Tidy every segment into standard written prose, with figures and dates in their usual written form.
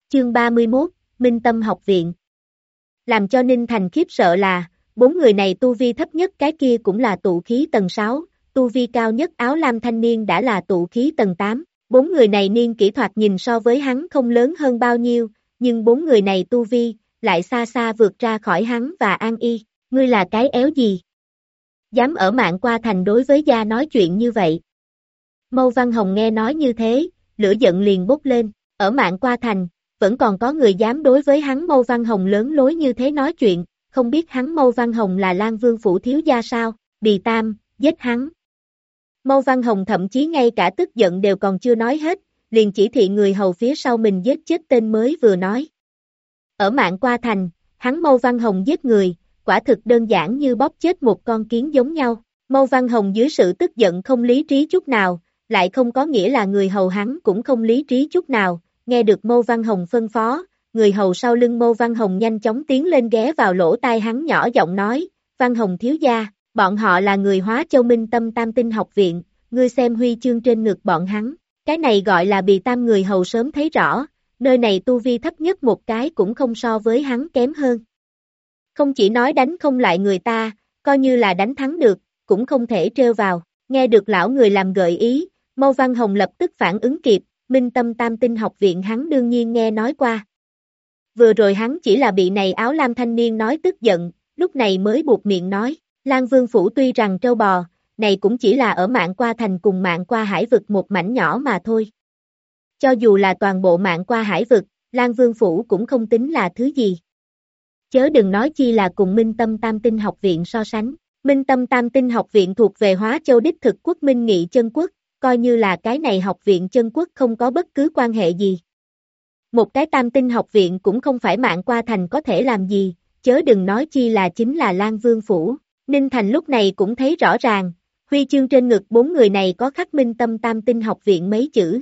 Chương 31, Minh Tâm học viện. Làm cho Ninh Thành khiếp sợ là, 4 người này tu vi thấp nhất cái kia cũng là tụ khí tầng 6, tu vi cao nhất áo lam thanh niên đã là tụ khí tầng 8. 4 người này niên kỹ thuật nhìn so với hắn không lớn hơn bao nhiêu, nhưng 4 người này tu vi, lại xa xa vượt ra khỏi hắn và An Y. Ngươi là cái éo gì? Dám ở Mạn Qua Thành đối với gia nói chuyện như vậy. Mâu Văn Hồng nghe nói như thế, lửa giận liền bốc lên, ở Mạn Qua Thành, vẫn còn có người dám đối với hắn Mâu Văn Hồng lớn lối như thế nói chuyện, không biết hắn Mâu Văn Hồng là Lan Vương phủ thiếu gia sao, Bì Tam, giết hắn. Mâu Văn Hồng thậm chí ngay cả tức giận đều còn chưa nói hết, liền chỉ thị người hầu phía sau mình giết chết tên mới vừa nói. Ở Mạn Qua Thành, hắn Mâu Văn Hồng giết người, quả thực đơn giản như bóp chết một con kiến giống nhau. Mâu Văn Hồng dưới sự tức giận không lý trí chút nào, lại không có nghĩa là người hầu hắn cũng không lý trí chút nào, nghe được Mâu Văn Hồng phân phó, người hầu sau lưng Mâu Văn Hồng nhanh chóng tiến lên ghé vào lỗ tai hắn nhỏ giọng nói, Văn Hồng thiếu gia, bọn họ là người Hóa Châu Minh Tâm Tam Tinh học viện, ngươi xem huy chương trên ngực bọn hắn, cái này gọi là Bì Tam. Người hầu sớm thấy rõ, nơi này tu vi thấp nhất một cái cũng không so với hắn kém hơn. Không chỉ nói đánh không lại người ta, coi như là đánh thắng được, cũng không thể trêu vào, nghe được lão người làm gợi ý, Mâu Văn Hồng lập tức phản ứng kịp, Minh Tâm Tam Tinh học viện hắn đương nhiên nghe nói qua. Vừa rồi hắn chỉ là bị này áo lam thanh niên nói tức giận, lúc này mới buộc miệng nói, Lan Vương phủ tuy rằng trâu bò, này cũng chỉ là ở Mạn Qua Thành cùng Mạn Qua Hải vực một mảnh nhỏ mà thôi. Cho dù là toàn bộ Mạn Qua Hải vực, Lan Vương phủ cũng không tính là thứ gì. Chớ đừng nói chi là cùng Minh Tâm Tam Tinh học viện so sánh. Minh Tâm Tam Tinh học viện thuộc về Hóa Châu đích thực quốc Minh Nghị chân quốc, coi như là cái này học viện chân quốc không có bất cứ quan hệ gì. Một cái Tam Tinh học viện cũng không phải Mạn Qua Thành có thể làm gì, chớ đừng nói chi là chính là Lan Vương phủ. Ninh Thành lúc này cũng thấy rõ ràng, huy chương trên ngực 4 người này có khắc Minh Tâm Tam Tinh học viện mấy chữ.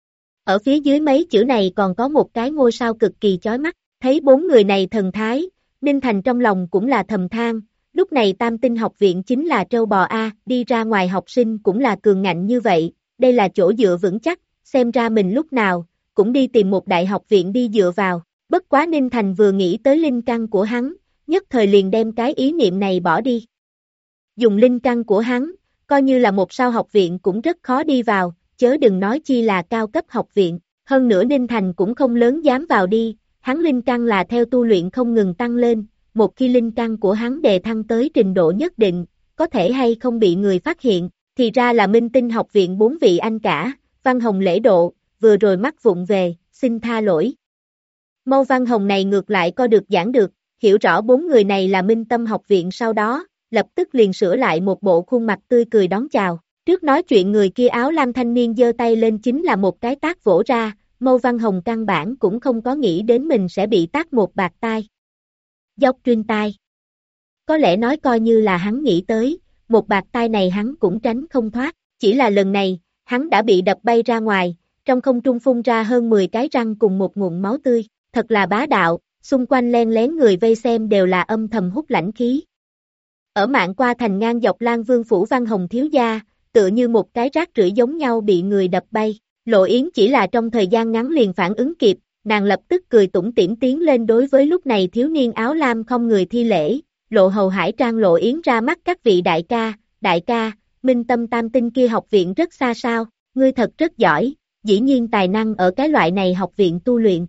Ở phía dưới mấy chữ này còn có một cái ngôi sao cực kỳ chói mắt, thấy 4 người này thần thái, Ninh Thành trong lòng cũng là thầm than, lúc này Tam Tinh học viện chính là trâu bò A, đi ra ngoài học sinh cũng là cường ngạnh như vậy, đây là chỗ dựa vững chắc, xem ra mình lúc nào, cũng đi tìm một đại học viện đi dựa vào, bất quá Ninh Thành vừa nghĩ tới linh căn của hắn, nhất thời liền đem cái ý niệm này bỏ đi. Dùng linh căn của hắn, coi như là một sao học viện cũng rất khó đi vào, chớ đừng nói chi là cao cấp học viện, hơn nữa Ninh Thành cũng không lớn dám vào đi, hắn linh căn là theo tu luyện không ngừng tăng lên, một khi linh căn của hắn đề thăng tới trình độ nhất định, có thể hay không bị người phát hiện, thì ra là Minh Tinh học viện 4 vị anh cả, Văn Hồng lễ độ, vừa rồi mắc vụng về, xin tha lỗi. Mâu Văn Hồng này ngược lại coi được giảng được, hiểu rõ 4 người này là Minh Tâm học viện sau đó, lập tức liền sửa lại một bộ khuôn mặt tươi cười đón chào. Trước nói chuyện người kia áo lam thanh niên giơ tay lên chính là một cái tát vỗ ra, Mâu Văn Hồng căn bản cũng không có nghĩ đến mình sẽ bị tát một bạt tai. Dốc trên tai. Có lẽ nói coi như là hắn nghĩ tới, một bạt tai này hắn cũng tránh không thoát, chỉ là lần này, hắn đã bị đập bay ra ngoài, trong không trung phun ra hơn 10 cái răng cùng một ngụm máu tươi, thật là bá đạo, xung quanh len lén người vây xem đều là âm thầm hút lãnh khí. Ở Mạn Qua Thành ngang dọc Lan Vương phủ Văn Hồng thiếu gia, tựa như một cái rác rưởi giống nhau bị người đập bay, Lộ Yến chỉ là trong thời gian ngắn liền phản ứng kịp, nàng lập tức cười tủm tỉm tiến lên đối với lúc này thiếu niên áo lam không người thi lễ, Lộ Hầu Hải Trang Lộ Yến ra mắt các vị đại ca, Minh Tâm Tam Tinh kia học viện rất xa sao, ngươi thật rất giỏi, dĩ nhiên tài năng ở cái loại này học viện tu luyện.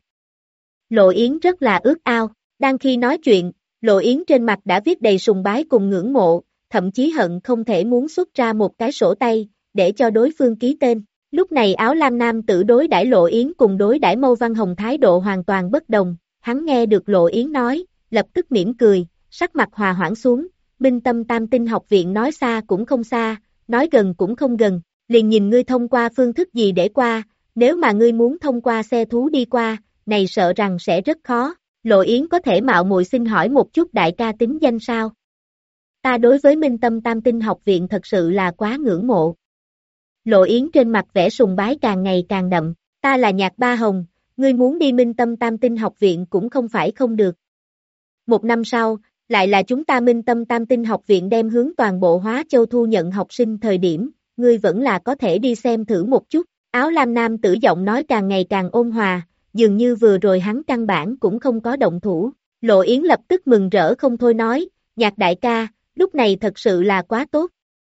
Lộ Yến rất là ước ao, đang khi nói chuyện, Lộ Yến trên mặt đã viết đầy sùng bái cùng ngưỡng mộ, thậm chí hận không thể muốn xuất ra một cái sổ tay, để cho đối phương ký tên. Lúc này áo lam nam tử đối đãi Lộ Yến cùng đối đãi Mâu Văn Hồng thái độ hoàn toàn bất đồng, hắn nghe được Lộ Yến nói, lập tức mỉm cười, sắc mặt hòa hoãn xuống, Minh Tâm Tam Tinh học viện nói xa cũng không xa, nói gần cũng không gần, liền nhìn ngươi thông qua phương thức gì để qua, nếu mà ngươi muốn thông qua xe thú đi qua, này sợ rằng sẽ rất khó. Lộ Yến có thể mạo muội xin hỏi một chút đại ca tính danh sao? Ta đối với Minh Tâm Tam Tinh học viện thật sự là quá ngưỡng mộ. Lộ Yến trên mặt vẻ sùng bái càng ngày càng đậm, ta là Nhạc Ba Hồng, ngươi muốn đi Minh Tâm Tam Tinh học viện cũng không phải không được. Một năm sau, lại là chúng ta Minh Tâm Tam Tinh học viện đem hướng toàn bộ Hóa Châu thu nhận học sinh thời điểm, ngươi vẫn là có thể đi xem thử một chút. Áo lam nam tử giọng nói càng ngày càng ôn hòa, dường như vừa rồi hắn căn bản cũng không có động thủ. Lộ Yến lập tức mừng rỡ không thôi nói, Nhạc đại ca, lúc này thật sự là quá tốt.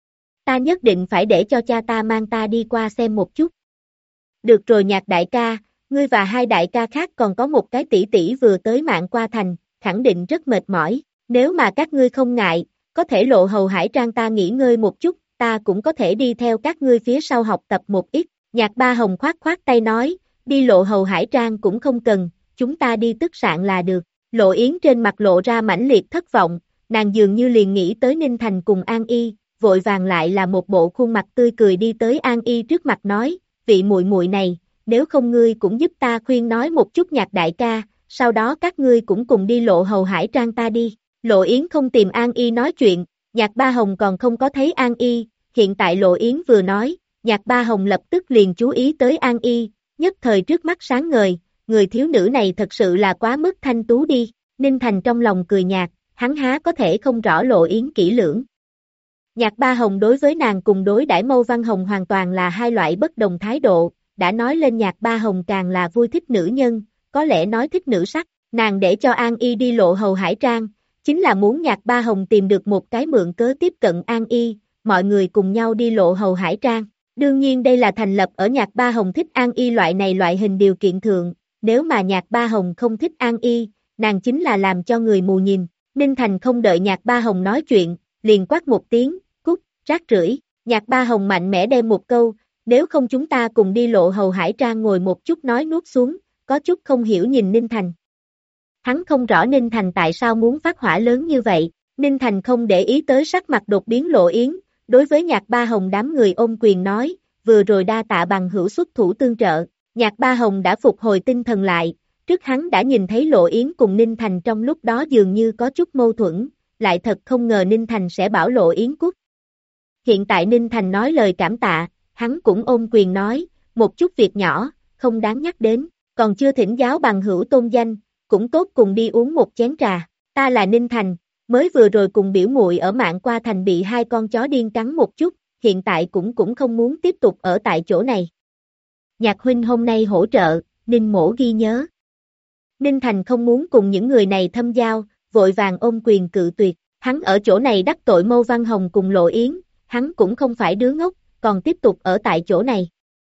Ta nhất định phải để cho cha ta mang ta đi qua xem một chút. Được rồi Nhạc đại ca, ngươi và hai đại ca khác còn có một cái tỷ tỷ vừa tới Mạn Qua Thành, khẳng định rất mệt mỏi, nếu mà các ngươi không ngại, có thể Lộ Hầu Hải Trang ta nghỉ ngơi một chút, ta cũng có thể đi theo các ngươi phía sau học tập một ít. Nhạc Ba Hồng khoát khoát tay nói, đi Lộ Hầu Hải Trang cũng không cần, chúng ta đi tức sạn là được. Lộ Yến trên mặt lộ ra mãnh liệt thất vọng, nàng dường như liền nghĩ tới Ninh Thành cùng An Y, vội vàng lại là một bộ khuôn mặt tươi cười đi tới An Y trước mặt nói, vị muội muội này, nếu không ngươi cũng giúp ta khuyên nói một chút Nhạc đại ca, sau đó các ngươi cũng cùng đi Lộ Hầu Hải Trang ta đi. Lộ Yến không tìm An Y nói chuyện, Nhạc Ba Hồng còn không có thấy An Y, hiện tại Lộ Yến vừa nói, Nhạc Ba Hồng lập tức liền chú ý tới An Y, nhất thời trước mắt sáng ngời, người thiếu nữ này thật sự là quá mức thanh tú đi, Ninh Thành trong lòng cười nhạt, hắn há có thể không rõ Lộ Yến kỹ lưỡng. Nhạc Ba Hồng đối với nàng cùng đối đãi Mâu Văn Hồng hoàn toàn là hai loại bất đồng thái độ, đã nói lên Nhạc Ba Hồng càng là vui thích nữ nhân, có lẽ nói thích nữ sắc, nàng để cho An Y đi Lộ Hầu Hải Trang, chính là muốn Nhạc Ba Hồng tìm được một cái mượn cớ tiếp cận An Y, mọi người cùng nhau đi Lộ Hầu Hải Trang. Đương nhiên đây là thành lập ở Nhạc Ba Hồng thích An Y loại hình điều kiện thượng, nếu mà Nhạc Ba Hồng không thích An Y, nàng chính là làm cho người mù nhìn. Ninh Thành không đợi Nhạc Ba Hồng nói chuyện, liền quát một tiếng, cút, rác rưởi. Nhạc Ba Hồng mạnh mẽ đem một câu, nếu không chúng ta cùng đi Lộ Hầu Hải Trang ngồi một chút nói nuốt xuống, có chút không hiểu nhìn Ninh Thành. Hắn không rõ Ninh Thành tại sao muốn phát hỏa lớn như vậy, Ninh Thành không để ý tới sắc mặt đột biến Lộ Yến, đối với Nhạc Ba Hồng đám người ôm quyền nói, vừa rồi đa tạ bằng hữu xuất thủ tương trợ, Nhạc Ba Hồng đã phục hồi tinh thần lại, trước hắn đã nhìn thấy Lộ Yến cùng Ninh Thành trong lúc đó dường như có chút mâu thuẫn, lại thật không ngờ Ninh Thành sẽ bảo Lộ Yến cút. Hiện tại Ninh Thành nói lời cảm tạ, hắn cũng ôm quyền nói, một chút việc nhỏ, không đáng nhắc đến, còn chưa thỉnh giáo bằng hữu tôn danh, cũng tốt cùng đi uống một chén trà, ta là Ninh Thành, mới vừa rồi cùng biểu muội ở Mạn Qua Thành bị hai con chó điên cắn một chút, hiện tại cũng không muốn tiếp tục ở tại chỗ này. Nhạc huynh hôm nay hỗ trợ, Ninh mỗ ghi nhớ. Ninh Thành không muốn cùng những người này thâm giao, vội vàng ôm quyền cự tuyệt, hắn ở chỗ này đắc tội Mâu Văn Hồng cùng Lộ Yến, hắn cũng không phải đứa ngốc, còn tiếp tục ở tại chỗ này.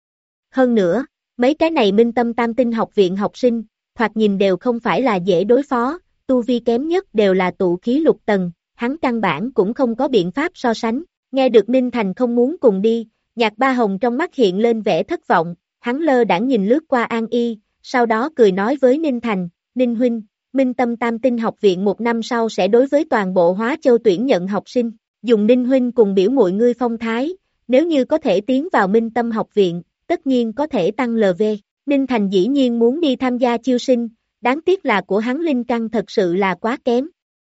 Hơn nữa, mấy cái này Minh Tâm Tam Tinh học viện học sinh, thoạt nhìn đều không phải là dễ đối phó, tu vi kém nhất đều là tụ khí lục tầng, hắn căn bản cũng không có biện pháp so sánh. Nghe được Ninh Thành không muốn cùng đi, Nhạc Ba Hồng trong mắt hiện lên vẻ thất vọng, hắn lơ đãng nhìn lướt qua An Y, sau đó cười nói với Ninh Thành, Ninh huynh, Minh Tâm Tam Tinh học viện một năm sau sẽ đối với toàn bộ Hóa Châu tuyển nhận học sinh, dùng Ninh huynh cùng biểu muội ngươi phong thái, nếu như có thể tiến vào Minh Tâm học viện, tất nhiên có thể tăng LV. Ninh Thành dĩ nhiên muốn đi tham gia chiêu sinh, đáng tiếc là của hắn linh căn thật sự là quá kém.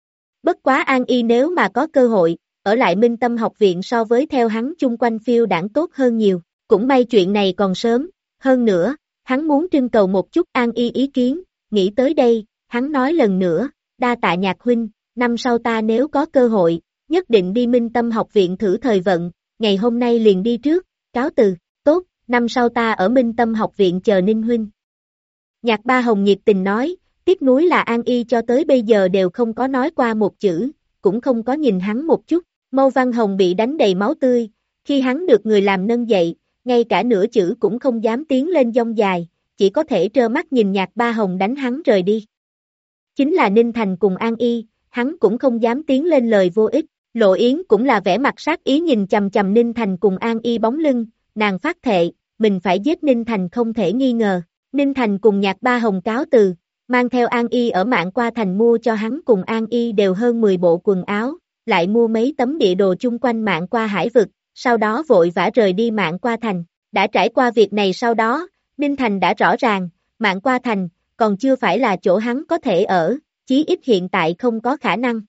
Bất quá An Y nếu mà có cơ hội, ở lại Minh Tâm học viện so với theo hắn chung quanh phiêu đảng tốt hơn nhiều, cũng may chuyện này còn sớm, hơn nữa, hắn muốn trưng cầu một chút An Y ý kiến, nghĩ tới đây, hắn nói lần nữa, đa tạ Nhạc huynh, năm sau ta nếu có cơ hội, nhất định đi Minh Tâm học viện thử thời vận, ngày hôm nay liền đi trước, cáo từ, tốt, năm sau ta ở Minh Tâm học viện chờ Ninh huynh. Nhạc Ba Hồng nhiệt tình nói, tiếc nuối là An Y cho tới bây giờ đều không có nói qua một chữ, cũng không có nhìn hắn một chút. Mâu Văn Hồng bị đánh đầy máu tươi, khi hắn được người làm nâng dậy, ngay cả nửa chữ cũng không dám tiến lên dông dài, chỉ có thể trơ mắt nhìn Nhạc Ba Hồng đánh hắn rời đi. Chính là Ninh Thành cùng An Y, hắn cũng không dám tiến lên lời vô ích, Lộ Yến cũng là vẻ mặt sát ý nhìn chằm chằm Ninh Thành cùng An Y bóng lưng, nàng phát thệ, mình phải giết Ninh Thành không thể nghi ngờ. Ninh Thành cùng Nhạc Ba Hồng cáo từ, mang theo An Y ở Mạn Qua Thành mua cho hắn cùng An Y đều hơn 10 bộ quần áo, lại mua mấy tấm địa đồ chung quanh Mạn Qua hải vực, sau đó vội vã rời đi Mạn Qua Thành. Đã trải qua việc này sau đó, Ninh Thành đã rõ ràng, Mạn Qua Thành, còn chưa phải là chỗ hắn có thể ở, chí ít hiện tại không có khả năng.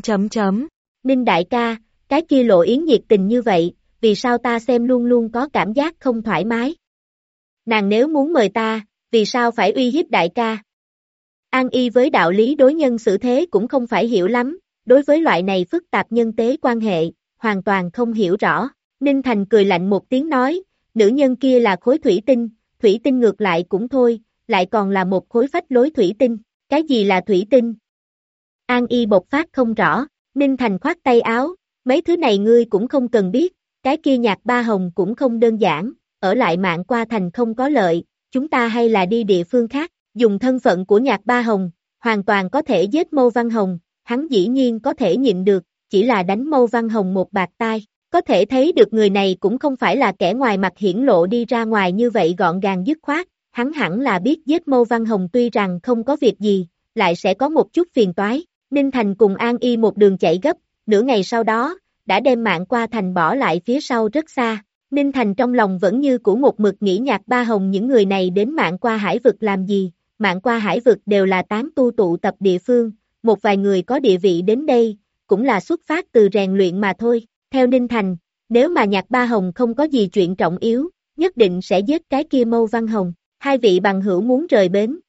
Ninh đại ca, cái kia Lộ Yến nhiệt tình như vậy, vì sao ta xem luôn luôn có cảm giác không thoải mái? Nàng nếu muốn mời ta, vì sao phải uy hiếp đại ca? An Y với đạo lý đối nhân xử thế cũng không phải hiểu lắm, đối với loại này phức tạp nhân tế quan hệ, hoàn toàn không hiểu rõ. Ninh Thành cười lạnh một tiếng nói, nữ nhân kia là khối thủy tinh ngược lại cũng thôi, lại còn là một khối phách lối thủy tinh. Cái gì là thủy tinh? An Y bộc phát không rõ, Ninh Thành khoát tay áo, mấy thứ này ngươi cũng không cần biết, cái kia Nhạc Ba Hồng cũng không đơn giản, ở lại Mạn Qua Thành không có lợi, chúng ta hay là đi địa phương khác, dùng thân phận của Nhạc Ba Hồng, hoàn toàn có thể giết Mâu Văn Hồng, hắn dĩ nhiên có thể nhịn được, chỉ là đánh Mâu Văn Hồng một bạt tai, có thể thấy được người này cũng không phải là kẻ ngoài mặt hiển lộ đi ra ngoài như vậy gọn gàng dứt khoát, hắn hẳn là biết giết Mâu Văn Hồng tuy rằng không có việc gì, lại sẽ có một chút phiền toái. Ninh Thành cùng An Y một đường chạy gấp, nửa ngày sau đó, đã đem Mạn Qua Thành bỏ lại phía sau rất xa. Ninh Thành trong lòng vẫn như cũ một mực nghĩ Nhạc Ba Hồng những người này đến Mạn Qua Hải vực làm gì, Mạn Qua Hải vực đều là tán tu tụ tập địa phương, một vài người có địa vị đến đây, cũng là xuất phát từ rèn luyện mà thôi. Theo Ninh Thành, nếu mà Nhạc Ba Hồng không có gì chuyện trọng yếu, nhất định sẽ giết cái kia Mâu Văn Hồng. Hai vị bằng hữu muốn rời bến.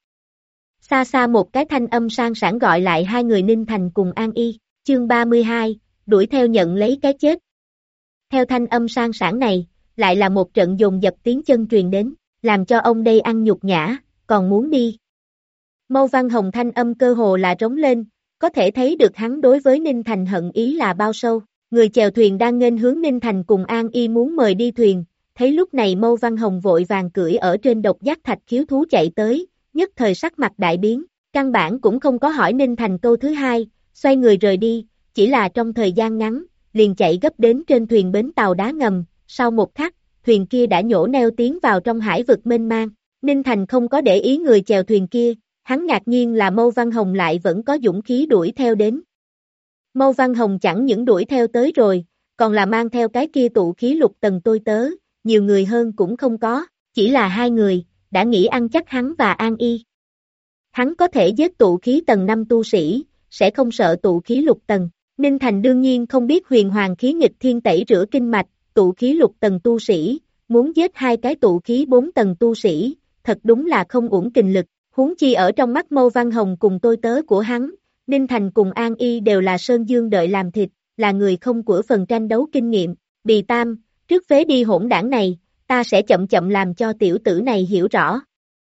Xa xa một cái thanh âm sang sảng gọi lại hai người Ninh Thành cùng An Y, chương 32, đuổi theo nhận lấy cái chết. Theo thanh âm sang sảng này, lại là một trận dồn dập tiếng chân truyền đến, làm cho ông đây ăn nhục nhã, còn muốn đi. Mâu Văn Hồng thanh âm cơ hồ là trống lên, có thể thấy được hắn đối với Ninh Thành hận ý là bao sâu. Người chèo thuyền đang nghênh hướng Ninh Thành cùng An Y muốn mời đi thuyền, thấy lúc này Mâu Văn Hồng vội vàng cưỡi ở trên độc giác thạch khiếu thú chạy tới, nhất thời sắc mặt đại biến, căn bản cũng không có hỏi Ninh Thành câu thứ hai, xoay người rời đi, chỉ là trong thời gian ngắn, liền chạy gấp đến trên thuyền bến tàu đá ngầm, sau một khắc, thuyền kia đã nhổ neo tiến vào trong hải vực mênh mang. Ninh Thành không có để ý người chèo thuyền kia, hắn ngạc nhiên là Mâu Văn Hồng lại vẫn có dũng khí đuổi theo đến. Mâu Văn Hồng chẳng những đuổi theo tới rồi, còn là mang theo cái kia tụ khí lục tầng tôi tớ, nhiều người hơn cũng không có, chỉ là hai người, đã nghĩ ăn chắc hắn và An Y. Hắn có thể giết tụ khí tầng 5 tu sĩ, sẽ không sợ tụ khí lục tầng. Ninh Thành đương nhiên không biết huyền hoàng khí nghịch thiên tẩy rửa kinh mạch, tụ khí lục tầng tu sĩ, muốn giết hai cái tụ khí 4 tầng tu sĩ, thật đúng là không uổng kình lực, huống chi ở trong mắt Mâu Văn Hồng cùng tôi tớ của hắn, Ninh Thành cùng An Y đều là Sơn Dương đợi làm thịt, là người không của phần tranh đấu kinh nghiệm. Bì Tam, trước phế đi hỗn đảng này, ta sẽ chậm chậm làm cho tiểu tử này hiểu rõ.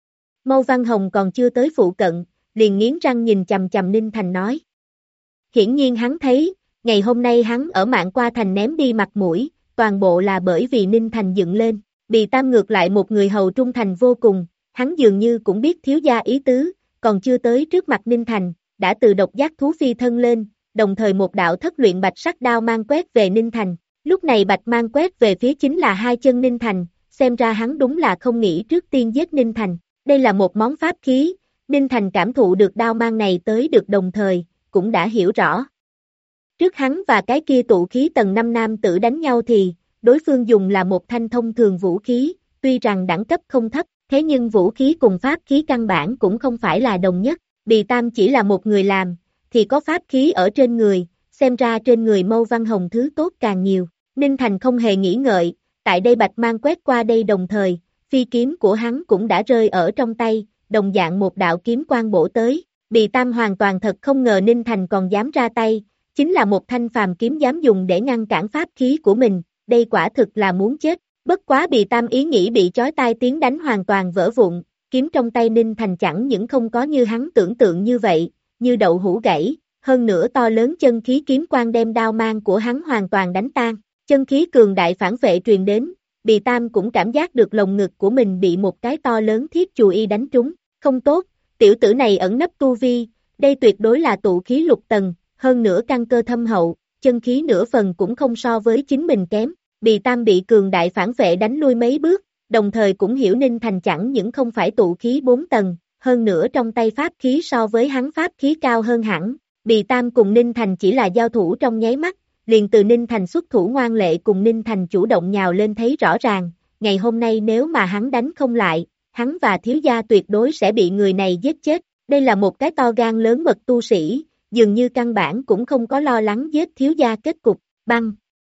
Mâu Văn Hồng còn chưa tới phụ cận, liền nghiến răng nhìn chằm chằm Ninh Thành nói. Hiển nhiên hắn thấy, ngày hôm nay hắn ở Mạn Qua Thành ném đi mặt mũi, toàn bộ là bởi vì Ninh Thành dựng lên. Bì Tam ngược lại một người hầu trung thành vô cùng, hắn dường như cũng biết thiếu gia ý tứ, còn chưa tới trước mặt Ninh Thành, đã từ độc giác thú phi thân lên, đồng thời một đạo thất luyện bạch sắc đao mang quét về Ninh Thành. Lúc này bạch mang quét về phía chính là hai chân Ninh Thành, xem ra hắn đúng là không nghĩ trước tiên giết Ninh Thành. Đây là một món pháp khí, Ninh Thành cảm thụ được đao mang này tới được đồng thời, cũng đã hiểu rõ. Trước hắn và cái kia tụ khí tầng 5 nam tử đánh nhau thì, đối phương dùng là một thanh thông thường vũ khí, tuy rằng đẳng cấp không thấp, thế nhưng vũ khí cùng pháp khí căn bản cũng không phải là đồng nhất. Bì Tam chỉ là một người làm, thì có pháp khí ở trên người, xem ra trên người Mâu Văn Hồng thứ tốt càng nhiều. Ninh Thành không hề nghĩ ngợi, tại đây bạch mang quét qua đây đồng thời, phi kiếm của hắn cũng đã rơi ở trong tay, đồng dạng một đạo kiếm quang bổ tới. Bì Tam hoàn toàn thật không ngờ Ninh Thành còn dám ra tay, chính là một thanh phàm kiếm dám dùng để ngăn cản pháp khí của mình, đây quả thực là muốn chết. Bất quá Bì Tam ý nghĩ bị chói tai tiếng đánh hoàn toàn vỡ vụn, kiếm trong tay Ninh Thành chẳng những không có như hắn tưởng tượng như vậy, như đậu hũ gãy, hơn nữa to lớn chân khí kiếm quang đem đao mang của hắn hoàn toàn đánh tan, chân khí cường đại phản vệ truyền đến, Bì Tam cũng cảm giác được lồng ngực của mình bị một cái to lớn thiết chù y đánh trúng, không tốt, tiểu tử này ẩn nấp tu vi, đây tuyệt đối là tụ khí lục tầng, hơn nữa căn cơ thâm hậu, chân khí nửa phần cũng không so với chính mình kém, Bì Tam bị cường đại phản vệ đánh lui mấy bước, đồng thời cũng hiểu Ninh Thành chẳng những không phải tụ khí 4 tầng, hơn nữa trong tay pháp khí so với hắn pháp khí cao hơn hẳn, Bì Tam cùng Ninh Thành chỉ là giao thủ trong nháy mắt, liền từ Ninh Thành xuất thủ ngoan lệ cùng Ninh Thành chủ động nhào lên thấy rõ ràng, ngày hôm nay nếu mà hắn đánh không lại, hắn và thiếu gia tuyệt đối sẽ bị người này giết chết, đây là một cái to gan lớn mật tu sĩ, dường như căn bản cũng không có lo lắng giết thiếu gia kết cục, băng,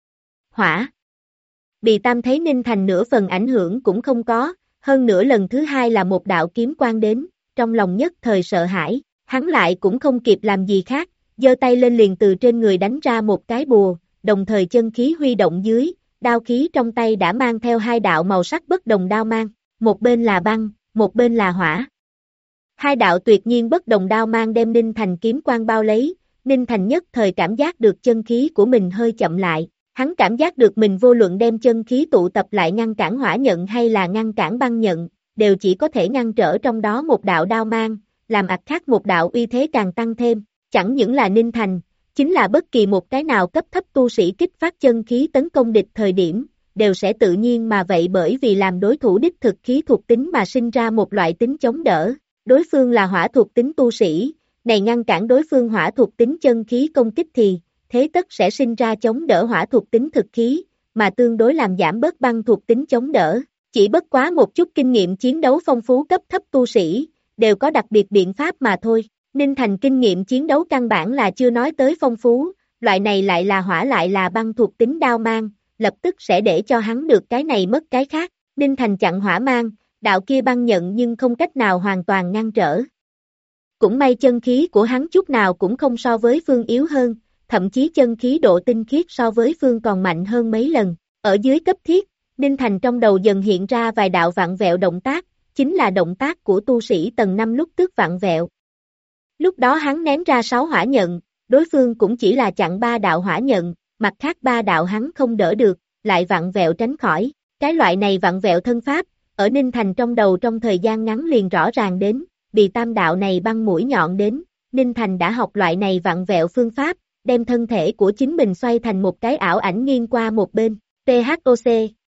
hỏa. Bì Tam thấy Ninh Thành nửa phần ảnh hưởng cũng không có, hơn nữa lần thứ hai là một đạo kiếm quang đến, trong lòng nhất thời sợ hãi, hắn lại cũng không kịp làm gì khác, giơ tay lên liền từ trên người đánh ra một cái bùa, đồng thời chân khí huy động dưới, đao khí trong tay đã mang theo hai đạo màu sắc bất đồng đao mang, một bên là băng, một bên là hỏa, Hai đạo tuyệt nhiên bất đồng đao mang đem Ninh Thành kiếm quang bao lấy, Ninh Thành nhất thời cảm giác được chân khí của mình hơi chậm lại, hắn cảm giác được mình vô luận đem chân khí tụ tập lại ngăn cản hỏa nhận hay là ngăn cản băng nhận, đều chỉ có thể ngăn trở trong đó một đạo đao mang, làm ạt khác một đạo uy thế càng tăng thêm, chẳng những là Ninh Thành, chính là bất kỳ một cái nào cấp thấp tu sĩ kích phát chân khí tấn công địch thời điểm, đều sẽ tự nhiên mà vậy bởi vì làm đối thủ đích thực khí thuộc tính mà sinh ra một loại tính chống đỡ, đối phương là hỏa thuộc tính tu sĩ, này ngăn cản đối phương hỏa thuộc tính chân khí công kích thì, thế tất sẽ sinh ra chống đỡ hỏa thuộc tính thực khí, mà tương đối làm giảm bớt băng thuộc tính chống đỡ, chỉ bất quá một chút kinh nghiệm chiến đấu phong phú cấp thấp tu sĩ, đều có đặc biệt biện pháp mà thôi. Ninh Thành kinh nghiệm chiến đấu căn bản là chưa nói tới phong phú, loại này lại là hỏa lại là băng thuộc tính đao mang, lập tức sẽ để cho hắn được cái này mất cái khác. Ninh Thành chặn hỏa mang, đạo kia băng nhận nhưng không cách nào hoàn toàn ngăn trở. Cũng may chân khí của hắn chút nào cũng không so với Phương yếu hơn, thậm chí chân khí độ tinh khiết so với Phương còn mạnh hơn mấy lần. Ở dưới cấp thiết, Ninh Thành trong đầu dần hiện ra vài đạo vặn vẹo động tác, chính là động tác của tu sĩ tầng 5 lúc tức vặn vẹo. Lúc đó hắn ném ra 6 hỏa nhận, đối phương cũng chỉ là chặn 3 đạo hỏa nhận, mặt khác 3 đạo hắn không đỡ được, lại vặn vẹo tránh khỏi. Cái loại này vặn vẹo thân pháp, ở Ninh Thành trong đầu trong thời gian ngắn liền rõ ràng đến, bị tam đạo này băng mũi nhọn đến, Ninh Thành đã học loại này vặn vẹo phương pháp, đem thân thể của chính mình xoay thành một cái ảo ảnh nghiêng qua một bên, THOC.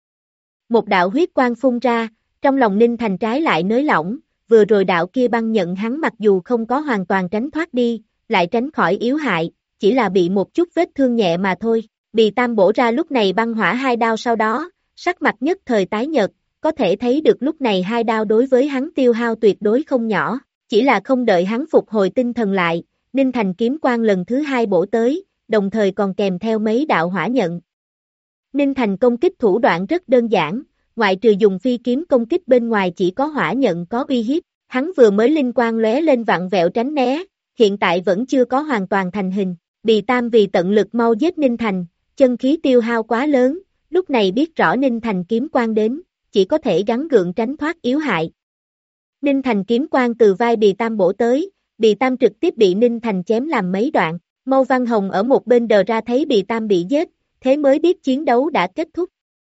Một đạo huyết quang phun ra, trong lòng Ninh Thành trái lại nới lỏng, vừa rồi đạo kia băng nhận hắn mặc dù không có hoàn toàn tránh thoát đi, lại tránh khỏi yếu hại, chỉ là bị một chút vết thương nhẹ mà thôi, bị tam bổ ra lúc này băng hỏa hai đao sau đó, sắc mặt nhất thời tái nhợt, có thể thấy được lúc này hai đao đối với hắn tiêu hao tuyệt đối không nhỏ, chỉ là không đợi hắn phục hồi tinh thần lại, Ninh Thành kiếm quang lần thứ hai bổ tới, đồng thời còn kèm theo mấy đạo hỏa nhận. Ninh Thành công kích thủ đoạn rất đơn giản, ngoại trừ dùng phi kiếm công kích bên ngoài chỉ có hỏa nhận có uy hiếp, hắn vừa mới linh quang lóe lên vặn vẹo tránh né, hiện tại vẫn chưa có hoàn toàn thành hình, Bì Tam vì tận lực mau giết Ninh Thành, chân khí tiêu hao quá lớn, lúc này biết rõ Ninh Thành kiếm quang đến, chỉ có thể gắng gượng tránh thoát yếu hại. Ninh Thành kiếm quang từ vai Bì Tam bổ tới, Bì Tam trực tiếp bị Ninh Thành chém làm mấy đoạn, Mâu Văn Hồng ở một bên đờ ra thấy Bì Tam bị giết, thế mới biết chiến đấu đã kết thúc.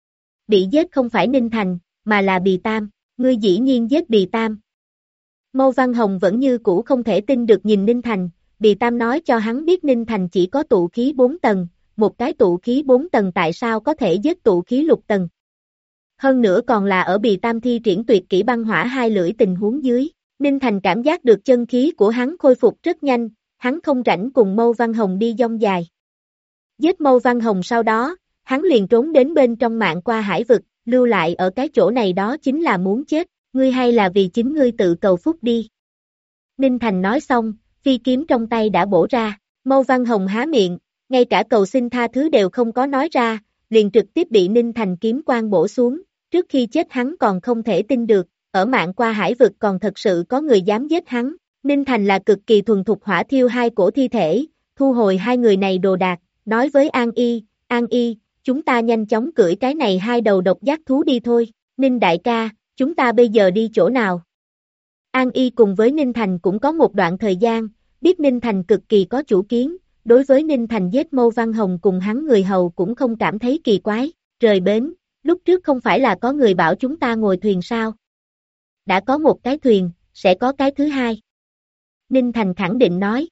Bị giết không phải Ninh Thành, mà là Bì Tam, ngươi dĩ nhiên giết Bì Tam. Mâu Văn Hồng vẫn như cũ không thể tin được nhìn Ninh Thành, Bì Tam nói cho hắn biết Ninh Thành chỉ có tụ khí 4 tầng, một cái tụ khí 4 tầng tại sao có thể giết tụ khí lục tầng. Hơn nữa còn là ở Bì Tam thi triển tuyệt kỹ băng hỏa hai lưỡi tình huống dưới, Ninh Thành cảm giác được chân khí của hắn khôi phục rất nhanh, hắn không rảnh cùng Mâu Văn Hồng đi dông dài. Giết Mâu Văn Hồng sau đó, hắn liền trốn đến bên trong mạng qua hải vực, lưu lại ở cái chỗ này đó chính là muốn chết, ngươi hay là vì chính ngươi tự cầu phúc đi. Ninh Thành nói xong, phi kiếm trong tay đã bổ ra, Mâu Văn Hồng há miệng, ngay cả cầu xin tha thứ đều không có nói ra, liền trực tiếp bị Ninh Thành kiếm quang bổ xuống, trước khi chết hắn còn không thể tin được, ở mạng qua hải vực còn thật sự có người dám giết hắn, Ninh Thành là cực kỳ thuần thục hỏa thiêu hai cổ thi thể, thu hồi hai người này đồ đạc, nói với An Y, chúng ta nhanh chóng cưỡi cái này hai đầu độc giác thú đi thôi, Ninh đại ca, chúng ta bây giờ đi chỗ nào? An Y cùng với Ninh Thành cũng có một đoạn thời gian, biết Ninh Thành cực kỳ có chủ kiến, đối với Ninh Thành giết Mâu Văn Hồng cùng hắn người hầu cũng không cảm thấy kỳ quái, rời bến, lúc trước không phải là có người bảo chúng ta ngồi thuyền sao? Đã có một cái thuyền, sẽ có cái thứ hai. Ninh Thành khẳng định nói.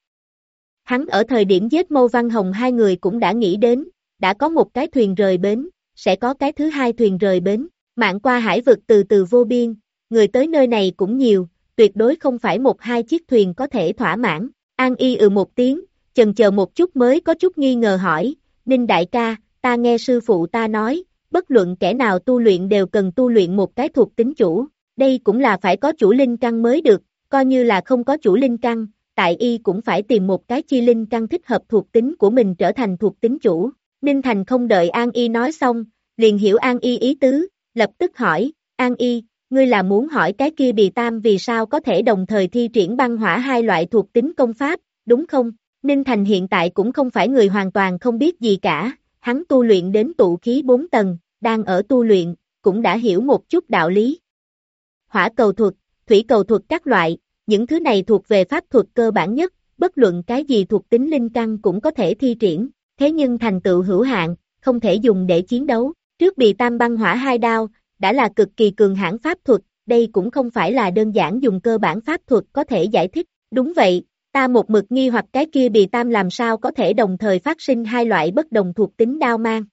Hắn ở thời điểm giết Mâu Văn Hồng hai người cũng đã nghĩ đến, đã có một cái thuyền rời bến, sẽ có cái thứ hai thuyền rời bến, mạng qua hải vực từ từ vô biên, người tới nơi này cũng nhiều, tuyệt đối không phải một hai chiếc thuyền có thể thỏa mãn. An Y một tiếng, chần chờ một chút mới có chút nghi ngờ hỏi, Ninh đại ca, ta nghe sư phụ ta nói, bất luận kẻ nào tu luyện đều cần tu luyện một cái thuộc tính chủ, đây cũng là phải có chủ linh căn mới được, coi như là không có chủ linh căn, tại Y cũng phải tìm một cái chi linh căn thích hợp thuộc tính của mình trở thành thuộc tính chủ. Ninh Thành không đợi An Y nói xong, liền hiểu An Y ý tứ, lập tức hỏi, An Y, ngươi là muốn hỏi cái kia Bì Tam vì sao có thể đồng thời thi triển băng hỏa hai loại thuộc tính công pháp, đúng không? Ninh Thành hiện tại cũng không phải người hoàn toàn không biết gì cả, hắn tu luyện đến tụ khí 4 tầng, đang ở tu luyện, cũng đã hiểu một chút đạo lý. Hỏa cầu thuật, thủy cầu thuật các loại, những thứ này thuộc về pháp thuật cơ bản nhất, bất luận cái gì thuộc tính linh căn cũng có thể thi triển, thế nhưng thành tựu hữu hạn, không thể dùng để chiến đấu. Trước bị tam băng hỏa hai đao, đã là cực kỳ cường hãn pháp thuật, đây cũng không phải là đơn giản dùng cơ bản pháp thuật có thể giải thích. Đúng vậy, ta một mực nghi hoặc cái kia bị tam làm sao có thể đồng thời phát sinh hai loại bất đồng thuộc tính đao mang.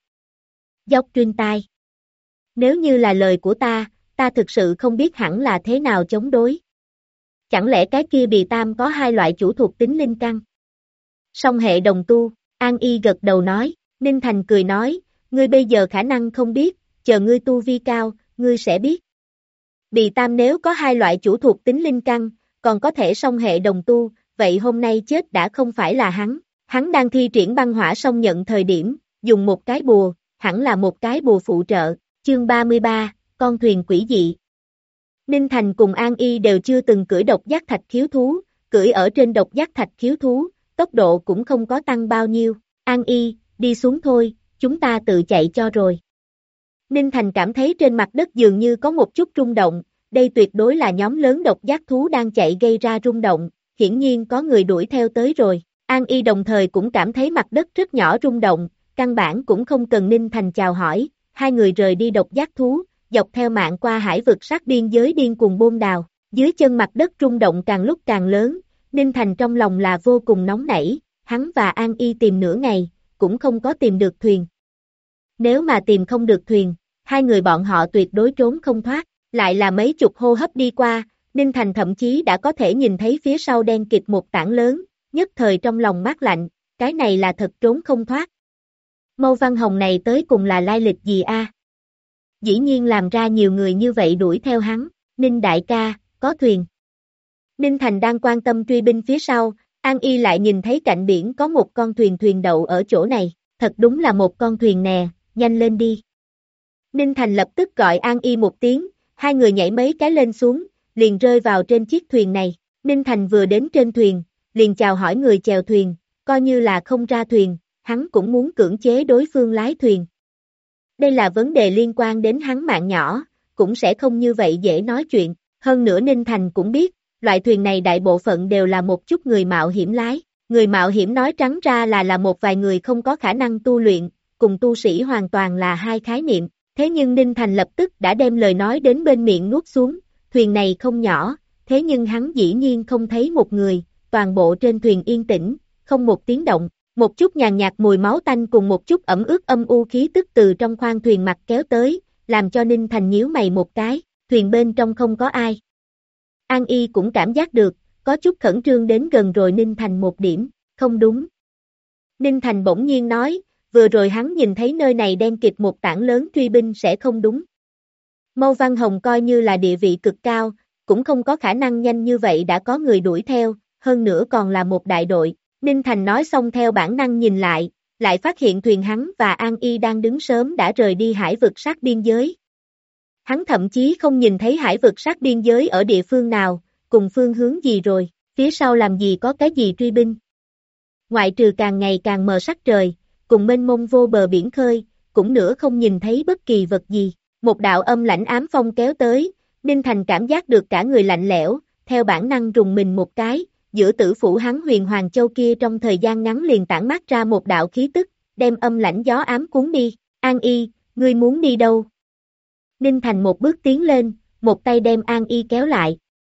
Dốc truyền tai. Nếu như là lời của ta thực sự không biết hẳn là thế nào chống đối. Chẳng lẽ cái kia bị tam có hai loại chủ thuộc tính linh căn? Song hệ đồng tu, An Y gật đầu nói, Ninh Thành cười nói, ngươi bây giờ khả năng không biết, chờ ngươi tu vi cao, ngươi sẽ biết. Bị tam nếu có hai loại chủ thuộc tính linh căn, còn có thể song hệ đồng tu, vậy hôm nay chết đã không phải là hắn đang thi triển băng hỏa song nhận thời điểm, dùng một cái bùa, hẳn là một cái bùa phụ trợ, chương 33, con thuyền quỷ dị. Ninh Thành cùng An Y đều chưa từng cưỡi độc giác thạch khiếu thú, cưỡi ở trên độc giác thạch khiếu thú, tốc độ cũng không có tăng bao nhiêu, An Y, đi xuống thôi, chúng ta tự chạy cho rồi. Ninh Thành cảm thấy trên mặt đất dường như có một chút rung động, đây tuyệt đối là nhóm lớn độc giác thú đang chạy gây ra rung động, hiển nhiên có người đuổi theo tới rồi. An Y đồng thời cũng cảm thấy mặt đất rất nhỏ rung động, căn bản cũng không cần Ninh Thành chào hỏi, hai người rời đi độc giác thú, dọc theo mạng qua hải vực sát biên giới điên cuồng bôn đào, dưới chân mặt đất rung động càng lúc càng lớn, Ninh Thành trong lòng là vô cùng nóng nảy, hắn và An Y tìm nửa ngày, cũng không có tìm được thuyền. Nếu mà tìm không được thuyền, hai người bọn họ tuyệt đối trốn không thoát, lại là mấy chục hô hấp đi qua, Ninh Thành thậm chí đã có thể nhìn thấy phía sau đen kịt một tảng lớn, nhất thời trong lòng mát lạnh, cái này là thật trốn không thoát. Mâu Văn Hồng này tới cùng là lai lịch gì a? Dĩ nhiên làm ra nhiều người như vậy đuổi theo hắn, Ninh đại ca, có thuyền. Ninh Thành đang quan tâm truy binh phía sau, An Y lại nhìn thấy cạnh biển có một con thuyền đậu ở chỗ này, thật đúng là một con thuyền nè, nhanh lên đi. Ninh Thành lập tức gọi An Y một tiếng, hai người nhảy mấy cái lên xuống, liền rơi vào trên chiếc thuyền này. Ninh Thành vừa đến trên thuyền, liền chào hỏi người chèo thuyền, coi như là không ra thuyền, hắn cũng muốn cưỡng chế đối phương lái thuyền. Đây là vấn đề liên quan đến hắn mạng nhỏ, cũng sẽ không như vậy dễ nói chuyện, hơn nữa Ninh Thành cũng biết, loại thuyền này đại bộ phận đều là một chút người mạo hiểm lái, người mạo hiểm nói trắng ra là một vài người không có khả năng tu luyện, cùng tu sĩ hoàn toàn là hai khái niệm, thế nhưng Ninh Thành lập tức đã đem lời nói đến bên miệng nuốt xuống, thuyền này không nhỏ, thế nhưng hắn dĩ nhiên không thấy một người, toàn bộ trên thuyền yên tĩnh, không một tiếng động, một chút nhàn nhạt mùi máu tanh cùng một chút ẩm ướt âm u khí tức từ trong khoang thuyền mặt kéo tới, làm cho Ninh Thành nhíu mày một cái, thuyền bên trong không có ai. An Y cũng cảm giác được, có chút khẩn trương đến gần rồi Ninh Thành một điểm, không đúng. Ninh Thành bỗng nhiên nói, vừa rồi hắn nhìn thấy nơi này đen kịt một tảng lớn truy binh sẽ không đúng. Mâu Văn Hồng coi như là địa vị cực cao, cũng không có khả năng nhanh như vậy đã có người đuổi theo, hơn nữa còn là một đại đội. Ninh Thành nói xong theo bản năng nhìn lại phát hiện thuyền hắn và An Y đang đứng sớm đã rời đi hải vực sát biên giới. Hắn thậm chí không nhìn thấy hải vực sát biên giới ở địa phương nào, cùng phương hướng gì rồi, phía sau làm gì có cái gì truy binh. Ngoại trừ càng ngày càng mờ sắc trời, cùng mênh mông vô bờ biển khơi, cũng nữa không nhìn thấy bất kỳ vật gì. Một đạo âm lãnh ám phong kéo tới, Ninh Thành cảm giác được cả người lạnh lẽo, theo bản năng rùng mình một cái, giữa tử phủ hắn Huyền Hoàng Châu kia trong thời gian ngắn liền tản mát ra một đạo khí tức, đem âm lãnh gió ám cuốn đi. An Y, ngươi muốn đi đâu? Ninh Thành một bước tiến lên, một tay đem An Y kéo lại.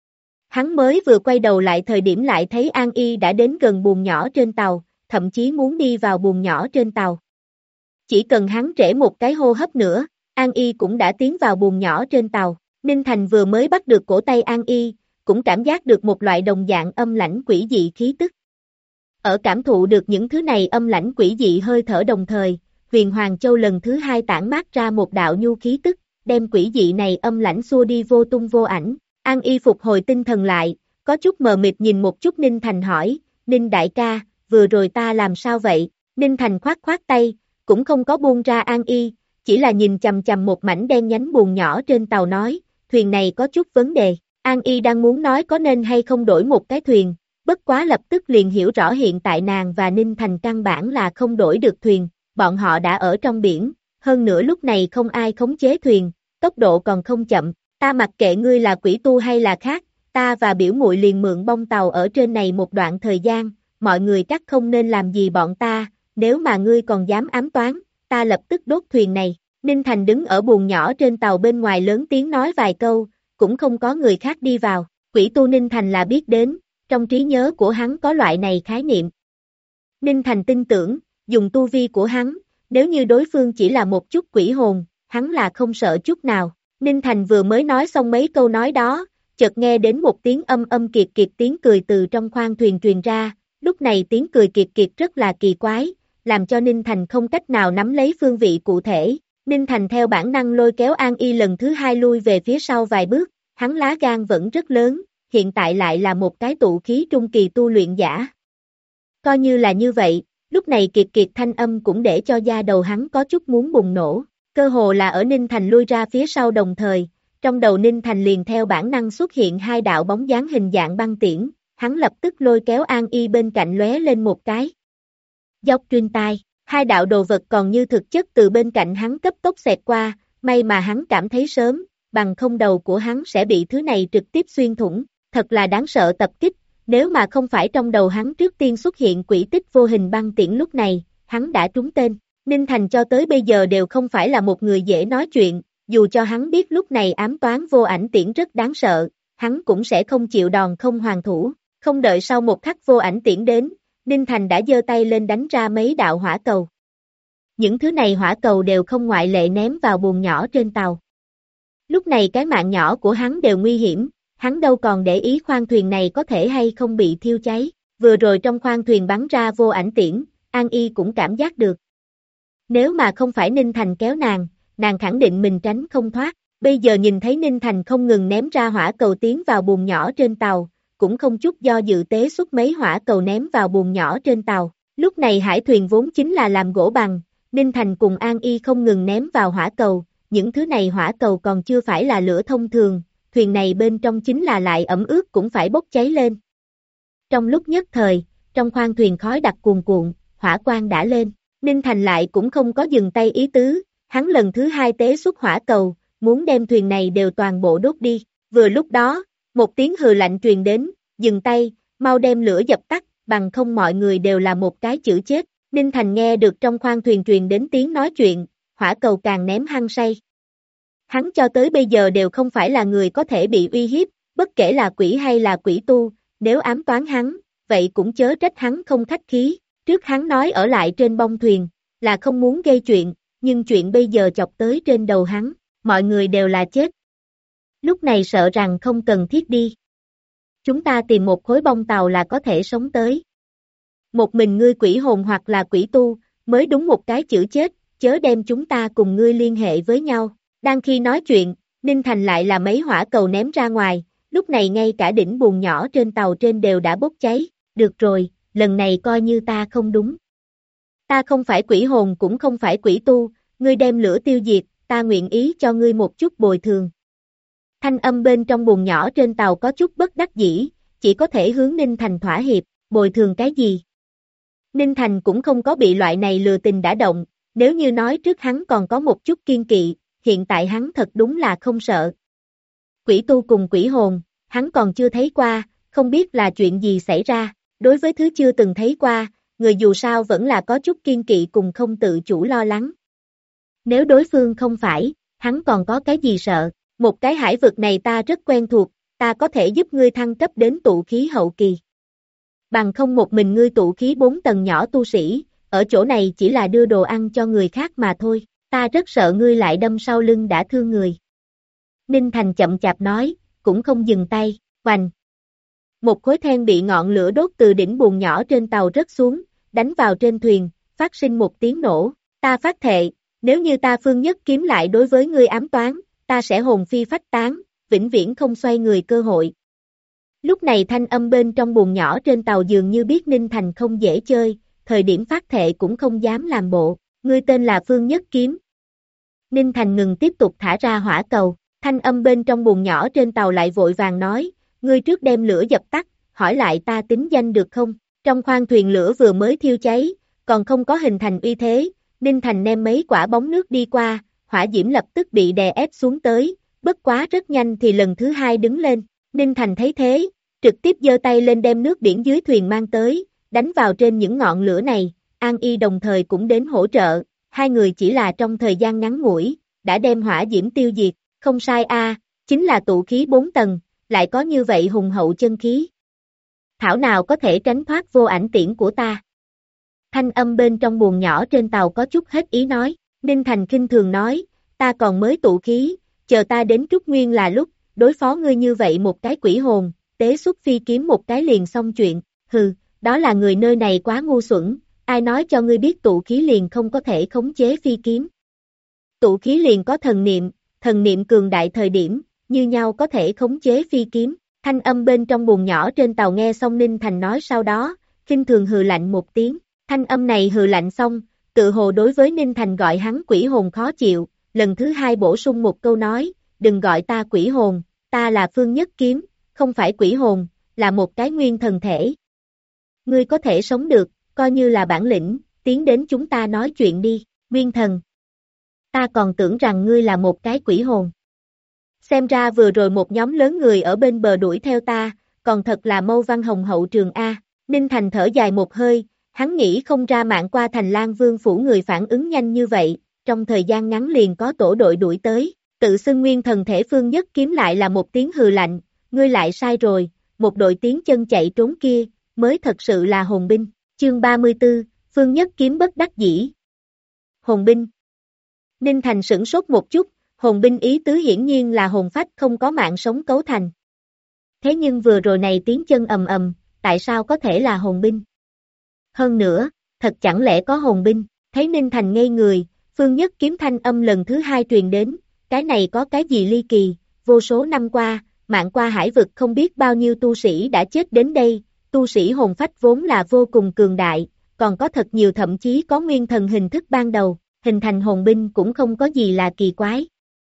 Hắn mới vừa quay đầu lại thời điểm lại thấy An Y đã đến gần buồng nhỏ trên tàu, thậm chí muốn đi vào buồng nhỏ trên tàu. Chỉ cần hắn trễ một cái hô hấp nữa, An Y cũng đã tiến vào buồng nhỏ trên tàu. Ninh Thành vừa mới bắt được cổ tay An Y, cũng cảm giác được một loại đồng dạng âm lãnh quỷ dị khí tức. Ở cảm thụ được những thứ này âm lãnh quỷ dị hơi thở đồng thời, Huyền Hoàng Châu lần thứ hai tản mát ra một đạo nhu khí tức, đem quỷ dị này âm lãnh xua đi vô tung vô ảnh. An Y phục hồi tinh thần lại, có chút mờ mịt nhìn một chút Ninh Thành hỏi, Ninh đại ca, vừa rồi ta làm sao vậy? Ninh Thành khoát khoát tay, cũng không có buông ra An Y, chỉ là nhìn chằm chằm một mảnh đen nhánh buồng nhỏ trên tàu nói, thuyền này có chút vấn đề. An Y đang muốn nói có nên hay không đổi một cái thuyền, bất quá lập tức liền hiểu rõ hiện tại nàng và Ninh Thành căn bản là không đổi được thuyền, bọn họ đã ở trong biển, hơn nữa lúc này không ai khống chế thuyền, tốc độ còn không chậm, ta mặc kệ ngươi là quỷ tu hay là khác, ta và biểu muội liền mượn bông tàu ở trên này một đoạn thời gian, mọi người chắc không nên làm gì bọn ta, nếu mà ngươi còn dám ám toán, ta lập tức đốt thuyền này. Ninh Thành đứng ở buồng nhỏ trên tàu bên ngoài lớn tiếng nói vài câu, cũng không có người khác đi vào. Quỷ tu Ninh Thành là biết đến, trong trí nhớ của hắn có loại này khái niệm. Ninh Thành tin tưởng, dùng tu vi của hắn, nếu như đối phương chỉ là một chút quỷ hồn, hắn là không sợ chút nào. Ninh Thành vừa mới nói xong mấy câu nói đó, chợt nghe đến một tiếng âm âm kiệt kiệt tiếng cười từ trong khoang thuyền truyền ra, lúc này tiếng cười kiệt kiệt rất là kỳ quái, làm cho Ninh Thành không cách nào nắm lấy phương vị cụ thể. Ninh Thành theo bản năng lôi kéo An Y lần thứ hai lui về phía sau vài bước, hắn lá gan vẫn rất lớn, hiện tại lại là một cái tụ khí trung kỳ tu luyện giả. Coi như là như vậy, lúc này kiệt kiệt thanh âm cũng để cho da đầu hắn có chút muốn bùng nổ, cơ hồ là ở Ninh Thành lui ra phía sau đồng thời, trong đầu Ninh Thành liền theo bản năng xuất hiện hai đạo bóng dáng hình dạng băng tiễn, hắn lập tức lôi kéo An Y bên cạnh lóe lên một cái. Dốc truyền tai, hai đạo đồ vật còn như thực chất từ bên cạnh hắn cấp tốc xẹt qua, may mà hắn cảm thấy sớm, bằng không đầu của hắn sẽ bị thứ này trực tiếp xuyên thủng, thật là đáng sợ tập kích, nếu mà không phải trong đầu hắn trước tiên xuất hiện quỷ tích vô hình băng tiễn lúc này, hắn đã trúng tên. Ninh Thành cho tới bây giờ đều không phải là một người dễ nói chuyện, dù cho hắn biết lúc này ám toán vô ảnh tiễn rất đáng sợ, hắn cũng sẽ không chịu đòn không hoàn thủ, không đợi sau một khắc vô ảnh tiễn đến, Ninh Thành đã giơ tay lên đánh ra mấy đạo hỏa cầu. Những thứ này hỏa cầu đều không ngoại lệ ném vào buồng nhỏ trên tàu. Lúc này cái mạng nhỏ của hắn đều nguy hiểm, hắn đâu còn để ý khoang thuyền này có thể hay không bị thiêu cháy, vừa rồi trong khoang thuyền bắn ra vô ảnh tiễn, An Y cũng cảm giác được. Nếu mà không phải Ninh Thành kéo nàng khẳng định mình tránh không thoát, bây giờ nhìn thấy Ninh Thành không ngừng ném ra hỏa cầu tiến vào buồng nhỏ trên tàu, cũng không chút do dự tế xuất mấy hỏa cầu ném vào buồng nhỏ trên tàu. Lúc này hải thuyền vốn chính là làm gỗ bằng, Ninh Thành cùng An Y không ngừng ném vào hỏa cầu, những thứ này hỏa cầu còn chưa phải là lửa thông thường, thuyền này bên trong chính là lại ẩm ướt cũng phải bốc cháy lên. Trong lúc nhất thời, trong khoang thuyền khói đặc cuồn cuộn, hỏa quang đã lên, Ninh Thành lại cũng không có dừng tay ý tứ, hắn lần thứ hai tế xuất hỏa cầu, muốn đem thuyền này đều toàn bộ đốt đi, vừa lúc đó, một tiếng hừ lạnh truyền đến, dừng tay, mau đem lửa dập tắt, bằng không mọi người đều là một cái chữ chết. Ninh Thành nghe được trong khoang thuyền truyền đến tiếng nói chuyện, hỏa cầu càng ném hăng say. Hắn cho tới bây giờ đều không phải là người có thể bị uy hiếp, bất kể là quỷ hay là quỷ tu, nếu ám toán hắn, vậy cũng chớ trách hắn không khách khí. Trước hắn nói ở lại trên bông thuyền, là không muốn gây chuyện, nhưng chuyện bây giờ chọc tới trên đầu hắn, mọi người đều là chết. Lúc này sợ rằng không cần thiết đi. Chúng ta tìm một khối bông tàu là có thể sống tới. Một mình ngươi quỷ hồn hoặc là quỷ tu, mới đúng một cái chữ chết, chớ đem chúng ta cùng ngươi liên hệ với nhau. Đang khi nói chuyện, Ninh Thành lại là mấy hỏa cầu ném ra ngoài, lúc này ngay cả đỉnh buồng nhỏ trên tàu trên đều đã bốc cháy. Được rồi, lần này coi như ta không đúng. Ta không phải quỷ hồn cũng không phải quỷ tu, ngươi đem lửa tiêu diệt, ta nguyện ý cho ngươi một chút bồi thường. Thanh âm bên trong buồng nhỏ trên tàu có chút bất đắc dĩ, chỉ có thể hướng Ninh Thành thỏa hiệp, bồi thường cái gì? Ninh Thành cũng không có bị loại này lừa tình đã động, nếu như nói trước hắn còn có một chút kiên kỵ, hiện tại hắn thật đúng là không sợ. Quỷ tu cùng quỷ hồn, hắn còn chưa thấy qua, không biết là chuyện gì xảy ra, đối với thứ chưa từng thấy qua, người dù sao vẫn là có chút kiên kỵ cùng không tự chủ lo lắng. Nếu đối phương không phải, hắn còn có cái gì sợ, một cái hải vực này ta rất quen thuộc, ta có thể giúp ngươi thăng cấp đến tụ khí hậu kỳ. Bằng không một mình ngươi tụ khí 4 tầng nhỏ tu sĩ, ở chỗ này chỉ là đưa đồ ăn cho người khác mà thôi, ta rất sợ ngươi lại đâm sau lưng đã thương người. Ninh Thành chậm chạp nói, cũng không dừng tay, oành. Một khối than bị ngọn lửa đốt từ đỉnh buồng nhỏ trên tàu rớt xuống, đánh vào trên thuyền, phát sinh một tiếng nổ, ta phát thệ, nếu như ta Phương Nhất Kiếm lại đối với ngươi ám toán, ta sẽ hồn phi phách tán, vĩnh viễn không xoay người cơ hội. Lúc này thanh âm bên trong buồng nhỏ trên tàu dường như biết Ninh Thành không dễ chơi, thời điểm phát thệ cũng không dám làm bộ, ngươi tên là Phương Nhất Kiếm. Ninh Thành ngừng tiếp tục thả ra hỏa cầu, thanh âm bên trong buồng nhỏ trên tàu lại vội vàng nói, ngươi trước đem lửa dập tắt, hỏi lại ta tính danh được không? Trong khoang thuyền lửa vừa mới thiêu cháy, còn không có hình thành uy thế, Ninh Thành ném mấy quả bóng nước đi qua, hỏa diễm lập tức bị đè ép xuống tới, bất quá rất nhanh thì lần thứ hai đứng lên. Ninh Thành thấy thế, trực tiếp giơ tay lên đem nước biển dưới thuyền mang tới, đánh vào trên những ngọn lửa này, An Y đồng thời cũng đến hỗ trợ, hai người chỉ là trong thời gian ngắn ngủi, đã đem hỏa diễm tiêu diệt, không sai chính là tụ khí 4 tầng, lại có như vậy hùng hậu chân khí. Thảo nào có thể tránh thoát vô ảnh tiễn của ta. Thanh âm bên trong buồng nhỏ trên tàu có chút hết ý nói, Ninh Thành khinh thường nói, ta còn mới tụ khí, chờ ta đến Trúc Nguyên là lúc, đối phó ngươi như vậy một cái quỷ hồn, tế xuất phi kiếm một cái liền xong chuyện, hừ, đó là người nơi này quá ngu xuẩn, ai nói cho ngươi biết tụ khí liền không có thể khống chế phi kiếm. Tụ khí liền có thần niệm cường đại thời điểm, như nhau có thể khống chế phi kiếm, thanh âm bên trong buồng nhỏ trên tàu nghe xong Ninh Thành nói sau đó, khinh thường hừ lạnh một tiếng, thanh âm này hừ lạnh xong, tự hồ đối với Ninh Thành gọi hắn quỷ hồn khó chịu, lần thứ hai bổ sung một câu nói, đừng gọi ta quỷ hồn, ta là Phương Nhất Kiếm, không phải quỷ hồn, là một cái nguyên thần thể. Ngươi có thể sống được, coi như là bản lĩnh, tiến đến chúng ta nói chuyện đi, nguyên thần. Ta còn tưởng rằng ngươi là một cái quỷ hồn. Xem ra vừa rồi một nhóm lớn người ở bên bờ đuổi theo ta, còn thật là mâu văn hồng hậu trường A. Ninh Thành thở dài một hơi, hắn nghĩ không ra mạng qua Thành Lang Vương phủ người phản ứng nhanh như vậy, trong thời gian ngắn liền có tổ đội đuổi tới, tự xưng nguyên thần thể Phương Nhất Kiếm lại là một tiếng hừ lạnh, ngươi lại sai rồi, một đội tiến chân chạy trốn kia, mới thật sự là hồn binh. Chương 34, Phương Nhất Kiếm bất đắc dĩ. Hồn binh. Ninh Thành sửng sốt một chút, hồn binh ý tứ hiển nhiên là hồn phách không có mạng sống cấu thành. Thế nhưng vừa rồi này tiếng chân ầm ầm, tại sao có thể là hồn binh? Hơn nữa, thật chẳng lẽ có hồn binh, thấy Ninh Thành ngây người, Phương Nhất Kiếm thanh âm lần thứ hai truyền đến, cái này có cái gì ly kỳ, vô số năm qua, mạng qua hải vực không biết bao nhiêu tu sĩ đã chết đến đây, tu sĩ hồn phách vốn là vô cùng cường đại, còn có thật nhiều thậm chí có nguyên thần hình thức ban đầu, hình thành hồn binh cũng không có gì là kỳ quái.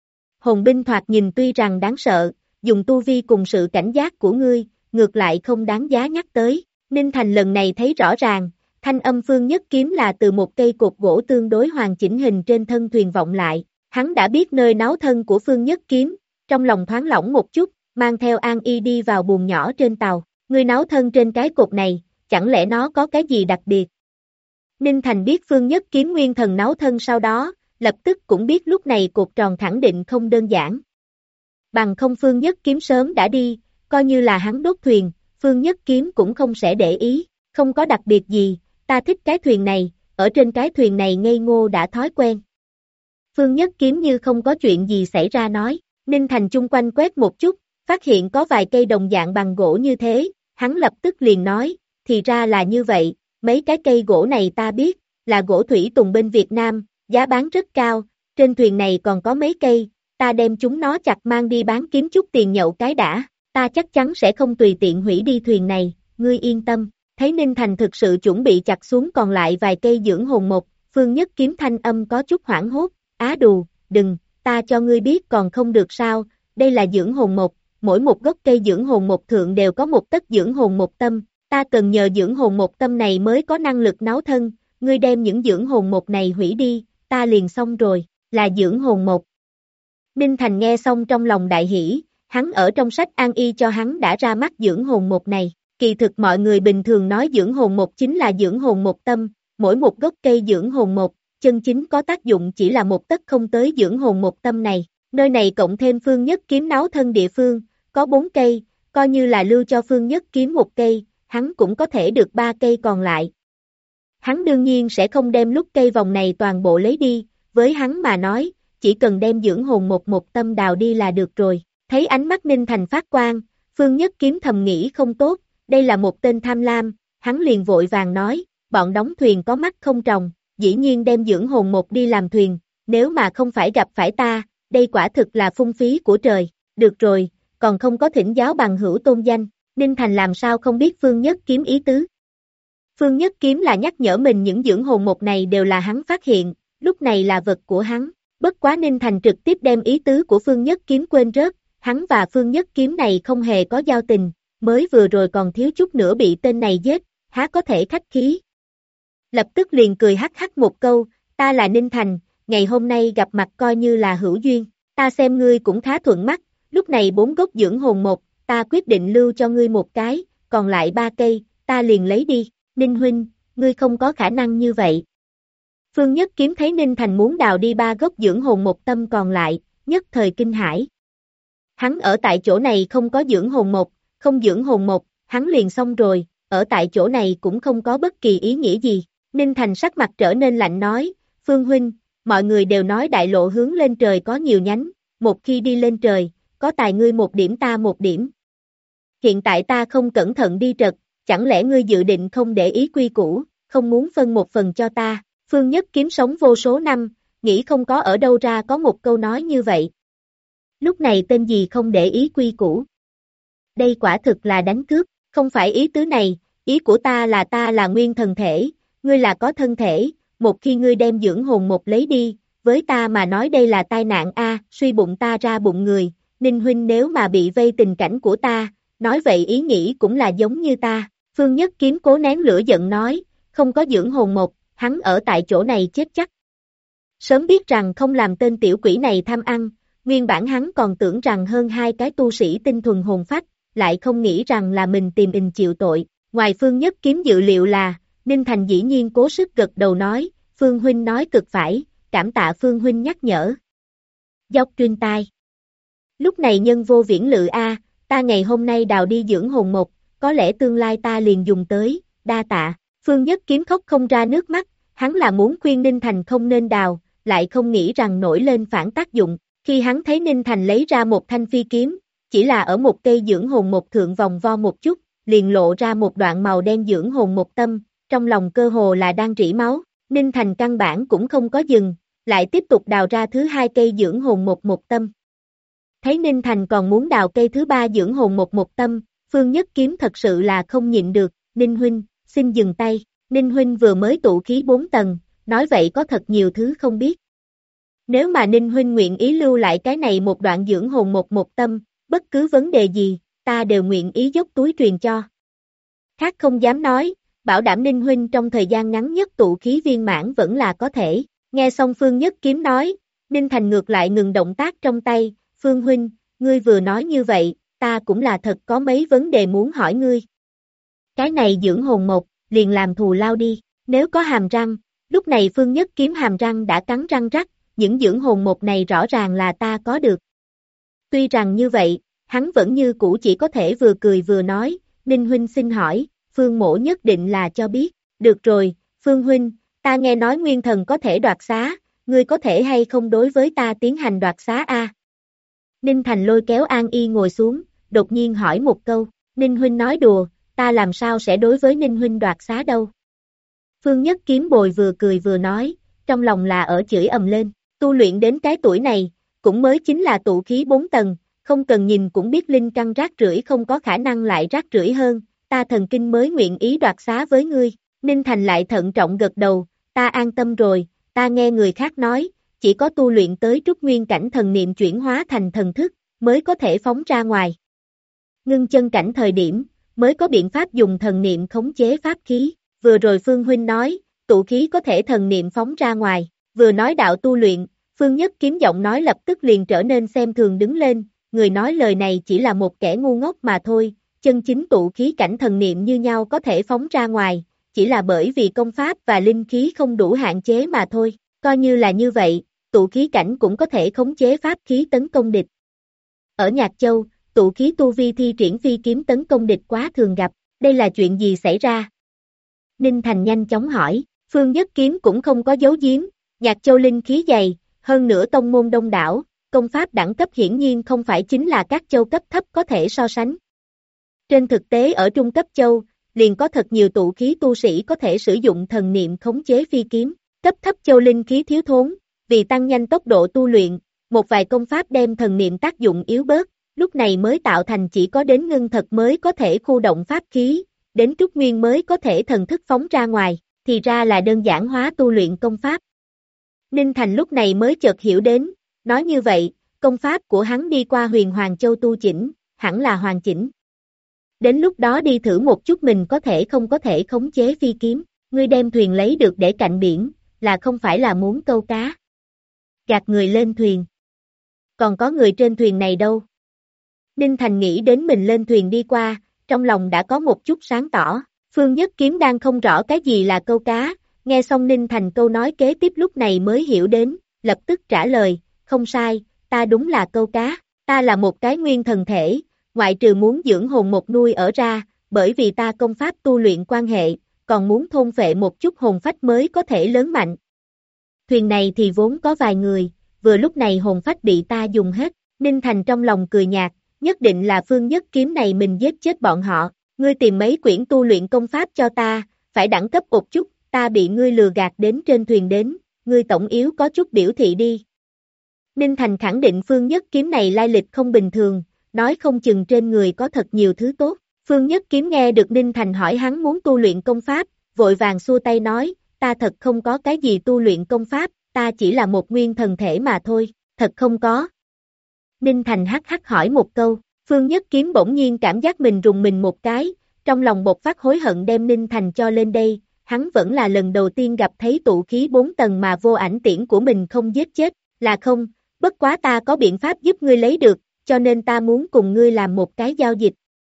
Hồn binh thoạt nhìn tuy rằng đáng sợ, dùng tu vi cùng sự cảnh giác của ngươi, ngược lại không đáng giá nhắc tới. Ninh Thành lần này thấy rõ ràng, thanh âm Phương Nhất Kiếm là từ một cây cột gỗ tương đối hoàn chỉnh hình trên thân thuyền vọng lại. Hắn đã biết nơi náu thân của Phương Nhất Kiếm, trong lòng thoáng lỏng một chút, mang theo An Y đi vào buồng nhỏ trên tàu. Ngươi náu thân trên cái cột này, chẳng lẽ nó có cái gì đặc biệt? Ninh Thành biết Phương Nhất Kiếm nguyên thần náu thân sau đó, lập tức cũng biết lúc này cột tròn khẳng định không đơn giản. Bằng không Phương Nhất Kiếm sớm đã đi, coi như là hắn đốt thuyền, Phương Nhất Kiếm cũng không sẽ để ý, không có đặc biệt gì, ta thích cái thuyền này, ở trên cái thuyền này ngây ngô đã thói quen. Phương Nhất Kiếm như không có chuyện gì xảy ra nói, Ninh Thành chung quanh quét một chút, phát hiện có vài cây đồng dạng bằng gỗ như thế, hắn lập tức liền nói, thì ra là như vậy, mấy cái cây gỗ này ta biết, là gỗ thủy tùng bên Việt Nam, giá bán rất cao, trên thuyền này còn có mấy cây, ta đem chúng nó chặt mang đi bán kiếm chút tiền nhậu cái đã, ta chắc chắn sẽ không tùy tiện hủy đi thuyền này, ngươi yên tâm. Thấy Ninh Thành thực sự chuẩn bị chặt xuống còn lại vài cây dưỡng hồn mộc, Phương Nhất Kiếm thanh âm có chút hoảng hốt, đù, đừng, ta cho ngươi biết còn không được sao, đây là dưỡng hồn mộc, mỗi một gốc cây dưỡng hồn mộc thượng đều có một tấc dưỡng hồn mộc tâm, ta cần nhờ dưỡng hồn mộc tâm này mới có năng lực náo thân, ngươi đem những dưỡng hồn mộc này hủy đi, ta liền xong rồi, là dưỡng hồn mộc. Ninh Thành nghe xong trong lòng đại hỉ, hắn ở trong sách An Y cho hắn đã ra mắt dưỡng hồn mộc này. Kỳ thực mọi người bình thường nói dưỡng hồn mộc chính là dưỡng hồn mộc tâm, mỗi một gốc cây dưỡng hồn mộc, chân chính có tác dụng chỉ là một tấc không tới dưỡng hồn mộc tâm này. Nơi này cộng thêm Phương Nhất Kiếm náo thân địa phương, có 4 cây, coi như là lưu cho Phương Nhất Kiếm một cây, hắn cũng có thể được 3 cây còn lại. Hắn đương nhiên sẽ không đem lúc cây vòng này toàn bộ lấy đi, với hắn mà nói, chỉ cần đem dưỡng hồn một tâm đào đi là được rồi. Thấy ánh mắt Ninh Thành phát quang, Phương Nhất Kiếm thầm nghĩ không tốt. Đây là một tên tham lam, hắn liền vội vàng nói, bọn đóng thuyền có mắt không tròng, dĩ nhiên đem dưỡng hồn một đi làm thuyền, nếu mà không phải gặp phải ta, đây quả thực là phung phí của trời, được rồi, còn không có thỉnh giáo bằng hữu tôn danh, Ninh Thành làm sao không biết Phương Nhất Kiếm ý tứ. Phương Nhất Kiếm là nhắc nhở mình những dưỡng hồn một này đều là hắn phát hiện, lúc này là vật của hắn, bất quá Ninh Thành trực tiếp đem ý tứ của Phương Nhất Kiếm quên rớt, hắn và Phương Nhất Kiếm này không hề có giao tình. Mới vừa rồi còn thiếu chút nữa bị tên này giết, há có thể khách khí. Lập tức liền cười hắc hắc một câu, ta là Ninh Thành, ngày hôm nay gặp mặt coi như là hữu duyên, ta xem ngươi cũng khá thuận mắt, lúc này 4 gốc dưỡng hồn một, ta quyết định lưu cho ngươi một cái, còn lại 3 cây, ta liền lấy đi. Ninh huynh, ngươi không có khả năng như vậy. Phương Nhất Kiếm thấy Ninh Thành muốn đào đi 3 gốc dưỡng hồn một tâm còn lại, nhất thời kinh hãi. Hắn ở tại chỗ này không có dưỡng hồn một, không dưỡng hồn một, hắn liền xong rồi, ở tại chỗ này cũng không có bất kỳ ý nghĩa gì. Ninh Thành sắc mặt trở nên lạnh nói, Phương huynh, mọi người đều nói đại lộ hướng lên trời có nhiều nhánh, một khi đi lên trời, có tài ngươi một điểm ta một điểm. Hiện tại ta không cẩn thận đi trật, chẳng lẽ ngươi dự định không để ý quy củ, không muốn phân một phần cho ta? Phương Nhất Kiếm sống vô số năm, nghĩ không có ở đâu ra có một câu nói như vậy. Lúc này tên gì không để ý quy củ? Đây quả thực là đánh cướp, không phải ý tứ này, ý của ta là nguyên thần thể, ngươi là có thân thể, một khi ngươi đem dưỡng hồn một lấy đi, với ta mà nói đây là tai nạn a, suy bụng ta ra bụng người, Ninh huynh nếu mà bị vây tình cảnh của ta, nói vậy ý nghĩ cũng là giống như ta. Phương Nhất Kiếm cố nén lửa giận nói, không có dưỡng hồn một, hắn ở tại chỗ này chết chắc. Sớm biết rằng không làm tên tiểu quỷ này tham ăn, nguyên bản hắn còn tưởng rằng hơn 2 cái tu sĩ tinh thuần hồn phách, lại không nghĩ rằng là mình tìm chịu tội. Ngoài Phương Nhất Kiếm dự liệu là, Ninh Thành dĩ nhiên cố sức gật đầu nói, Phương huynh nói cực phải, cảm tạ Phương huynh nhắc nhở. Dốc truyền tai. Lúc này nhân vô viễn lự a, ta ngày hôm nay đào đi dưỡng hồn một, có lẽ tương lai ta liền dùng tới, đa tạ. Phương Nhất Kiếm khóc không ra nước mắt, hắn là muốn khuyên Ninh Thành không nên đào, lại không nghĩ rằng nổi lên phản tác dụng. Khi hắn thấy Ninh Thành lấy ra một thanh phi kiếm, chỉ là ở một cây dưỡng hồn một thượng vòng vo một chút, liền lộ ra một đoạn màu đen dưỡng hồn một tâm, trong lòng cơ hồ là đang rỉ máu. Ninh Thành căn bản cũng không có dừng, lại tiếp tục đào ra thứ 2 cây dưỡng hồn một tâm. Thấy Ninh Thành còn muốn đào cây thứ 3 dưỡng hồn một tâm, Phương Nhất Kiếm thật sự là không nhịn được, Ninh huynh, xin dừng tay, Ninh huynh vừa mới tụ khí 4 tầng, nói vậy có thật nhiều thứ không biết. Nếu mà Ninh huynh nguyện ý lưu lại cái này một đoạn dưỡng hồn một tâm, bất cứ vấn đề gì, ta đều nguyện ý dốc túi truyền cho. Khác không dám nói, bảo đảm Ninh huynh trong thời gian ngắn nhất tụ khí viên mãn vẫn là có thể. Nghe xong Phương Nhất Kiếm nói, Ninh Thành ngược lại ngừng động tác trong tay, Phương huynh, ngươi vừa nói như vậy, ta cũng là thật có mấy vấn đề muốn hỏi ngươi. Cái này dưỡng hồn một, liền làm thù lao đi, nếu có hàm răng, lúc này Phương Nhất Kiếm hàm răng đã cắn răng rắc, những dưỡng hồn một này rõ ràng là ta có được. Tuy rằng như vậy, hắn vẫn như cũ chỉ có thể vừa cười vừa nói, Ninh huynh xin hỏi, Phương mỗ nhất định là cho biết, được rồi, Phương huynh, ta nghe nói nguyên thần có thể đoạt xá, ngươi có thể hay không đối với ta tiến hành đoạt xá a? Ninh Thành lôi kéo An Y ngồi xuống, đột nhiên hỏi một câu, Ninh huynh nói đùa, ta làm sao sẽ đối với Ninh huynh đoạt xá đâu? Phương Nhất Kiếm bồi vừa cười vừa nói, trong lòng là ở chửi ầm lên, tu luyện đến cái tuổi này, cũng mới chính là tụ khí 4 tầng, không cần nhìn cũng biết linh căn rác rưởi không có khả năng lại rác rưởi hơn, ta thần kinh mới nguyện ý đoạt xá với ngươi. Ninh Thành lại thận trọng gật đầu, ta an tâm rồi, ta nghe người khác nói, chỉ có tu luyện tới trúc nguyên cảnh thần niệm chuyển hóa thành thần thức, mới có thể phóng ra ngoài. Ngưng chân cảnh thời điểm, mới có biện pháp dùng thần niệm khống chế pháp khí, vừa rồi Phương huynh nói, tụ khí có thể thần niệm phóng ra ngoài, vừa nói đạo tu luyện, Phương Nhất Kiếm giọng nói lập tức liền trở nên xem thường đứng lên, người nói lời này chỉ là một kẻ ngu ngốc mà thôi, chân chính tụ khí cảnh thần niệm như nhau có thể phóng ra ngoài, chỉ là bởi vì công pháp và linh khí không đủ hạn chế mà thôi, coi như là như vậy, tụ khí cảnh cũng có thể khống chế pháp khí tấn công địch. Ở Nhạc Châu, tụ khí tu vi thi triển phi kiếm tấn công địch quá thường gặp, đây là chuyện gì xảy ra? Ninh Thành nhanh chóng hỏi, Phương Nhất Kiếm cũng không có giấu giếm, Nhạc Châu linh khí dày, hơn nữa tông môn đông đảo, công pháp đẳng cấp hiển nhiên không phải chính là các châu cấp thấp có thể so sánh. Trên thực tế ở trung cấp châu, liền có thật nhiều tụ khí tu sĩ có thể sử dụng thần niệm khống chế phi kiếm, cấp thấp châu linh khí thiếu thốn, vì tăng nhanh tốc độ tu luyện, một vài công pháp đem thần niệm tác dụng yếu bớt, lúc này mới tạo thành chỉ có đến ngưng thật mới có thể khu động pháp khí, đến trúc nguyên mới có thể thần thức phóng ra ngoài, thì ra là đơn giản hóa tu luyện công pháp. Ninh Thành lúc này mới chợt hiểu đến, nói như vậy, công pháp của hắn đi qua Huyền Hoàng Châu tu chỉnh, hẳn là hoàn chỉnh. Đến lúc đó đi thử một chút mình có thể không có thể khống chế phi kiếm, ngươi đem thuyền lấy được để cạnh biển, là không phải là muốn câu cá. Gạt người lên thuyền. Còn có người trên thuyền này đâu? Ninh Thành nghĩ đến mình lên thuyền đi qua, trong lòng đã có một chút sáng tỏ. Phương Nhất Kiếm đang không rõ cái gì là câu cá, nghe xong Ninh Thành câu nói kế tiếp lúc này mới hiểu đến, lập tức trả lời, không sai, ta đúng là câu cá, ta là một cái nguyên thần thể, ngoại trừ muốn dưỡng hồn một nuôi ở ra, bởi vì ta công pháp tu luyện quan hệ, còn muốn thôn phệ một chút hồn phách mới có thể lớn mạnh. Thuyền này thì vốn có vài người, vừa lúc này hồn phách bị ta dùng hết, Ninh Thành trong lòng cười nhạt, nhất định là Phương Nhất Kiếm này mình giết chết bọn họ, ngươi tìm mấy quyển tu luyện công pháp cho ta, phải đẳng cấp một chút, ta bị ngươi lừa gạt đến trên thuyền đến, ngươi tổng yếu có chút biểu thị đi. Ninh Thành khẳng định Phương Nhất Kiếm này lai lịch không bình thường, nói không chừng trên người có thật nhiều thứ tốt. Phương Nhất Kiếm nghe được Ninh Thành hỏi hắn muốn tu luyện công pháp, vội vàng xua tay nói, ta thật không có cái gì tu luyện công pháp, ta chỉ là một nguyên thần thể mà thôi, thật không có. Ninh Thành hắc hắc hỏi một câu, Phương Nhất Kiếm bỗng nhiên cảm giác mình rùng mình một cái, trong lòng bộc phát hối hận đem Ninh Thành cho lên đây, hắn vẫn là lần đầu tiên gặp thấy tụ khí 4 tầng mà vô ảnh tiễn của mình không giết chết, là không, bất quá ta có biện pháp giúp ngươi lấy được, cho nên ta muốn cùng ngươi làm một cái giao dịch.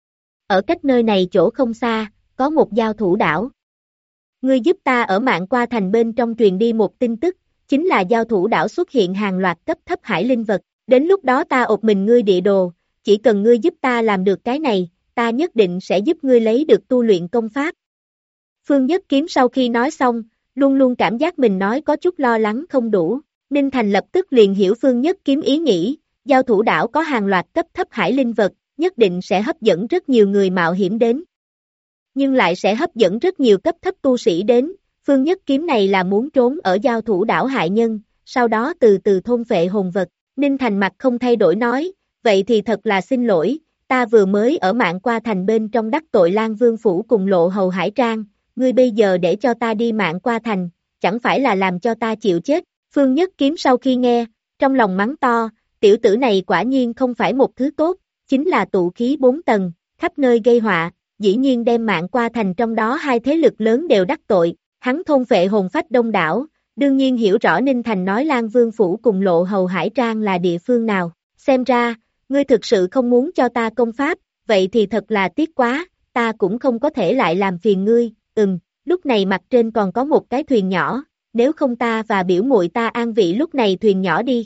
Ở cách nơi này chỗ không xa, có một giao thủ đảo. Ngươi giúp ta ở Mạn Qua Thành bên trong truyền đi một tin tức, chính là giao thủ đảo xuất hiện hàng loạt cấp thấp hải linh vật, đến lúc đó ta ột mình ngươi địa đồ, chỉ cần ngươi giúp ta làm được cái này, ta nhất định sẽ giúp ngươi lấy được tu luyện công pháp. Phương Nhất Kiếm sau khi nói xong, luôn luôn cảm giác mình nói có chút lo lắng không đủ, Ninh Thành lập tức liền hiểu Phương Nhất Kiếm ý nghĩ, giao thủ đảo có hàng loạt cấp thấp hải linh vật, nhất định sẽ hấp dẫn rất nhiều người mạo hiểm đến. Nhưng lại sẽ hấp dẫn rất nhiều cấp thấp tu sĩ đến, Phương Nhất Kiếm này là muốn trốn ở giao thủ đảo hại nhân, sau đó từ từ thôn phệ hồn vật, Ninh Thành mặt không thay đổi nói, vậy thì thật là xin lỗi, ta vừa mới ở Mạn Qua Thành bên trong đắc tội Lan Vương Phủ cùng Lộ Hầu Hải Trang, ngươi bây giờ để cho ta đi Mạn Qua Thành, chẳng phải là làm cho ta chịu chết, Phương Nhất Kiếm sau khi nghe, trong lòng mắng to, tiểu tử này quả nhiên không phải một thứ tốt, chính là tụ khí 4 tầng, khắp nơi gây họa, dĩ nhiên đem Mạn Qua Thành trong đó hai thế lực lớn đều đắc tội, hắn thôn phệ hồn phách đông đảo, đương nhiên hiểu rõ Ninh Thành nói Lan Vương Phủ cùng Lộ Hầu Hải Trang là địa phương nào, xem ra, ngươi thực sự không muốn cho ta công pháp, vậy thì thật là tiếc quá, ta cũng không có thể lại làm phiền ngươi, lúc này mặt trên còn có một cái thuyền nhỏ, nếu không ta và biểu muội ta an vị lúc này thuyền nhỏ đi.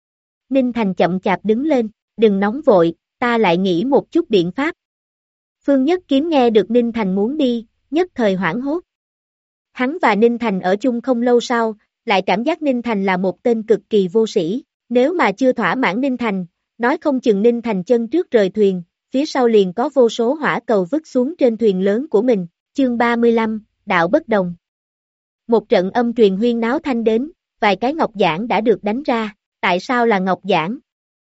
Ninh Thành chậm chạp đứng lên, đừng nóng vội, ta lại nghĩ một chút biện pháp. Phương Nhất Kiếm nghe được Ninh Thành muốn đi, nhất thời hoảng hốt. Hắn và Ninh Thành ở chung không lâu sau, lại cảm giác Ninh Thành là một tên cực kỳ vô sĩ, nếu mà chưa thỏa mãn Ninh Thành, nói không chừng Ninh Thành chân trước rời thuyền, phía sau liền có vô số hỏa cầu vứt xuống trên thuyền lớn của mình, chương 35, đạo bất đồng. Một trận âm truyền huyên náo thanh đến, vài cái ngọc giản đã được đánh ra, tại sao là ngọc giản?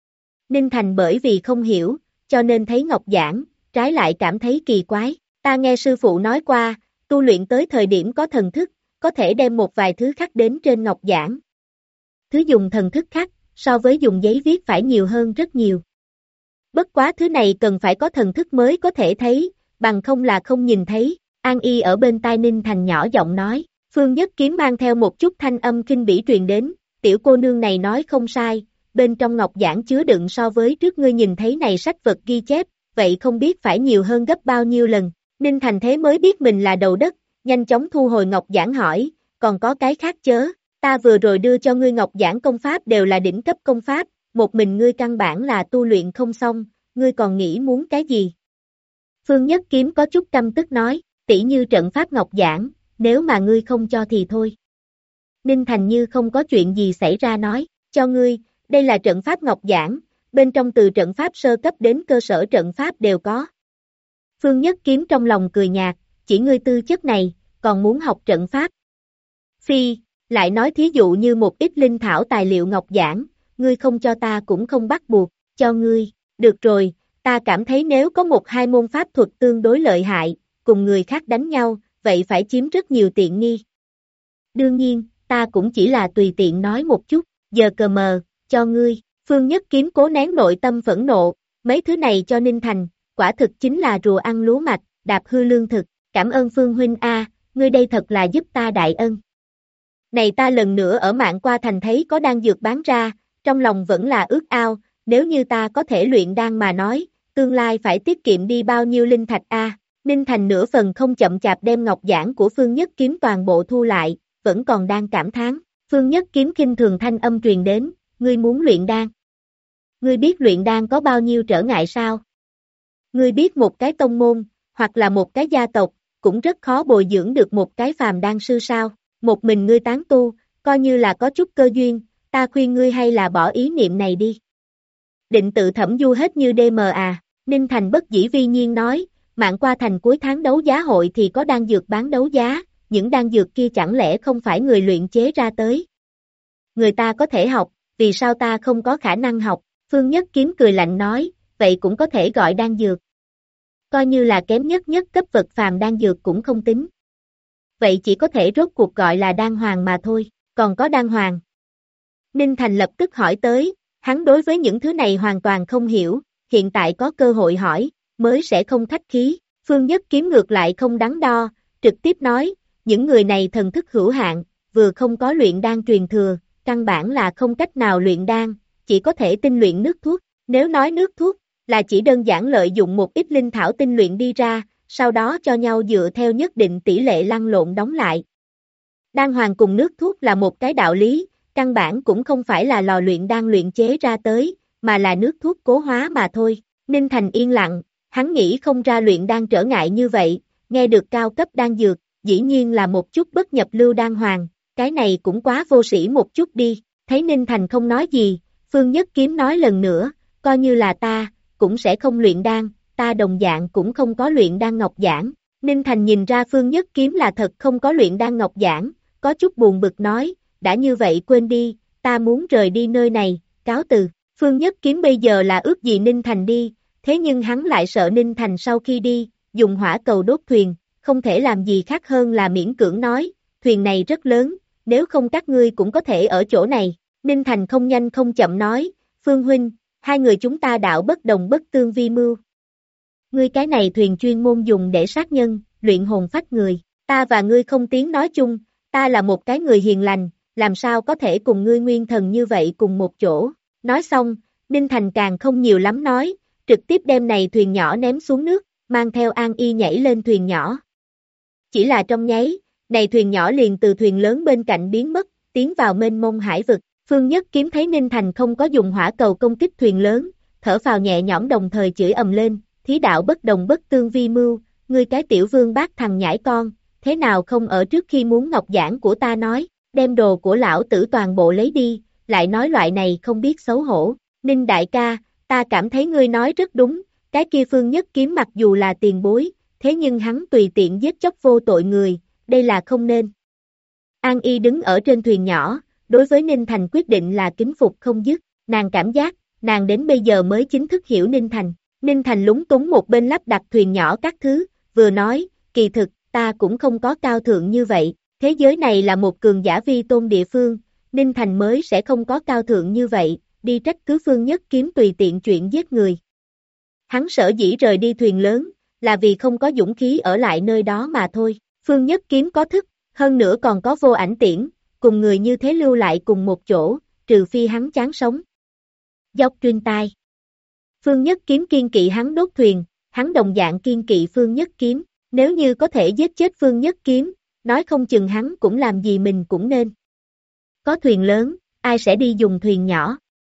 Ninh Thành bởi vì không hiểu, cho nên thấy ngọc giản, trái lại cảm thấy kỳ quái, ta nghe sư phụ nói qua, tu luyện tới thời điểm có thần thức, có thể đem một vài thứ khắc đến trên ngọc giản. Thứ dùng thần thức khắc, so với dùng giấy viết phải nhiều hơn rất nhiều. Bất quá thứ này cần phải có thần thức mới có thể thấy, bằng không là không nhìn thấy, An Y ở bên tai Ninh Thành nhỏ giọng nói, Phương Nhất Kiếm mang theo một chút thanh âm kinh bỉ truyền đến, tiểu cô nương này nói không sai, bên trong ngọc giản chứa đựng so với trước ngươi nhìn thấy này sách vật ghi chép, vậy không biết phải nhiều hơn gấp bao nhiêu lần, Ninh Thành thế mới biết mình là đầu đất, nhanh chóng thu hồi ngọc giản hỏi, còn có cái khác chớ, ta vừa rồi đưa cho ngươi ngọc giản công pháp đều là đỉnh cấp công pháp, một mình ngươi căn bản là tu luyện không xong, ngươi còn nghĩ muốn cái gì? Phương Nhất Kiếm có chút căm tức nói, tỉ như trận pháp ngọc giản, nếu mà ngươi không cho thì thôi. Ninh Thành như không có chuyện gì xảy ra nói, cho ngươi, đây là trận pháp ngọc giản, bên trong từ trận pháp sơ cấp đến cơ sở trận pháp đều có. Phương Nhất Kiếm trong lòng cười nhạt, chỉ ngươi tư chất này, còn muốn học trận pháp. Phi, lại nói thí dụ như một ít linh thảo tài liệu ngọc giản, ngươi không cho ta cũng không bắt buộc, cho ngươi, được rồi, ta cảm thấy nếu có một hai môn pháp thuật tương đối lợi hại, cùng người khác đánh nhau, vậy phải chiếm rất nhiều tiện nghi. Đương nhiên, ta cũng chỉ là tùy tiện nói một chút, giờ cờ mờ, cho ngươi, Phương Nhất Kiếm cố nén nội tâm phẫn nộ, mấy thứ này cho Ninh Thành, quả thực chính là rùa ăn lúa mạch, đạp hư lương thực, cảm ơn Phương huynh a, ngươi đây thật là giúp ta đại ân. Này ta lần nữa ở Mạn Qua Thành thấy có đan dược bán ra, trong lòng vẫn là ước ao, nếu như ta có thể luyện đan mà nói, tương lai phải tiết kiệm đi bao nhiêu linh thạch a? Ninh Thành nửa phần không chậm chạp đem ngọc giản của Phương Nhất Kiếm toàn bộ thu lại, vẫn còn đang cảm thán. Phương Nhất Kiếm khinh thường thanh âm truyền đến, ngươi muốn luyện đan. Ngươi biết luyện đan có bao nhiêu trở ngại sao? Ngươi biết một cái tông môn, hoặc là một cái gia tộc, cũng rất khó bồi dưỡng được một cái phàm đan sư sao? Một mình ngươi tán tu, coi như là có chút cơ duyên, ta khuyên ngươi hay là bỏ ý niệm này đi. Định tự thẩm du hết như DM à? Ninh Thành bất dĩ vi nhiên nói, mạng qua thành cuối tháng đấu giá hội thì có đan dược bán đấu giá, những đan dược kia chẳng lẽ không phải người luyện chế ra tới? Người ta có thể học, vì sao ta không có khả năng học? Phương Nhất Kiếm cười lạnh nói, vậy cũng có thể gọi đan dược. Coi như là kém nhất cấp vật phàm đan dược cũng không tính. Vậy chỉ có thể rốt cuộc gọi là đan hoàng mà thôi, còn có đan hoàng. Ninh Thành lập tức hỏi tới, hắn đối với những thứ này hoàn toàn không hiểu, hiện tại có cơ hội hỏi, mới sẽ không khách khí. Phương Nhất Kiếm ngược lại không đắn đo, trực tiếp nói, những người này thần thức hữu hạn, vừa không có luyện đan truyền thừa, căn bản là không cách nào luyện đan, chỉ có thể tinh luyện nước thuốc. Nếu nói nước thuốc, là chỉ đơn giản lợi dụng một ít linh thảo tinh luyện đi ra, sau đó cho nhau dựa theo nhất định tỷ lệ lăn lộn đóng lại. Đan hoàng cùng nước thuốc là một cái đạo lý, căn bản cũng không phải là lò luyện đan luyện chế ra tới, mà là nước thuốc cố hóa mà thôi. Ninh Thành yên lặng, hắn nghĩ không ra luyện đan trở ngại như vậy, nghe được cao cấp đan dược, dĩ nhiên là một chút bất nhập lưu đan hoàng, cái này cũng quá vô sĩ một chút đi. Thấy Ninh Thành không nói gì, Phương Nhất Kiếm nói lần nữa, coi như là ta, cũng sẽ không luyện đan, ta đồng dạng cũng không có luyện đan ngọc giản. Ninh Thành nhìn ra Phương Nhất Kiếm là thật không có luyện đan ngọc giản, có chút buồn bực nói, đã như vậy quên đi, ta muốn rời đi nơi này, cáo từ. Phương Nhất Kiếm bây giờ là ước gì Ninh Thành đi, thế nhưng hắn lại sợ Ninh Thành sau khi đi, dùng hỏa cầu đốt thuyền, không thể làm gì khác hơn là miễn cưỡng nói, thuyền này rất lớn, nếu không các ngươi cũng có thể ở chỗ này. Ninh Thành không nhanh không chậm nói, Phương Huynh, hai người chúng ta đạo bất đồng bất tương vi mưu. Ngươi cái này thuyền chuyên môn dùng để sát nhân, luyện hồn phách người, ta và ngươi không tiếng nói chung, ta là một cái người hiền lành, làm sao có thể cùng ngươi nguyên thần như vậy cùng một chỗ. Nói xong, Ninh Thành càng không nhiều lắm nói, trực tiếp đem này thuyền nhỏ ném xuống nước, mang theo An Y nhảy lên thuyền nhỏ. Chỉ là trong nháy, này thuyền nhỏ liền từ thuyền lớn bên cạnh biến mất, tiến vào mênh mông hải vực. Phương Nhất Kiếm thấy Ninh Thành không có dùng hỏa cầu công kích thuyền lớn, thở phào nhẹ nhõm đồng thời chửi ầm lên, thí đạo bất đồng bất tương vi mưu, ngươi cái tiểu vương bác thằng nhãi con, thế nào không ở trước khi muốn ngọc giản của ta nói, đem đồ của lão tử toàn bộ lấy đi, lại nói loại này không biết xấu hổ. Ninh đại ca, ta cảm thấy ngươi nói rất đúng, cái kia Phương Nhất Kiếm mặc dù là tiền bối, thế nhưng hắn tùy tiện giết chóc vô tội người, đây là không nên. An Y đứng ở trên thuyền nhỏ, đối với Ninh Thành quyết định là kính phục không dứt, nàng cảm giác, nàng đến bây giờ mới chính thức hiểu Ninh Thành. Ninh Thành lúng túng một bên lắp đặt thuyền nhỏ các thứ, vừa nói, kỳ thực, ta cũng không có cao thượng như vậy, thế giới này là một cường giả vi tôn địa phương, Ninh Thành mới sẽ không có cao thượng như vậy, đi trách cứ Phương Nhất Kiếm tùy tiện chuyện giết người. Hắn sở dĩ rời đi thuyền lớn, là vì không có dũng khí ở lại nơi đó mà thôi. Phương Nhất Kiếm có thức, hơn nữa còn có vô ảnh tiễn, cùng người như thế lưu lại cùng một chỗ, trừ phi hắn chán sống. Dốc truyền tai. Phương Nhất Kiếm kiên kỵ hắn đốt thuyền, hắn đồng dạng kiên kỵ Phương Nhất Kiếm, nếu như có thể giết chết Phương Nhất Kiếm, nói không chừng hắn cũng làm gì mình cũng nên. Có thuyền lớn, ai sẽ đi dùng thuyền nhỏ?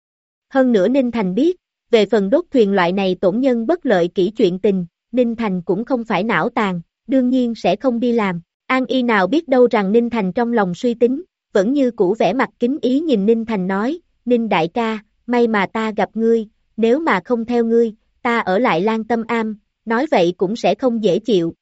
Hơn nữa Ninh Thành biết, về phần đốt thuyền loại này tổn nhân bất lợi kỹ chuyện tình, Ninh Thành cũng không phải não tàn, đương nhiên sẽ không đi làm. An Y nào biết đâu rằng Ninh Thành trong lòng suy tính, vẫn như cũ vẻ mặt kính ý nhìn Ninh Thành nói, Ninh đại ca, may mà ta gặp ngươi, nếu mà không theo ngươi, ta ở lại Lan Tâm Am, nói vậy cũng sẽ không dễ chịu.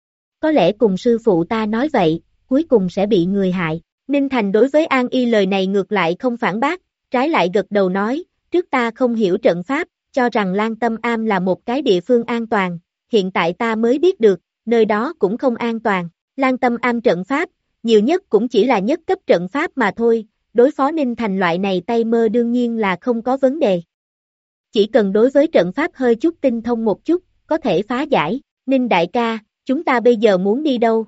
Có lẽ cùng sư phụ ta nói vậy, cuối cùng sẽ bị người hại. Ninh Thành đối với An Y lời này ngược lại không phản bác, trái lại gật đầu nói, trước ta không hiểu trận pháp, cho rằng Lan Tâm Am là một cái địa phương an toàn, hiện tại ta mới biết được, nơi đó cũng không an toàn. Lan Tâm Am trận pháp, nhiều nhất cũng chỉ là nhất cấp trận pháp mà thôi, đối phó Ninh Thành loại này tay mơ đương nhiên là không có vấn đề. Chỉ cần đối với trận pháp hơi chút tinh thông một chút, có thể phá giải. Ninh đại ca, chúng ta bây giờ muốn đi đâu?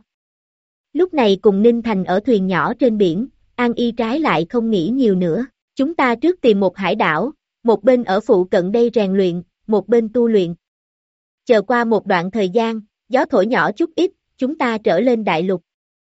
Lúc này cùng Ninh Thành ở thuyền nhỏ trên biển, An Y trái lại không nghĩ nhiều nữa. Chúng ta trước tìm một hải đảo, một bên ở phụ cận đây rèn luyện, một bên tu luyện. Chờ qua một đoạn thời gian, gió thổi nhỏ chút ít, chúng ta trở lên đại lục.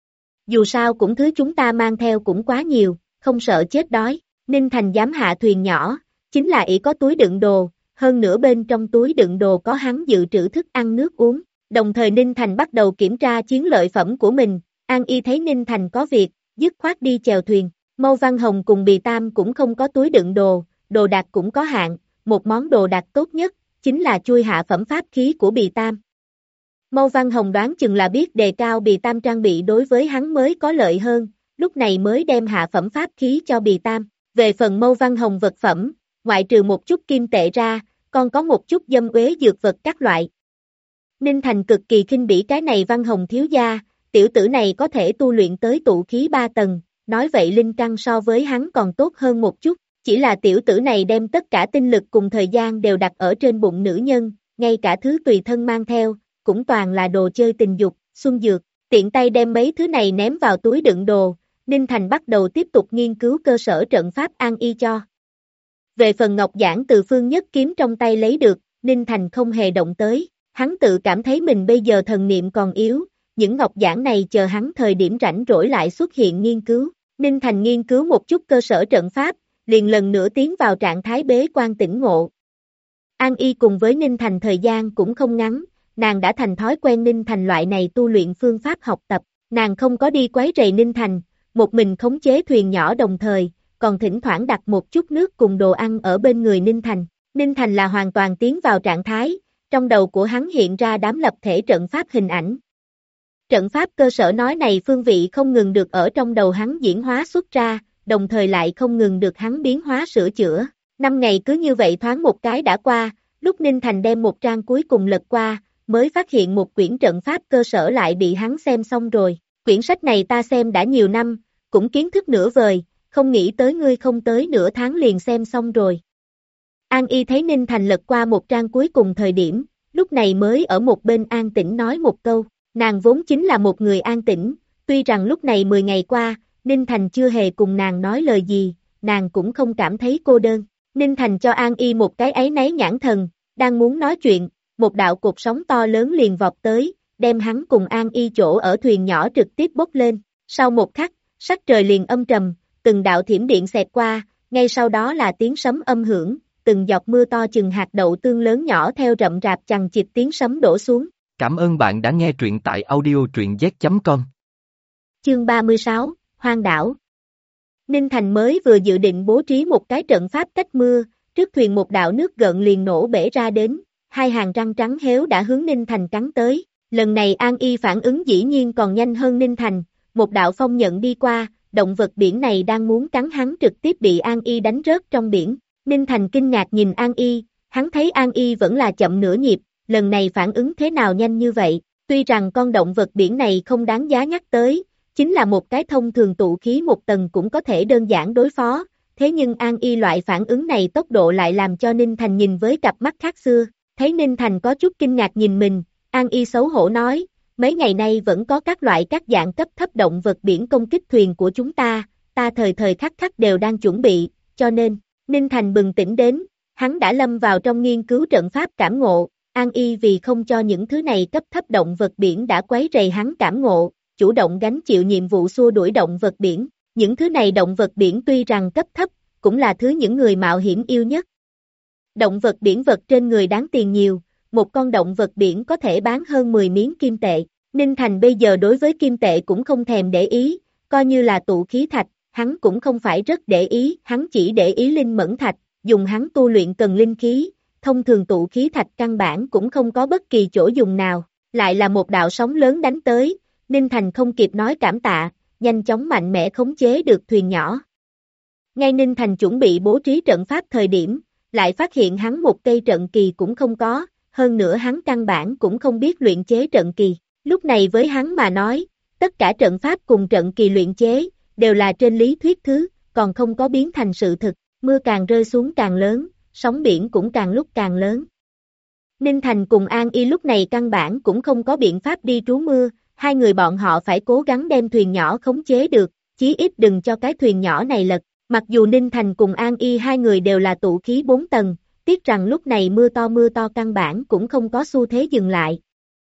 Dù sao cũng thứ chúng ta mang theo cũng quá nhiều, không sợ chết đói. Ninh Thành dám hạ thuyền nhỏ, chính là ỷ có túi đựng đồ, hơn nữa bên trong túi đựng đồ có hắn dự trữ thức ăn nước uống. Đồng thời Ninh Thành bắt đầu kiểm tra chiến lợi phẩm của mình, An Y thấy Ninh Thành có việc, dứt khoát đi chèo thuyền. Mâu Văn Hồng cùng Bì Tam cũng không có túi đựng đồ, đồ đạc cũng có hạn, một món đồ đạc tốt nhất, chính là chui hạ phẩm pháp khí của Bì Tam. Mâu Văn Hồng đoán chừng là biết đề cao Bì Tam trang bị đối với hắn mới có lợi hơn, lúc này mới đem hạ phẩm pháp khí cho Bì Tam. Về phần Mâu Văn Hồng vật phẩm, ngoại trừ một chút kim tệ ra, còn có một chút dâm uế dược vật các loại. Ninh Thành cực kỳ khinh bỉ cái này Văn Hồng thiếu gia, tiểu tử này có thể tu luyện tới tụ khí 3 tầng, nói vậy linh căn so với hắn còn tốt hơn một chút, chỉ là tiểu tử này đem tất cả tinh lực cùng thời gian đều đặt ở trên bụng nữ nhân, ngay cả thứ tùy thân mang theo, cũng toàn là đồ chơi tình dục, xuân dược, tiện tay đem mấy thứ này ném vào túi đựng đồ, Ninh Thành bắt đầu tiếp tục nghiên cứu cơ sở trận pháp An Y cho. Về phần ngọc giản từ Phương Nhất Kiếm trong tay lấy được, Ninh Thành không hề động tới, hắn tự cảm thấy mình bây giờ thần niệm còn yếu, những ngọc giản này chờ hắn thời điểm rảnh rỗi lại xuất hiện nghiên cứu. Ninh Thành nghiên cứu một chút cơ sở trận pháp, liền lần nữa tiến vào trạng thái bế quan tỉnh ngộ. An Y cùng với Ninh Thành thời gian cũng không ngắn, nàng đã thành thói quen Ninh Thành loại này tu luyện phương pháp học tập, nàng không có đi quấy rầy Ninh Thành, một mình khống chế thuyền nhỏ đồng thời, còn thỉnh thoảng đặt một chút nước cùng đồ ăn ở bên người Ninh Thành. Ninh Thành là hoàn toàn tiến vào trạng thái, trong đầu của hắn hiện ra đám lập thể trận pháp hình ảnh. Trận pháp cơ sở nói này phương vị không ngừng được ở trong đầu hắn diễn hóa xuất ra, đồng thời lại không ngừng được hắn biến hóa sửa chữa. 5 ngày cứ như vậy thoáng một cái đã qua, lúc Ninh Thành đem một trang cuối cùng lật qua, mới phát hiện một quyển trận pháp cơ sở lại bị hắn xem xong rồi. Quyển sách này ta xem đã nhiều năm, cũng kiến thức nửa vời, không nghĩ tới ngươi không tới nửa tháng liền xem xong rồi. An Y thấy Ninh Thành lật qua một trang cuối cùng thời điểm, lúc này mới ở một bên an tĩnh nói một câu, nàng vốn chính là một người an tĩnh, tuy rằng lúc này 10 ngày qua, Ninh Thành chưa hề cùng nàng nói lời gì, nàng cũng không cảm thấy cô đơn. Ninh Thành cho An Y một cái áy náy nhãn thần, đang muốn nói chuyện, một đạo cột sóng to lớn liền vọt tới, đem hắn cùng An Y chỗ ở thuyền nhỏ trực tiếp bốc lên. Sau một khắc, sắc trời liền âm trầm, từng đạo thiểm điện xẹt qua, ngay sau đó là tiếng sấm âm hưởng, từng giọt mưa to chừng hạt đậu tương lớn nhỏ theo rậm rạp chằng chịt tiếng sấm đổ xuống. Cảm ơn bạn đã nghe truyện tại audio.truyện.z.com. Chương 36, Hoang đảo. Ninh Thành mới vừa dự định bố trí một cái trận pháp cách mưa, trước thuyền một đạo nước gợn liền nổ bể ra đến, hai hàng răng trắng héo đã hướng Ninh Thành cắn tới. Lần này An Y phản ứng dĩ nhiên còn nhanh hơn Ninh Thành, một đạo phong nhận đi qua, động vật biển này đang muốn cắn hắn trực tiếp bị An Y đánh rớt trong biển. Ninh Thành kinh ngạc nhìn An Y, hắn thấy An Y vẫn là chậm nửa nhịp, lần này phản ứng thế nào nhanh như vậy, tuy rằng con động vật biển này không đáng giá nhắc tới, chính là một cái thông thường tụ khí một tầng cũng có thể đơn giản đối phó, thế nhưng An Y loại phản ứng này tốc độ lại làm cho Ninh Thành nhìn với cặp mắt khác xưa, thấy Ninh Thành có chút kinh ngạc nhìn mình, An Y xấu hổ nói, mấy ngày nay vẫn có các loại các dạng cấp thấp động vật biển công kích thuyền của chúng ta thời thời khắc khắc đều đang chuẩn bị, cho nên, Ninh Thành bừng tỉnh đến, hắn đã lâm vào trong nghiên cứu trận pháp cảm ngộ, An Y vì không cho những thứ này cấp thấp động vật biển đã quấy rầy hắn cảm ngộ, chủ động gánh chịu nhiệm vụ xua đuổi động vật biển, những thứ này động vật biển tuy rằng cấp thấp, cũng là thứ những người mạo hiểm yêu nhất. Động vật biển vật trên người đáng tiền nhiều, một con động vật biển có thể bán hơn 10 miếng kim tệ, Ninh Thành bây giờ đối với kim tệ cũng không thèm để ý, coi như là tụ khí thạch, hắn cũng không phải rất để ý, hắn chỉ để ý linh mẫn thạch, dùng hắn tu luyện cần linh khí, thông thường tụ khí thạch căn bản cũng không có bất kỳ chỗ dùng nào, lại là một đạo sóng lớn đánh tới, Ninh Thành không kịp nói cảm tạ, nhanh chóng mạnh mẽ khống chế được thuyền nhỏ. Ngay Ninh Thành chuẩn bị bố trí trận pháp thời điểm, lại phát hiện hắn một cây trận kỳ cũng không có, hơn nữa hắn căn bản cũng không biết luyện chế trận kỳ, lúc này với hắn mà nói, tất cả trận pháp cùng trận kỳ luyện chế, đều là trên lý thuyết thứ, còn không có biến thành sự thực, mưa càng rơi xuống càng lớn, sóng biển cũng càng lúc càng lớn. Ninh Thành cùng An Y lúc này căn bản cũng không có biện pháp đi trú mưa, hai người bọn họ phải cố gắng đem thuyền nhỏ khống chế được, chí ít đừng cho cái thuyền nhỏ này lật. Mặc dù Ninh Thành cùng An Y hai người đều là tụ khí 4 tầng, tiếc rằng lúc này mưa to căn bản cũng không có xu thế dừng lại.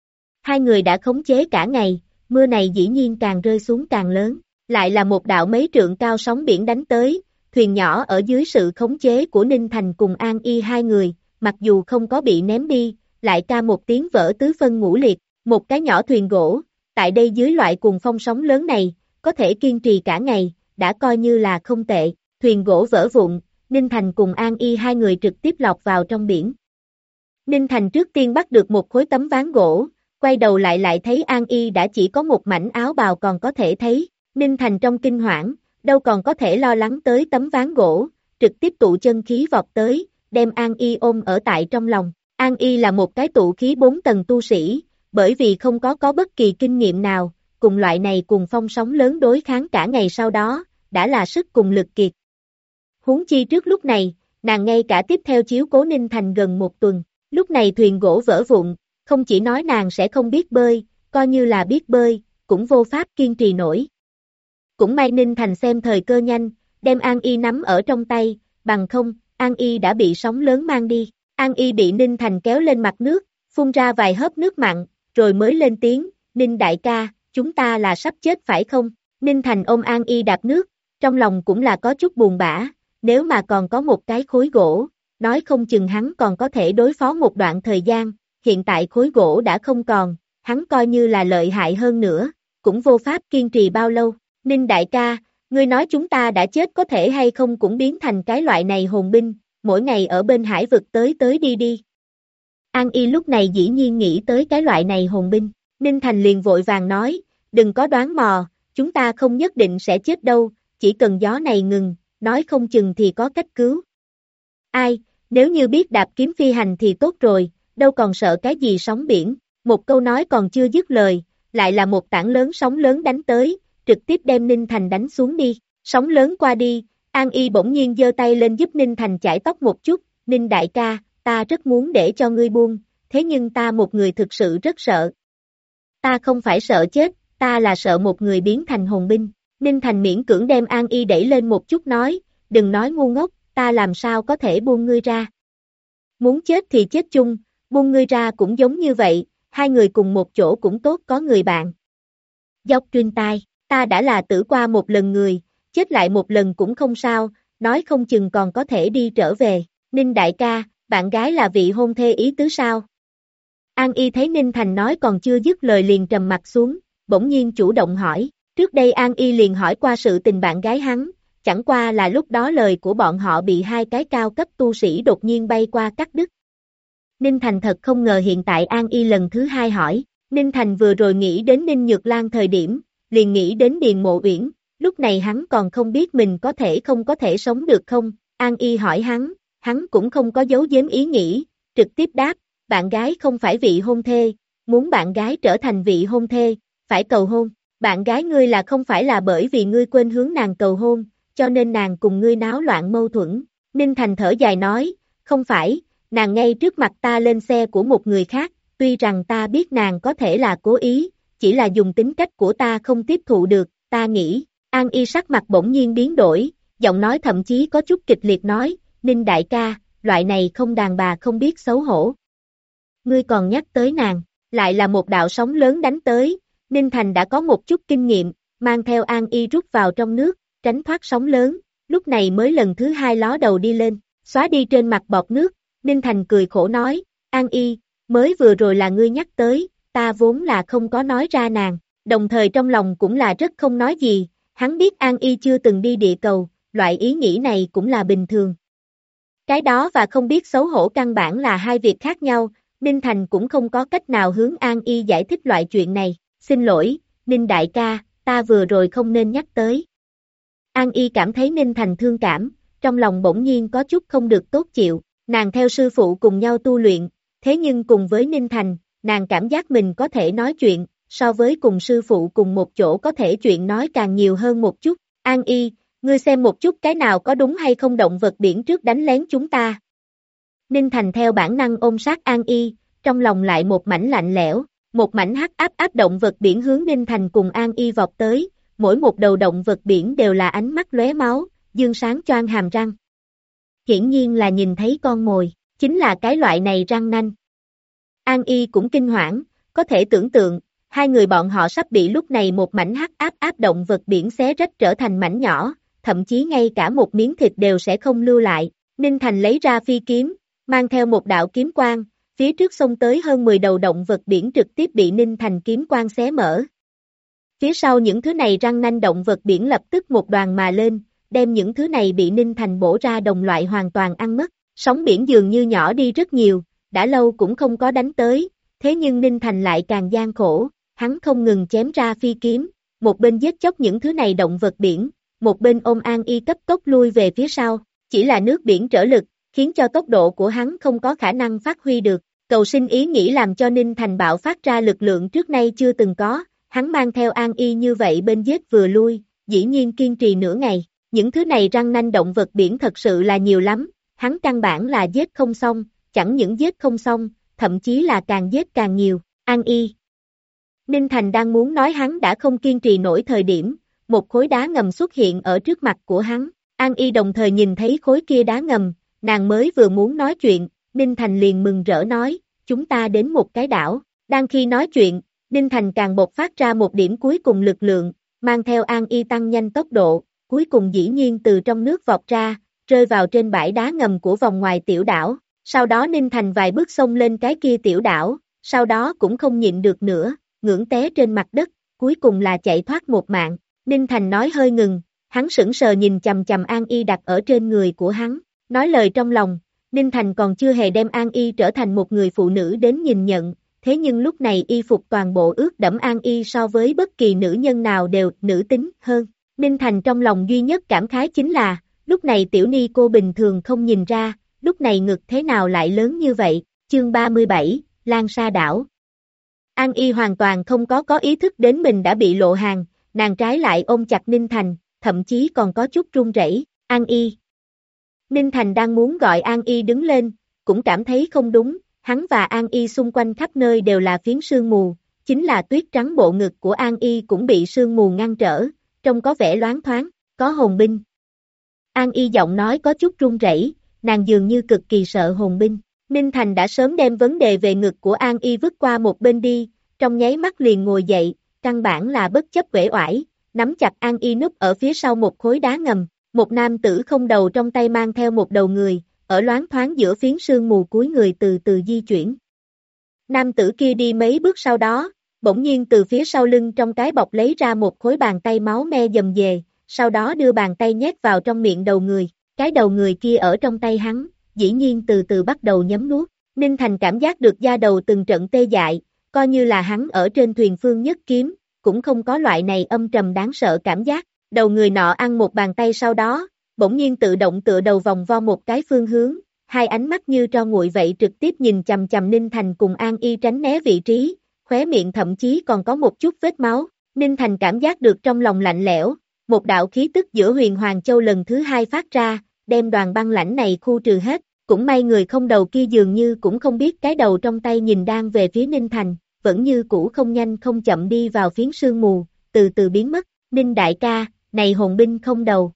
Hai người đã khống chế cả ngày, mưa này dĩ nhiên càng rơi xuống càng lớn, lại là một đạo mấy trượng cao sóng biển đánh tới, thuyền nhỏ ở dưới sự khống chế của Ninh Thành cùng An Y hai người, mặc dù không có bị ném đi, lại ca một tiếng vỡ tứ phân ngũ liệt, một cái nhỏ thuyền gỗ, tại đây dưới loại cuồng phong sóng lớn này, có thể kiên trì cả ngày, đã coi như là không tệ, thuyền gỗ vỡ vụn, Ninh Thành cùng An Y hai người trực tiếp lọt vào trong biển. Ninh Thành trước tiên bắt được một khối tấm ván gỗ, quay đầu lại thấy An Y đã chỉ có một mảnh áo bào còn có thể thấy, Ninh Thành trong kinh hoảng, đâu còn có thể lo lắng tới tấm ván gỗ, trực tiếp tụ chân khí vọt tới, đem An Y ôm ở tại trong lòng. An Y là một cái tụ khí 4 tầng tu sĩ, bởi vì không có bất kỳ kinh nghiệm nào, cùng loại này cùng phong sóng lớn đối kháng cả ngày sau đó, đã là sức cùng lực kiệt. Huống chi trước lúc này, nàng ngay cả tiếp theo chiếu cố Ninh Thành gần một tuần, lúc này thuyền gỗ vỡ vụn, không chỉ nói nàng sẽ không biết bơi, coi như là biết bơi, cũng vô pháp kiên trì nổi. Cũng may Ninh Thành xem thời cơ nhanh, đem An Y nắm ở trong tay, bằng không, An Y đã bị sóng lớn mang đi. An Y bị Ninh Thành kéo lên mặt nước, phun ra vài hớp nước mặn, rồi mới lên tiếng, Ninh đại ca, chúng ta là sắp chết phải không? Ninh Thành ôm An Y đạp nước, trong lòng cũng là có chút buồn bã, nếu mà còn có một cái khối gỗ, nói không chừng hắn còn có thể đối phó một đoạn thời gian, hiện tại khối gỗ đã không còn, hắn coi như là lợi hại hơn nữa, cũng vô pháp kiên trì bao lâu. Ninh đại ca, ngươi nói chúng ta đã chết có thể hay không cũng biến thành cái loại này hồn binh, mỗi ngày ở bên hải vực tới đi đi. An Y lúc này dĩ nhiên nghĩ tới cái loại này hồn binh, Ninh Thành liền vội vàng nói, đừng có đoán mò, chúng ta không nhất định sẽ chết đâu, chỉ cần gió này ngừng, nói không chừng thì có cách cứu. Ai, nếu như biết đạp kiếm phi hành thì tốt rồi, đâu còn sợ cái gì sóng biển, một câu nói còn chưa dứt lời, lại là một tảng lớn sóng lớn đánh tới, trực tiếp đem Ninh Thành đánh xuống đi, sóng lớn qua đi, An Y bỗng nhiên giơ tay lên giúp Ninh Thành chải tóc một chút, Ninh đại ca, ta rất muốn để cho ngươi buông, thế nhưng ta một người thực sự rất sợ. Ta không phải sợ chết, ta là sợ một người biến thành hồn binh. Ninh Thành miễn cưỡng đem An Y đẩy lên một chút nói, đừng nói ngu ngốc, ta làm sao có thể buông ngươi ra. Muốn chết thì chết chung, buông ngươi ra cũng giống như vậy, hai người cùng một chỗ cũng tốt có người bạn. Dốc truyền tai, ta đã là tử qua một lần người, chết lại một lần cũng không sao, nói không chừng còn có thể đi trở về. Ninh đại ca, bạn gái là vị hôn thê ý tứ sao? An Y thấy Ninh Thành nói còn chưa dứt lời liền trầm mặt xuống, bỗng nhiên chủ động hỏi. Trước đây An Y liền hỏi qua sự tình bạn gái hắn, chẳng qua là lúc đó lời của bọn họ bị hai cái cao cấp tu sĩ đột nhiên bay qua cắt đứt. Ninh Thành thật không ngờ hiện tại An Y lần thứ hai hỏi, Ninh Thành vừa rồi nghĩ đến Ninh Nhược Lan thời điểm, liền nghĩ đến Điền Mộ Uyển, lúc này hắn còn không biết mình có thể không có thể sống được không, An Y hỏi hắn cũng không có giấu giếm ý nghĩ, trực tiếp đáp, bạn gái không phải vị hôn thê, muốn bạn gái trở thành vị hôn thê, phải cầu hôn. Bạn gái ngươi là không phải là bởi vì ngươi quên hướng nàng cầu hôn, cho nên nàng cùng ngươi náo loạn mâu thuẫn. Ninh Thành thở dài nói, không phải, nàng ngay trước mặt ta lên xe của một người khác, tuy rằng ta biết nàng có thể là cố ý, chỉ là dùng tính cách của ta không tiếp thụ được, ta nghĩ. An Y sắc mặt bỗng nhiên biến đổi, giọng nói thậm chí có chút kịch liệt nói, Ninh đại ca, loại này không đàn bà không biết xấu hổ. Ngươi còn nhắc tới nàng, lại là một đạo sóng lớn đánh tới. Ninh Thành đã có một chút kinh nghiệm, mang theo An Y rút vào trong nước, tránh thoát sóng lớn, lúc này mới lần thứ hai ló đầu đi lên, xóa đi trên mặt bọt nước, Ninh Thành cười khổ nói, An Y, mới vừa rồi là ngươi nhắc tới, ta vốn là không có nói ra nàng, đồng thời trong lòng cũng là rất không nói gì, hắn biết An Y chưa từng đi địa cầu, loại ý nghĩ này cũng là bình thường. Cái đó và không biết xấu hổ căn bản là hai việc khác nhau, Ninh Thành cũng không có cách nào hướng An Y giải thích loại chuyện này. Xin lỗi, Ninh đại ca, ta vừa rồi không nên nhắc tới. An Y cảm thấy Ninh Thành thương cảm, trong lòng bỗng nhiên có chút không được tốt chịu, nàng theo sư phụ cùng nhau tu luyện, thế nhưng cùng với Ninh Thành, nàng cảm giác mình có thể nói chuyện, so với cùng sư phụ cùng một chỗ có thể chuyện nói càng nhiều hơn một chút. An Y, ngươi xem một chút cái nào có đúng hay không động vật biển trước đánh lén chúng ta. Ninh Thành theo bản năng ôm sát An Y, trong lòng lại một mảnh lạnh lẽo. Một mảnh hắc áp động vật biển hướng Ninh Thành cùng An Y vọt tới, mỗi một đầu động vật biển đều là ánh mắt lóe máu, dương sáng choang hàm răng. Hiển nhiên là nhìn thấy con mồi, chính là cái loại này răng nanh. An Y cũng kinh hoảng, có thể tưởng tượng, hai người bọn họ sắp bị lúc này một mảnh hắc áp động vật biển xé rách trở thành mảnh nhỏ, thậm chí ngay cả một miếng thịt đều sẽ không lưu lại. Ninh Thành lấy ra phi kiếm, mang theo một đạo kiếm quang, phía trước xông tới hơn 10 đầu động vật biển trực tiếp bị Ninh Thành kiếm quang xé mở. Phía sau những thứ này răng nanh động vật biển lập tức một đoàn mà lên, đem những thứ này bị Ninh Thành bổ ra đồng loại hoàn toàn ăn mất. Sóng biển dường như nhỏ đi rất nhiều, đã lâu cũng không có đánh tới, thế nhưng Ninh Thành lại càng gian khổ, hắn không ngừng chém ra phi kiếm, một bên giết chóc những thứ này động vật biển, một bên ôm An Y cấp tốc lui về phía sau, chỉ là nước biển trở lực, khiến cho tốc độ của hắn không có khả năng phát huy được, cầu sinh ý nghĩ làm cho Ninh Thành bạo phát ra lực lượng trước nay chưa từng có, hắn mang theo An Y như vậy bên giết vừa lui, dĩ nhiên kiên trì nửa ngày, những thứ này răng nanh động vật biển thật sự là nhiều lắm, hắn căn bản là giết không xong, chẳng những giết không xong, thậm chí là càng giết càng nhiều, An Y. Ninh Thành đang muốn nói hắn đã không kiên trì nổi thời điểm, một khối đá ngầm xuất hiện ở trước mặt của hắn, An Y đồng thời nhìn thấy khối kia đá ngầm, nàng mới vừa muốn nói chuyện, Ninh Thành liền mừng rỡ nói, chúng ta đến một cái đảo, đang khi nói chuyện, Ninh Thành càng bộc phát ra một điểm cuối cùng lực lượng, mang theo An Y tăng nhanh tốc độ, cuối cùng dĩ nhiên từ trong nước vọt ra, rơi vào trên bãi đá ngầm của vòng ngoài tiểu đảo, sau đó Ninh Thành vài bước xông lên cái kia tiểu đảo, sau đó cũng không nhịn được nữa, ngưỡng té trên mặt đất, cuối cùng là chạy thoát một mạng, Ninh Thành nói hơi ngừng, hắn sững sờ nhìn chằm chằm An Y đặt ở trên người của hắn, nói lời trong lòng, Ninh Thành còn chưa hề đem An Y trở thành một người phụ nữ đến nhìn nhận, thế nhưng lúc này y phục toàn bộ ướt đẫm An Y so với bất kỳ nữ nhân nào đều nữ tính hơn, Ninh Thành trong lòng duy nhất cảm khái chính là, lúc này tiểu ni cô bình thường không nhìn ra, lúc này ngực thế nào lại lớn như vậy, chương 37, Lan Sa đảo. An Y hoàn toàn không có ý thức đến mình đã bị lộ hàng, nàng trái lại ôm chặt Ninh Thành, thậm chí còn có chút run rẩy. An Y. Ninh Thành đang muốn gọi An Y đứng lên, cũng cảm thấy không đúng, hắn và An Y xung quanh khắp nơi đều là phiến sương mù, chính là tuyết trắng bộ ngực của An Y cũng bị sương mù ngăn trở, trông có vẻ loáng thoáng, có hồn binh. An Y giọng nói có chút run rẩy, nàng dường như cực kỳ sợ hồn binh. Ninh Thành đã sớm đem vấn đề về ngực của An Y vứt qua một bên đi, trong nháy mắt liền ngồi dậy, căn bản là bất chấp uể oải, nắm chặt An Y núp ở phía sau một khối đá ngầm, một nam tử không đầu trong tay mang theo một đầu người, ở loáng thoáng giữa phiến sương mù cuối người từ từ di chuyển. Nam tử kia đi mấy bước sau đó, bỗng nhiên từ phía sau lưng trong cái bọc lấy ra một khối bàn tay máu me dầm dề, sau đó đưa bàn tay nhét vào trong miệng đầu người, cái đầu người kia ở trong tay hắn, dĩ nhiên từ từ bắt đầu nhấm nuốt, Ninh Thành cảm giác được da đầu từng trận tê dại, coi như là hắn ở trên thuyền phương nhất kiếm, cũng không có loại này âm trầm đáng sợ cảm giác, đầu người nọ ăn một bàn tay sau đó, bỗng nhiên tự động tựa đầu vòng vo một cái phương hướng, hai ánh mắt như tro nguội vậy trực tiếp nhìn chằm chằm Ninh Thành cùng An Y tránh né vị trí, khóe miệng thậm chí còn có một chút vết máu, Ninh Thành cảm giác được trong lòng lạnh lẽo, một đạo khí tức giữa Huyền Hoàng Châu lần thứ hai phát ra, đem đoàn băng lãnh này khu trừ hết, cũng may người không đầu kia dường như cũng không biết cái đầu trong tay nhìn đang về phía Ninh Thành, vẫn như cũ không nhanh không chậm đi vào phiến sương mù, từ từ biến mất, Ninh đại ca, này hồn binh không đầu.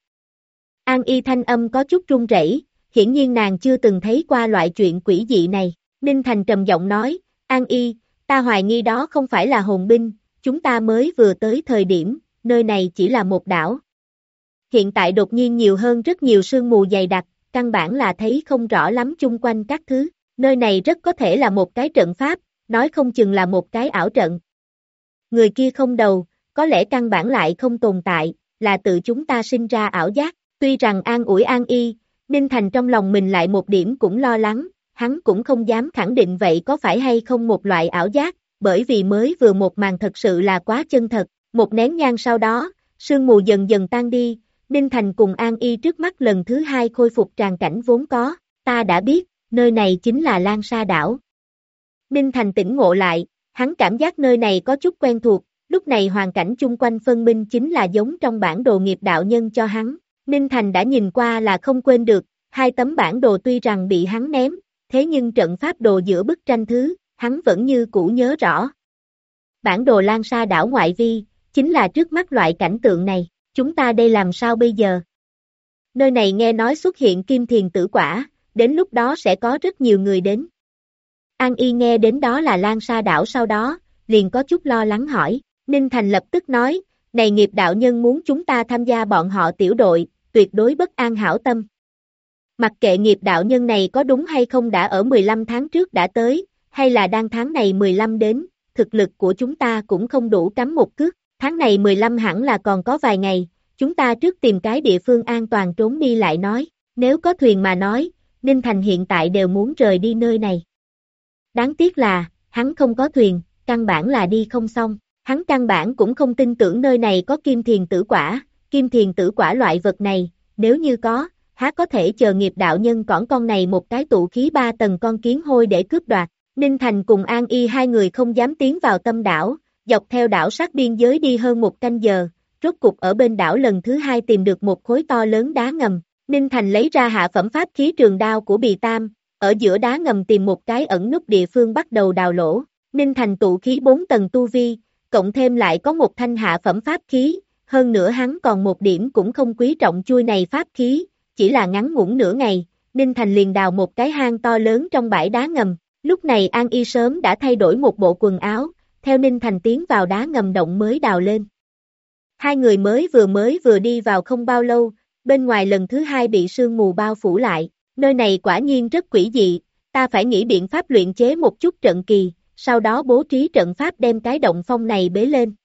An Y thanh âm có chút run rẩy, hiển nhiên nàng chưa từng thấy qua loại chuyện quỷ dị này, Ninh Thành trầm giọng nói, An Y, ta hoài nghi đó không phải là hồn binh, chúng ta mới vừa tới thời điểm, nơi này chỉ là một đảo. Hiện tại đột nhiên nhiều hơn rất nhiều sương mù dày đặc, căn bản là thấy không rõ lắm chung quanh các thứ, nơi này rất có thể là một cái trận pháp, nói không chừng là một cái ảo trận. Người kia không đầu, có lẽ căn bản lại không tồn tại, là tự chúng ta sinh ra ảo giác, tuy rằng an ủi An Y, Ninh Thành trong lòng mình lại một điểm cũng lo lắng, hắn cũng không dám khẳng định vậy có phải hay không một loại ảo giác, bởi vì mới vừa một màn thật sự là quá chân thật, một nén nhang sau đó, sương mù dần dần tan đi, Ninh Thành cùng An Y trước mắt lần thứ hai khôi phục tràng cảnh vốn có, ta đã biết, nơi này chính là Lan Sa đảo. Ninh Thành tỉnh ngộ lại, hắn cảm giác nơi này có chút quen thuộc, lúc này hoàn cảnh chung quanh phân minh chính là giống trong bản đồ nghiệp đạo nhân cho hắn. Ninh Thành đã nhìn qua là không quên được, hai tấm bản đồ tuy rằng bị hắn ném, thế nhưng trận pháp đồ giữa bức tranh thứ, hắn vẫn như cũ nhớ rõ. Bản đồ Lan Sa đảo ngoại vi, chính là trước mắt loại cảnh tượng này, chúng ta đây làm sao bây giờ? Nơi này nghe nói xuất hiện kim thiền tử quả, đến lúc đó sẽ có rất nhiều người đến. An Y nghe đến đó là Lan Sa đảo sau đó, liền có chút lo lắng hỏi, Ninh Thành lập tức nói, này Nghiệp đạo nhân muốn chúng ta tham gia bọn họ tiểu đội, tuyệt đối bất an hảo tâm. Mặc kệ Nghiệp đạo nhân này có đúng hay không đã ở 15 tháng trước đã tới, hay là đang tháng này 15 đến, thực lực của chúng ta cũng không đủ cắm một cước, tháng này 15 hẳn là còn có vài ngày, chúng ta trước tìm cái địa phương an toàn trốn đi lại nói, nếu có thuyền mà nói, Ninh Thành hiện tại đều muốn rời đi nơi này. Đáng tiếc là, hắn không có thuyền, căn bản là đi không xong, hắn căn bản cũng không tin tưởng nơi này có kim thiền tử quả loại vật này, nếu như có, há có thể chờ Nghiệp đạo nhân cõng con này một cái tụ khí 3 tầng con kiến hôi để cướp đoạt. Ninh Thành cùng An Y hai người không dám tiến vào tâm đảo, dọc theo đảo sát biên giới đi hơn 1 canh giờ, rốt cục ở bên đảo lần thứ 2 tìm được một khối to lớn đá ngầm. Ninh Thành lấy ra hạ phẩm pháp khí trường đao của Bì Tam, ở giữa đá ngầm tìm một cái ẩn núp địa phương bắt đầu đào lỗ. Ninh Thành tụ khí 4 tầng tu vi, cộng thêm lại có một thanh hạ phẩm pháp khí, hơn nữa hắn còn một điểm cũng không quý trọng chuôi này pháp khí, chỉ là ngắn ngủn nửa ngày, Ninh Thành liền đào một cái hang to lớn trong bãi đá ngầm. Lúc này An Y sớm đã thay đổi một bộ quần áo, theo Ninh Thành tiến vào đá ngầm động mới đào lên. Hai người mới vừa đi vào không bao lâu, bên ngoài lần thứ 2 bị sương mù bao phủ lại, nơi này quả nhiên rất quỷ dị, ta phải nghĩ biện pháp luyện chế một chút trận kỳ, sau đó bố trí trận pháp đem cái động phong này bế lên.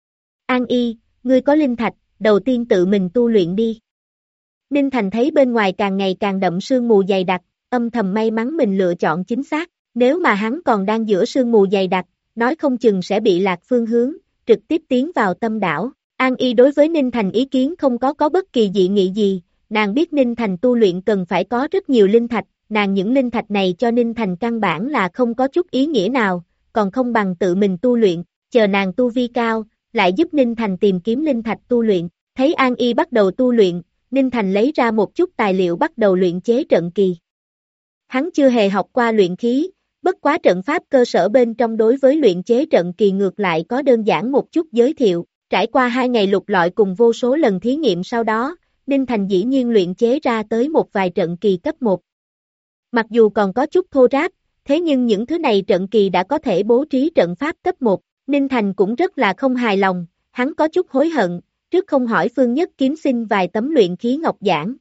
An Y, ngươi có linh thạch, đầu tiên tự mình tu luyện đi. Ninh Thành thấy bên ngoài càng ngày càng đậm sương mù dày đặc, âm thầm may mắn mình lựa chọn chính xác, nếu mà hắn còn đang giữa sương mù dày đặc, nói không chừng sẽ bị lạc phương hướng, trực tiếp tiến vào tâm đảo. An Y đối với Ninh Thành ý kiến không có bất kỳ dị nghị gì, nàng biết Ninh Thành tu luyện cần phải có rất nhiều linh thạch, nàng những linh thạch này cho Ninh Thành căn bản là không có chút ý nghĩa nào, còn không bằng tự mình tu luyện, chờ nàng tu vi cao, lại giúp Ninh Thành tìm kiếm linh thạch tu luyện. Thấy An Y bắt đầu tu luyện, Ninh Thành lấy ra một chút tài liệu bắt đầu luyện chế trận kỳ. Hắn chưa hề học qua luyện khí, bất quá trận pháp cơ sở bên trong đối với luyện chế trận kỳ ngược lại có đơn giản một chút giới thiệu. Trải qua 2 ngày lục lọi cùng vô số lần thí nghiệm sau đó, Ninh Thành dĩ nhiên luyện chế ra tới một vài trận kỳ cấp 1. Mặc dù còn có chút thô ráp, thế nhưng những thứ này trận kỳ đã có thể bố trí trận pháp cấp 1. Ninh Thành cũng rất là không hài lòng, hắn có chút hối hận, trước không hỏi Phương Nhất Kiếm xin vài tấm luyện khí ngọc giản.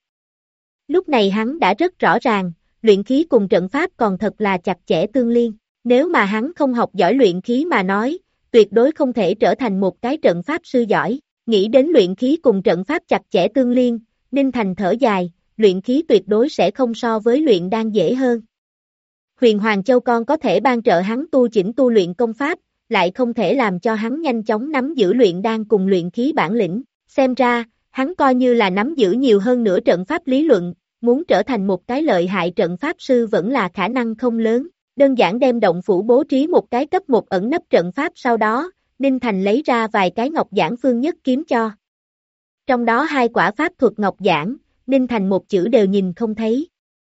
Lúc này hắn đã rất rõ ràng, luyện khí cùng trận pháp còn thật là chặt chẽ tương liên, nếu mà hắn không học giỏi luyện khí mà nói, tuyệt đối không thể trở thành một cái trận pháp sư giỏi. Nghĩ đến luyện khí cùng trận pháp chặt chẽ tương liên, Ninh Thành thở dài, luyện khí tuyệt đối sẽ không so với luyện đan dễ hơn. Huyền Hoàng Châu Con có thể ban trợ hắn tu chỉnh tu luyện công pháp, lại không thể làm cho hắn nhanh chóng nắm giữ luyện đan cùng luyện khí bản lĩnh. Xem ra, hắn coi như là nắm giữ nhiều hơn nữa trận pháp lý luận, muốn trở thành một cái lợi hại trận pháp sư vẫn là khả năng không lớn. Đơn giản đem động phủ bố trí một cái cấp 1 ẩn nấp trận pháp sau đó, Ninh Thành lấy ra vài cái ngọc giản Phương Nhất Kiếm cho. Trong đó 2 quả pháp thuật ngọc giản, Ninh Thành một chữ đều nhìn không thấy.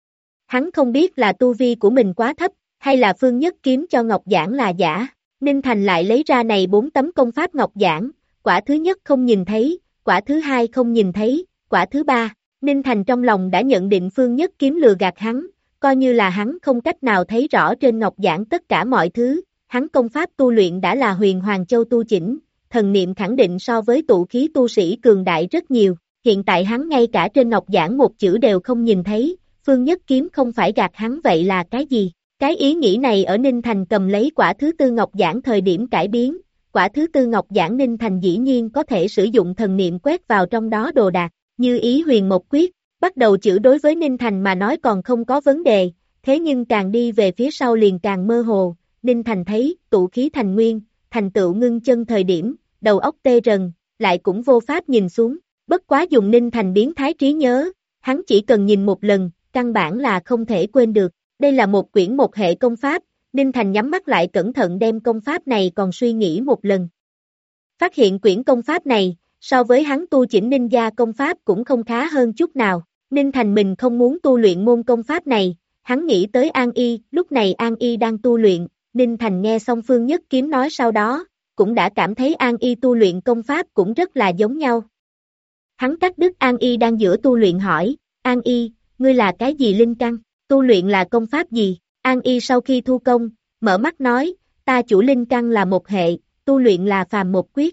Hắn không biết là tu vi của mình quá thấp, hay là Phương Nhất Kiếm cho ngọc giản là giả. Ninh Thành lại lấy ra này 4 tấm công pháp ngọc giản, quả thứ nhất không nhìn thấy, quả thứ hai không nhìn thấy, quả thứ ba. Ninh Thành trong lòng đã nhận định Phương Nhất Kiếm lừa gạt hắn, coi như là hắn không cách nào thấy rõ trên ngọc giản tất cả mọi thứ, hắn công pháp tu luyện đã là Huyền Hoàng Châu tu chỉnh, thần niệm khẳng định so với tụ khí tu sĩ cường đại rất nhiều, hiện tại hắn ngay cả trên ngọc giản một chữ đều không nhìn thấy, Phương Nhất Kiếm không phải gạt hắn vậy là cái gì? Cái ý nghĩ này ở Ninh Thành cầm lấy quả thứ tư ngọc giản thời điểm cải biến, quả thứ tư ngọc giản Ninh Thành dĩ nhiên có thể sử dụng thần niệm quét vào trong đó đồ đạc, như ý huyền mộc quyết. Bắt đầu chữ đối với Ninh Thành mà nói còn không có vấn đề, thế nhưng càng đi về phía sau liền càng mơ hồ, Ninh Thành thấy tụ khí thành nguyên, thành tựu ngưng chân thời điểm, đầu óc tê rần, lại cũng vô pháp nhìn xuống, bất quá dùng Ninh Thành biến thái trí nhớ, hắn chỉ cần nhìn một lần, căn bản là không thể quên được, đây là một quyển một hệ công pháp, Ninh Thành nhắm mắt lại cẩn thận đem công pháp này còn suy nghĩ một lần. Phát hiện quyển công pháp này, so với hắn tu chỉnh ninh gia công pháp cũng không khá hơn chút nào. Ninh Thành mình không muốn tu luyện môn công pháp này, hắn nghĩ tới An Y, lúc này An Y đang tu luyện, Ninh Thành nghe xong Phương Nhất Kiếm nói sau đó, cũng đã cảm thấy An Y tu luyện công pháp cũng rất là giống nhau. Hắn cắt đứt An Y đang giữa tu luyện hỏi, An Y, ngươi là cái gì linh căn? Tu luyện là công pháp gì? An Y sau khi thu công, mở mắt nói, ta chủ linh căn là một hệ, tu luyện là phàm một quyết.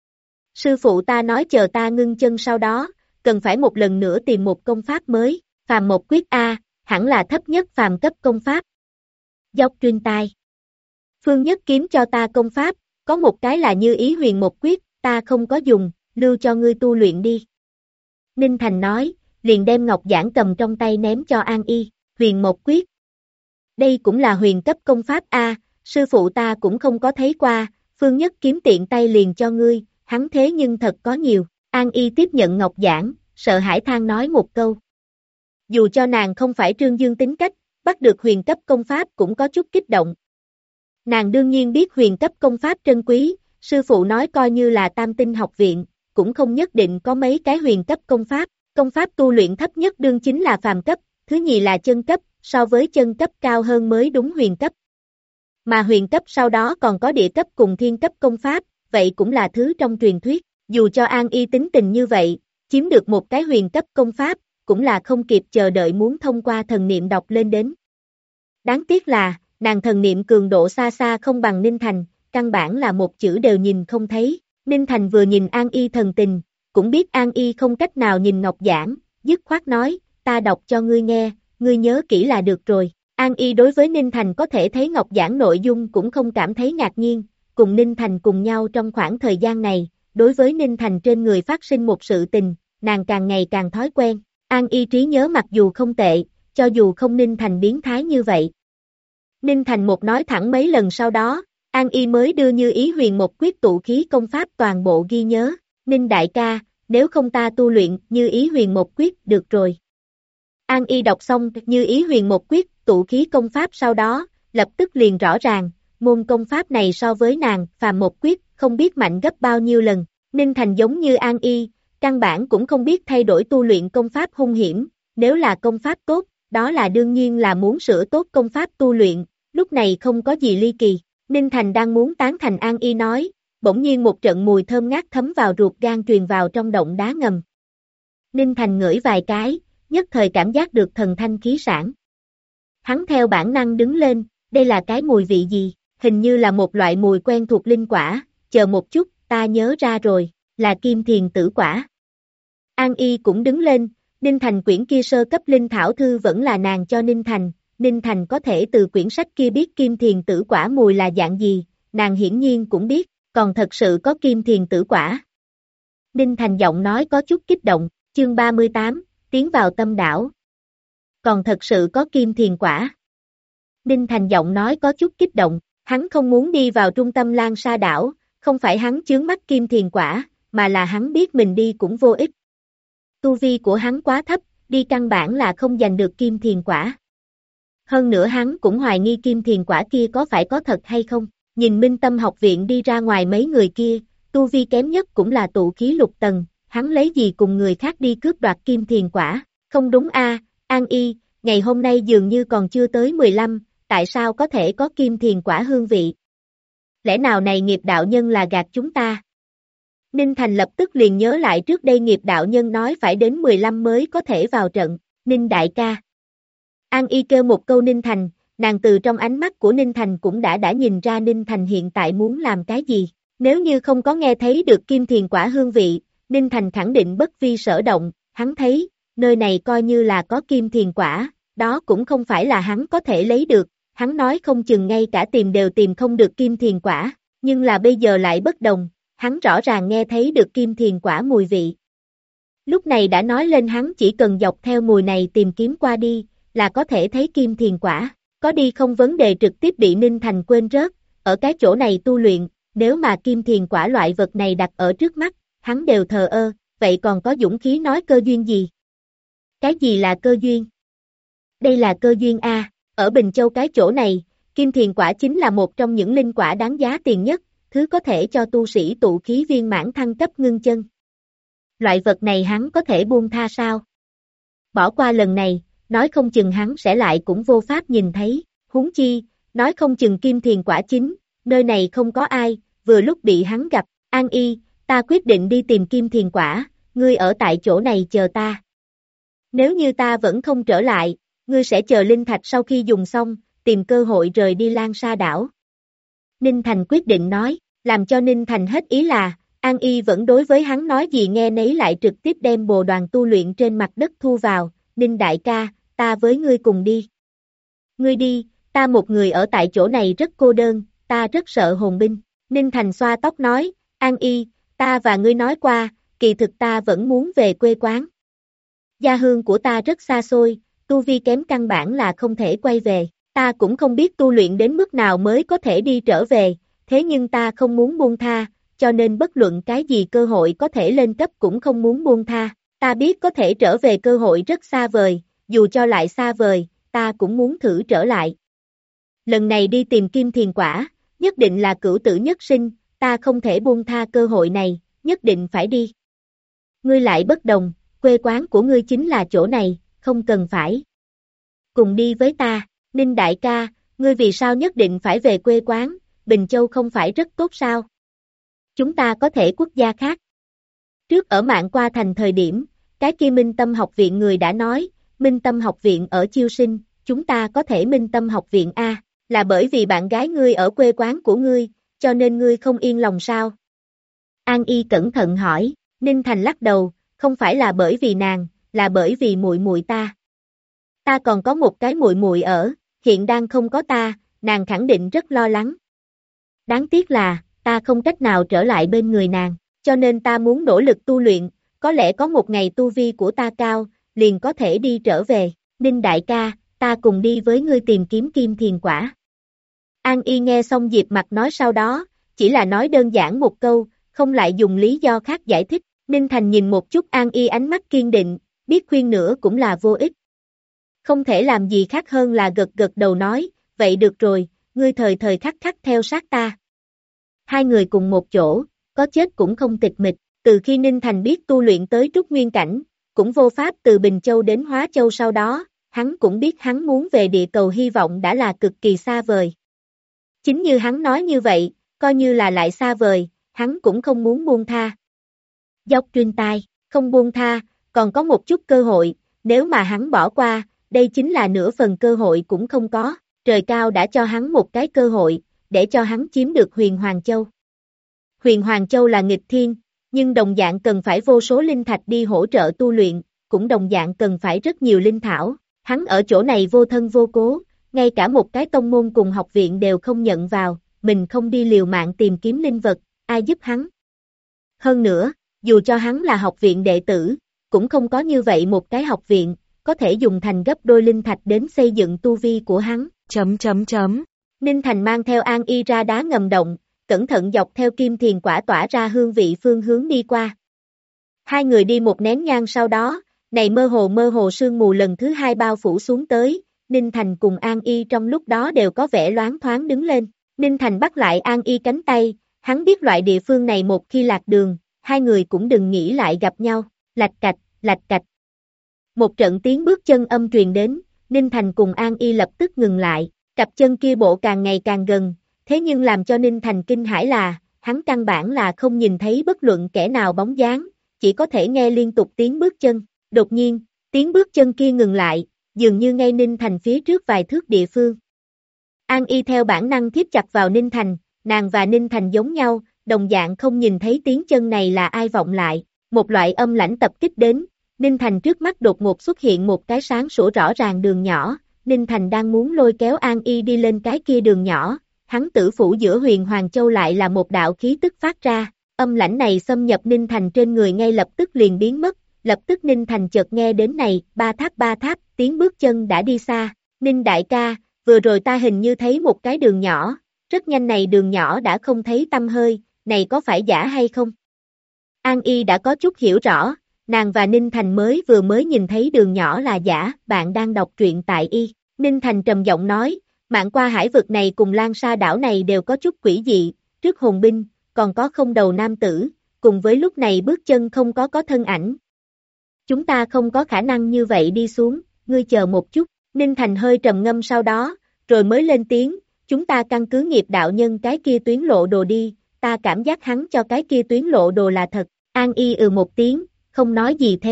Sư phụ ta nói chờ ta ngưng chân sau đó, cần phải một lần nữa tìm một công pháp mới, phàm một quyết A, hẳn là thấp nhất phàm cấp công pháp. Dốc truyền tai. Phương Nhất kiếm cho ta công pháp, có một cái là như ý huyền một quyết, ta không có dùng, lưu cho ngươi tu luyện đi. Ninh Thành nói, liền đem ngọc giản cầm trong tay ném cho An Y, huyền một quyết. Đây cũng là huyền cấp công pháp A, sư phụ ta cũng không có thấy qua, Phương Nhất kiếm tiện tay liền cho ngươi, hắn thế nhưng thật có nhiều. An Y tiếp nhận ngọc giản, sợ hãi than nói một câu. Dù cho nàng không phải Trương Dương tính cách, bắt được huyền cấp công pháp cũng có chút kích động. Nàng đương nhiên biết huyền cấp công pháp trân quý, sư phụ nói coi như là Tam Tinh học viện, cũng không nhất định có mấy cái huyền cấp công pháp tu luyện thấp nhất đương chính là phàm cấp, thứ nhì là chân cấp, so với chân cấp cao hơn mới đúng huyền cấp. Mà huyền cấp sau đó còn có địa cấp cùng thiên cấp công pháp, vậy cũng là thứ trong truyền thuyết, dù cho An Y tính tình như vậy, chiếm được một cái huyền cấp công pháp, cũng là không kịp chờ đợi muốn thông qua thần niệm đọc lên đến. Đáng tiếc là, nàng thần niệm cường độ xa xa không bằng Ninh Thành, căn bản là một chữ đều nhìn không thấy. Ninh Thành vừa nhìn An Y thần tình, cũng biết An Y không cách nào nhìn ngọc giản, dứt khoát nói, ta đọc cho ngươi nghe, ngươi nhớ kỹ là được rồi. An Y đối với Ninh Thành có thể thấy ngọc giản nội dung cũng không cảm thấy ngạc nhiên, cùng Ninh Thành cùng nhau trong khoảng thời gian này, đối với Ninh Thành trên người phát sinh một sự tình, nàng càng ngày càng thói quen. An Y trí nhớ mặc dù không tệ, cho dù không Ninh Thành biến thái như vậy. Ninh Thành một nói thẳng mấy lần sau đó, An Y mới đưa như ý huyền một quyết tụ khí công pháp toàn bộ ghi nhớ. Ninh đại ca, nếu không ta tu luyện như ý huyền một quyết được rồi. An Y đọc xong như ý huyền một quyết tụ khí công pháp sau đó, lập tức liền rõ ràng, môn công pháp này so với nàng phàm một quyết không biết mạnh gấp bao nhiêu lần. Ninh Thành giống như An Y, căn bản cũng không biết thay đổi tu luyện công pháp hung hiểm, nếu là công pháp tốt, đó là đương nhiên là muốn sửa tốt công pháp tu luyện, lúc này không có gì ly kỳ. Ninh Thành đang muốn tán thành An Y nói, bỗng nhiên một trận mùi thơm ngát thấm vào ruột gan truyền vào trong động đá ngầm. Ninh Thành ngửi vài cái, nhất thời cảm giác được thần thanh khí sảng. Hắn theo bản năng đứng lên, đây là cái mùi vị gì, hình như là một loại mùi quen thuộc linh quả, chờ một chút, ta nhớ ra rồi, là kim thiền tử quả. An Y cũng đứng lên, Ninh Thành quyển kia sơ cấp linh thảo thư vẫn là nàng cho Ninh Thành có thể từ quyển sách kia biết kim thiền tử quả mùi là dạng gì, nàng hiển nhiên cũng biết, còn thật sự có kim thiền tử quả. Ninh Thành giọng nói có chút kích động, chương 38, tiến vào tâm đảo. Còn thật sự có kim thiền quả. Ninh Thành giọng nói có chút kích động, hắn không muốn đi vào trung tâm Lan Sa đảo, không phải hắn chướng mắt kim thiền quả, mà là hắn biết mình đi cũng vô ích. Tu vi của hắn quá thấp, đi căn bản là không giành được kim thiền quả. Hơn nữa hắn cũng hoài nghi kim thiền quả kia có phải có thật hay không. Nhìn Minh Tâm học viện đi ra ngoài mấy người kia, tu vi kém nhất cũng là tụ khí lục tầng, hắn lấy gì cùng người khác đi cướp đoạt kim thiền quả, không đúng a, An Y, ngày hôm nay dường như còn chưa tới 15, tại sao có thể có kim thiền quả hương vị? Lẽ nào này nghiệp đạo nhân là gạt chúng ta? Ninh Thành lập tức liền nhớ lại trước đây nghiệp đạo nhân nói phải đến 15 mới có thể vào trận, Ninh đại ca. An Y kêu một câu Ninh Thành, nàng từ trong ánh mắt của Ninh Thành cũng đã nhìn ra Ninh Thành hiện tại muốn làm cái gì. Nếu như không có nghe thấy được kim thiền quả hương vị, Ninh Thành khẳng định bất vi sở động, hắn thấy, nơi này coi như là có kim thiền quả, đó cũng không phải là hắn có thể lấy được, hắn nói không chừng ngay cả tìm đều tìm không được kim thiền quả, nhưng là bây giờ lại bất đồng, hắn rõ ràng nghe thấy được kim thiền quả mùi vị. Lúc này đã nói lên hắn chỉ cần dọc theo mùi này tìm kiếm qua đi, là có thể thấy kim thiền quả, có đi không vấn đề trực tiếp bị Ninh Thành quên rớt, ở cái chỗ này tu luyện, nếu mà kim thiền quả loại vật này đặt ở trước mắt, hắn đều thờ ơ, vậy còn có dũng khí nói cơ duyên gì? Cái gì là cơ duyên? Đây là cơ duyên A, ở Bình Châu cái chỗ này, kim thiền quả chính là một trong những linh quả đáng giá tiền nhất, thứ có thể cho tu sĩ tụ khí viên mãn thăng cấp ngưng chân. Loại vật này hắn có thể buông tha sao? Bỏ qua lần này, nói không chừng hắn sẽ lại cũng vô pháp nhìn thấy, huống chi, nói không chừng kim thiền quả chính, nơi này không có ai, vừa lúc bị hắn gặp, An Y, ta quyết định đi tìm kim thiền quả, ngươi ở tại chỗ này chờ ta. Nếu như ta vẫn không trở lại, ngươi sẽ chờ linh thạch sau khi dùng xong, tìm cơ hội rời đi Lan Sa đảo. Ninh Thành quyết định nói, làm cho Ninh Thành hết ý là, An Y vẫn đối với hắn nói gì nghe nấy lại trực tiếp đem bồ đoàn tu luyện trên mặt đất thu vào, Ninh đại ca, ta với ngươi cùng đi. Ngươi đi, ta một người ở tại chỗ này rất cô đơn, ta rất sợ hồn binh. Ninh Thành xoa tóc nói, An Y, ta và ngươi nói qua, kỳ thực ta vẫn muốn về quê quán. Gia hương của ta rất xa xôi, tu vi kém căn bản là không thể quay về, ta cũng không biết tu luyện đến mức nào mới có thể đi trở về, thế nhưng ta không muốn buông tha, cho nên bất luận cái gì cơ hội có thể lên cấp cũng không muốn buông tha, ta biết có thể trở về cơ hội rất xa vời, dù cho lại xa vời, ta cũng muốn thử trở lại. Lần này đi tìm kim thiền quả, nhất định là cửu tử nhất sinh, ta không thể buông tha cơ hội này, nhất định phải đi. Ngươi lại bất đồng, quê quán của ngươi chính là chỗ này, không cần phải. Cùng đi với ta, Ninh đại ca, ngươi vì sao nhất định phải về quê quán, Bình Châu không phải rất tốt sao? Chúng ta có thể quốc gia khác. Trước ở Mạn Qua Thành thời điểm, cái kia Minh Tâm học viện người đã nói, Minh Tâm học viện ở Chiêu Sinh, chúng ta có thể Minh Tâm học viện A, là bởi vì bạn gái ngươi ở quê quán của ngươi, cho nên ngươi không yên lòng sao? An Y cẩn thận hỏi, Ninh Thành lắc đầu, không phải là bởi vì nàng, là bởi vì muội muội ta. Ta còn có một cái muội muội ở, hiện đang không có ta, nàng khẳng định rất lo lắng. Đáng tiếc là, ta không cách nào trở lại bên người nàng, cho nên ta muốn nỗ lực tu luyện, có lẽ có một ngày tu vi của ta cao, liền có thể đi trở về. Ninh đại ca, ta cùng đi với ngươi tìm kiếm kim thiền quả. An Y nghe xong Diệp Mặc nói sau đó, chỉ là nói đơn giản một câu, không lại dùng lý do khác giải thích. Ninh Thành nhìn một chút An Y ánh mắt kiên định, biết khuyên nữa cũng là vô ích. Không thể làm gì khác hơn là gật gật đầu nói, vậy được rồi, ngươi thời thời khắc khắc theo sát ta. Hai người cùng một chỗ, có chết cũng không tịch mịch, từ khi Ninh Thành biết tu luyện tới Trúc Nguyên Cảnh, cũng vô pháp từ Bình Châu đến Hóa Châu sau đó, hắn cũng biết hắn muốn về địa cầu hy vọng đã là cực kỳ xa vời. Chính như hắn nói như vậy, coi như là lại xa vời, hắn cũng không muốn buông tha. Dốc truyền tai, không buông tha, còn có một chút cơ hội, nếu mà hắn bỏ qua, đây chính là nửa phần cơ hội cũng không có, trời cao đã cho hắn một cái cơ hội, để cho hắn chiếm được Huyền Hoàng Châu. Huyền Hoàng Châu là nghịch thiên, nhưng đồng dạng cần phải vô số linh thạch đi hỗ trợ tu luyện, cũng đồng dạng cần phải rất nhiều linh thảo, hắn ở chỗ này vô thân vô cố, ngay cả một cái tông môn cùng học viện đều không nhận vào, mình không đi liều mạng tìm kiếm linh vật, ai giúp hắn. Hơn nữa, dù cho hắn là học viện đệ tử, cũng không có như vậy một cái học viện, có thể dùng thành gấp đôi linh thạch đến xây dựng tu vi của hắn. Ninh Thành mang theo An Y ra đá ngầm động, cẩn thận dọc theo kim thiền quả tỏa ra hương vị phương hướng đi qua. Hai người đi một nén nhang sau đó, này mơ hồ sương mù lần thứ hai bao phủ xuống tới, Ninh Thành cùng An Y trong lúc đó đều có vẻ loáng thoáng đứng lên. Ninh Thành bắt lại An Y cánh tay, hắn biết loại địa phương này một khi lạc đường, hai người cũng đừng nghĩ lại gặp nhau, lạch cạch. Một trận tiếng bước chân âm truyền đến, Ninh Thành cùng An Y lập tức ngừng lại, cặp chân kia bộ càng ngày càng gần, thế nhưng làm cho Ninh Thành kinh hãi là, hắn căn bản là không nhìn thấy bất luận kẻ nào bóng dáng, chỉ có thể nghe liên tục tiếng bước chân, đột nhiên, tiếng bước chân kia ngừng lại, dường như ngay Ninh Thành phía trước vài thước địa phương. An Y theo bản năng thiếp chặt vào Ninh Thành, nàng và Ninh Thành giống nhau, đồng dạng không nhìn thấy tiếng chân này là ai vọng lại, một loại âm lãnh tập kích đến, Ninh Thành trước mắt đột ngột xuất hiện một cái sáng sủa rõ ràng đường nhỏ, Ninh Thành đang muốn lôi kéo An Y đi lên cái kia đường nhỏ, hắn tử phủ giữa Huyền Hoàng Châu lại là một đạo khí tức phát ra, âm lãnh này xâm nhập Ninh Thành trên người ngay lập tức liền biến mất, lập tức Ninh Thành chợt nghe đến này, ba tháp, tiếng bước chân đã đi xa, Ninh đại ca, vừa rồi ta hình như thấy một cái đường nhỏ, rất nhanh này đường nhỏ đã không thấy tăm hơi, này có phải giả hay không? An Y đã có chút hiểu rõ, nàng và Ninh Thành vừa mới nhìn thấy đường nhỏ là giả, bạn đang đọc truyện tại Y. Ninh Thành trầm giọng nói, Mạn Qua hải vực này cùng Lan Sa đảo này đều có chút quỷ dị, trước hồn binh, còn có không đầu nam tử, cùng với lúc này bước chân không có thân ảnh. Chúng ta không có khả năng như vậy đi xuống, ngươi chờ một chút, Ninh Thành hơi trầm ngâm sau đó, rồi mới lên tiếng, chúng ta căn cứ nghiệp đạo nhân cái kia tuyến lộ đồ đi, ta cảm giác hắn cho cái kia tuyến lộ đồ là thật, An Y một tiếng, không nói gì thêm,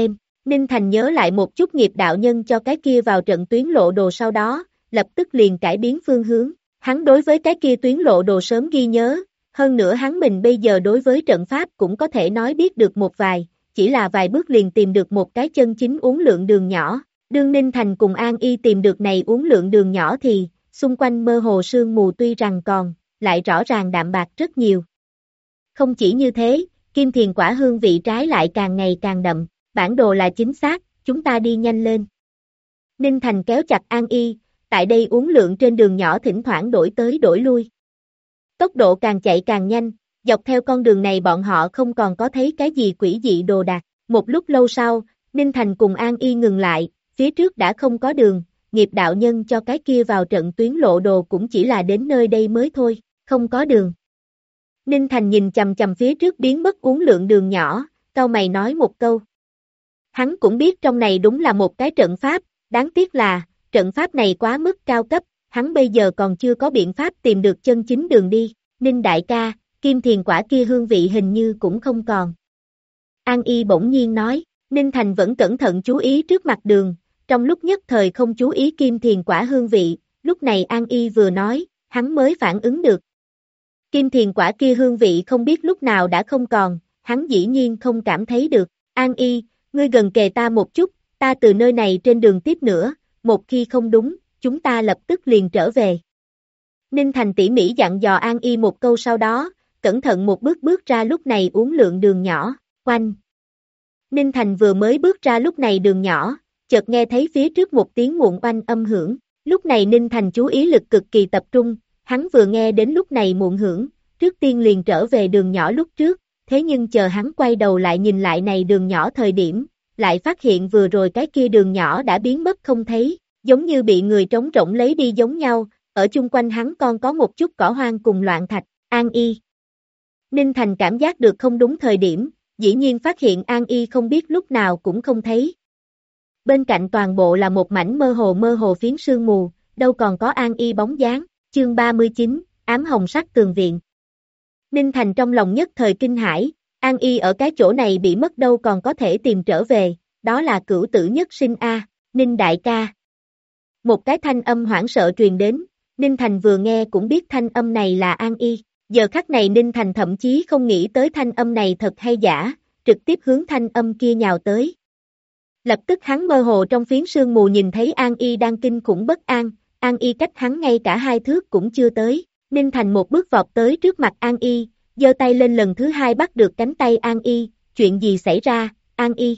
Ninh Thành nhớ lại một chút nghiệp đạo nhân cho cái kia vào trận tuyến lộ đồ sau đó, lập tức liền cải biến phương hướng. Hắn đối với cái kia tuyến lộ đồ sớm ghi nhớ, hơn nữa hắn mình bây giờ đối với trận pháp cũng có thể nói biết được một vài, chỉ là vài bước liền tìm được một cái chân chính uốn lượn đường nhỏ. Đương Ninh Thành cùng An Y tìm được này uốn lượn đường nhỏ thì, xung quanh mơ hồ sương mù tuy rằng còn, lại rõ ràng đạm bạc rất nhiều. Không chỉ như thế, kim thiền quả hương vị trái lại càng ngày càng đậm, bản đồ là chính xác, chúng ta đi nhanh lên. Ninh Thành kéo chặt An Y, tại đây uốn lượn trên đường nhỏ thỉnh thoảng đổi tới đổi lui. Tốc độ càng chạy càng nhanh, dọc theo con đường này bọn họ không còn có thấy cái gì quỷ dị đồ đạc. Một lúc lâu sau, Ninh Thành cùng An Y ngừng lại, phía trước đã không có đường, nghiệp đạo nhân cho cái kia vào trận tuyến lộ đồ cũng chỉ là đến nơi đây mới thôi, không có đường. Ninh Thành nhìn chầm chầm phía trước biến mất uốn lượn đường nhỏ, cau mày nói một câu. Hắn cũng biết trong này đúng là một cái trận pháp, đáng tiếc là, trận pháp này quá mức cao cấp, hắn bây giờ còn chưa có biện pháp tìm được chân chính đường đi. Ninh đại ca, kim thiền quả kia hương vị hình như cũng không còn. An Y bỗng nhiên nói, Ninh Thành vẫn cẩn thận chú ý trước mặt đường, trong lúc nhất thời không chú ý kim thiền quả hương vị, lúc này An Y vừa nói, hắn mới phản ứng được. Kim thiền quả kia hương vị không biết lúc nào đã không còn, hắn dĩ nhiên không cảm thấy được. An Y, ngươi gần kề ta một chút, ta từ nơi này trên đường tiếp nữa, một khi không đúng, chúng ta lập tức liền trở về. Ninh Thành tỉ mỉ dặn dò An Y một câu sau đó, cẩn thận một bước bước ra lúc này uốn lượn đường nhỏ, quanh. Ninh Thành vừa mới bước ra lúc này đường nhỏ, chợt nghe thấy phía trước một tiếng muộn oanh âm hưởng, lúc này Ninh Thành chú ý lực cực kỳ tập trung, hắn vừa nghe đến lúc này muộn hưởng, trước tiên liền trở về đường nhỏ lúc trước, thế nhưng chờ hắn quay đầu lại nhìn lại này đường nhỏ thời điểm, lại phát hiện vừa rồi cái kia đường nhỏ đã biến mất không thấy, giống như bị người trống rỗng lấy đi giống nhau, ở chung quanh hắn còn có một chút cỏ hoang cùng loạn thạch. An Y. Ninh Thành cảm giác được không đúng thời điểm, dĩ nhiên phát hiện An Y không biết lúc nào cũng không thấy. Bên cạnh toàn bộ là một mảnh mơ hồ phiến sương mù, đâu còn có An Y bóng dáng. Chương 39, ám hồng sắc tường viện. Ninh Thành trong lòng nhất thời kinh hãi, An Y ở cái chỗ này bị mất đâu còn có thể tìm trở về, đó là cửu tử nhất sinh A, Ninh đại ca. Một cái thanh âm hoảng sợ truyền đến, Ninh Thành vừa nghe cũng biết thanh âm này là An Y, giờ khắc này Ninh Thành thậm chí không nghĩ tới thanh âm này thật hay giả, trực tiếp hướng thanh âm kia nhào tới. Lập tức hắn mơ hồ trong phiến sương mù nhìn thấy An Y đang kinh khủng bất an, An Y cách hắn ngay cả 2 thước cũng chưa tới, Ninh Thành một bước vọt tới trước mặt An Y, giơ tay lên lần thứ 2 bắt được cánh tay An Y, chuyện gì xảy ra, An Y?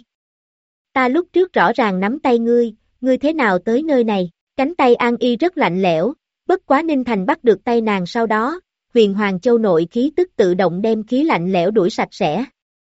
Ta lúc trước rõ ràng nắm tay ngươi thế nào tới nơi này? Cánh tay An Y rất lạnh lẽo, bất quá Ninh Thành bắt được tay nàng sau đó, huyền hoàng châu nội khí tức tự động đem khí lạnh lẽo đuổi sạch sẽ.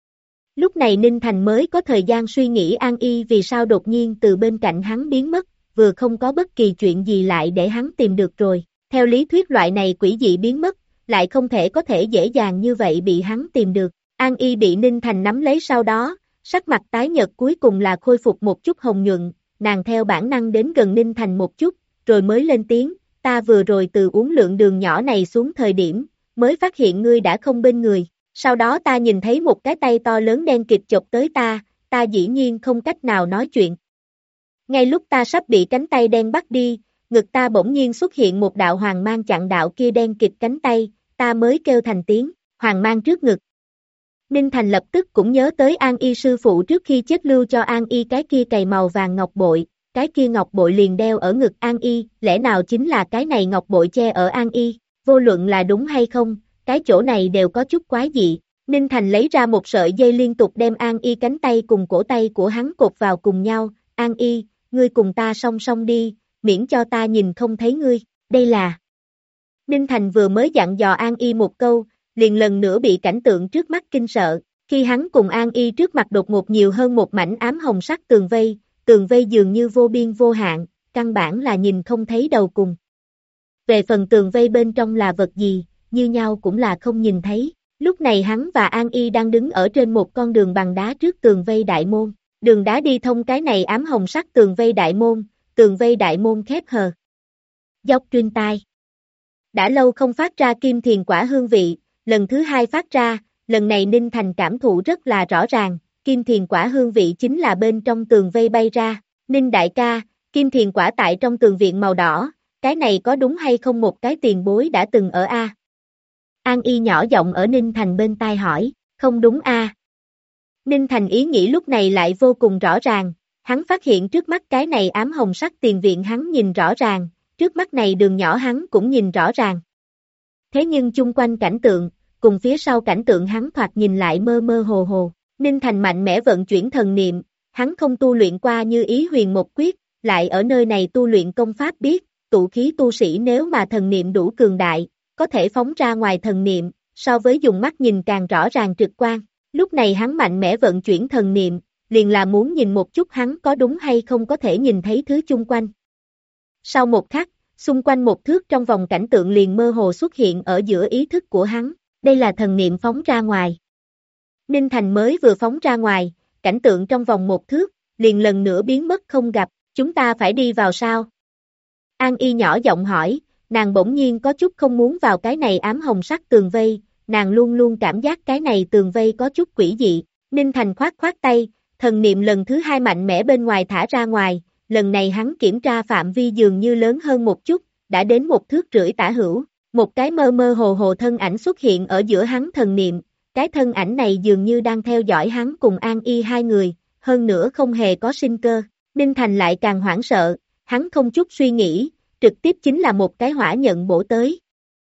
Lúc này Ninh Thành mới có thời gian suy nghĩ An Y vì sao đột nhiên từ bên cạnh hắn biến mất, vừa không có bất kỳ chuyện gì lại để hắn tìm được rồi. Theo lý thuyết loại này quỷ dị biến mất, lại không thể có thể dễ dàng như vậy bị hắn tìm được. An Y bị Ninh Thành nắm lấy sau đó, sắc mặt tái nhợt cuối cùng là khôi phục một chút hồng nhuận, nàng theo bản năng đến gần Ninh Thành một chút, rồi mới lên tiếng, ta vừa rồi từ uốn lượn đường nhỏ này xuống thời điểm, mới phát hiện ngươi đã không bên người, sau đó ta nhìn thấy một cái tay to lớn đen kịt chộp tới ta dĩ nhiên không cách nào nói chuyện. Ngay lúc ta sắp bị cánh tay đen bắt đi, ngực ta bỗng nhiên xuất hiện một đạo hoàng mang chặn đạo kia đen kịt cánh tay, ta mới kêu thành tiếng, hoàng mang trước ngực. Ninh Thành lập tức cũng nhớ tới An Y sư phụ trước khi chết lưu cho An Y cái kia cày màu vàng ngọc bội, cái kia ngọc bội liền đeo ở ngực An Y, lẽ nào chính là cái này ngọc bội che ở An Y, vô luận là đúng hay không, cái chỗ này đều có chút quái dị. Ninh Thành lấy ra một sợi dây liên tục đem An Y cánh tay cùng cổ tay của hắn cột vào cùng nhau, An Y, ngươi cùng ta song song đi, miễn cho ta nhìn không thấy ngươi, đây là... Ninh Thành vừa mới dặn dò An Y một câu, liền lần nữa bị cảnh tượng trước mắt kinh sợ, khi hắn cùng An Y trước mặt đột ngột nhiều hơn một mảnh ám hồng sắc tường vây dường như vô biên vô hạn, căn bản là nhìn không thấy đầu cùng. Về phần tường vây bên trong là vật gì, như nhau cũng là không nhìn thấy, lúc này hắn và An Y đang đứng ở trên một con đường bằng đá trước tường vây đại môn, đường đá đi thông cái này ám hồng sắc tường vây đại môn khép hờ. Dốc trên tai. Đã lâu không phát ra kim thiền quả hương vị, lần thứ 2 phát ra, lần này Ninh Thành cảm thụ rất là rõ ràng, kim thiền quả hương vị chính là bên trong tường vây bay ra. Ninh đại ca, kim thiền quả tại trong tường viện màu đỏ, cái này có đúng hay không một cái tiền bối đã từng ở a? An Y nhỏ giọng ở Ninh Thành bên tai hỏi, không đúng a? Ninh Thành ý nghĩ lúc này lại vô cùng rõ ràng, hắn phát hiện trước mắt cái này ám hồng sắc tiền viện hắn nhìn rõ ràng, trước mắt này đường nhỏ hắn cũng nhìn rõ ràng. Thế nhưng chung quanh cảnh tượng, cùng phía sau cảnh tượng hắn thoạt nhìn lại mơ mơ hồ hồ. Ninh Thành mạnh mẽ vận chuyển thần niệm, hắn không tu luyện qua Như Ý Huyền Một Quyết, lại ở nơi này tu luyện công pháp biết, tụ khí tu sĩ nếu mà thần niệm đủ cường đại, có thể phóng ra ngoài thần niệm, so với dùng mắt nhìn càng rõ ràng trực quan. Lúc này hắn mạnh mẽ vận chuyển thần niệm, liền là muốn nhìn một chút hắn có đúng hay không có thể nhìn thấy thứ chung quanh. Sau một khắc, xung quanh một thước trong vòng cảnh tượng liền mơ hồ xuất hiện ở giữa ý thức của hắn, đây là thần niệm phóng ra ngoài. Ninh Thành mới vừa phóng ra ngoài, cảnh tượng trong vòng một thước, liền lần nữa biến mất không gặp, chúng ta phải đi vào sao? An Y nhỏ giọng hỏi, nàng bỗng nhiên có chút không muốn vào cái này ám hồng sắc tường vây, nàng luôn luôn cảm giác cái này tường vây có chút quỷ dị. Ninh Thành khoát khoát tay, thần niệm lần thứ hai mạnh mẽ bên ngoài thả ra ngoài, lần này hắn kiểm tra phạm vi dường như lớn hơn một chút, đã đến 1,5 thước tả hữu, một cái mơ mơ hồ hồ thân ảnh xuất hiện ở giữa hắn thần niệm, cái thân ảnh này dường như đang theo dõi hắn cùng An Y hai người, hơn nữa không hề có sinh cơ. Ninh Thành lại càng hoảng sợ, hắn không chút suy nghĩ, trực tiếp chính là một cái hỏa nhận bổ tới.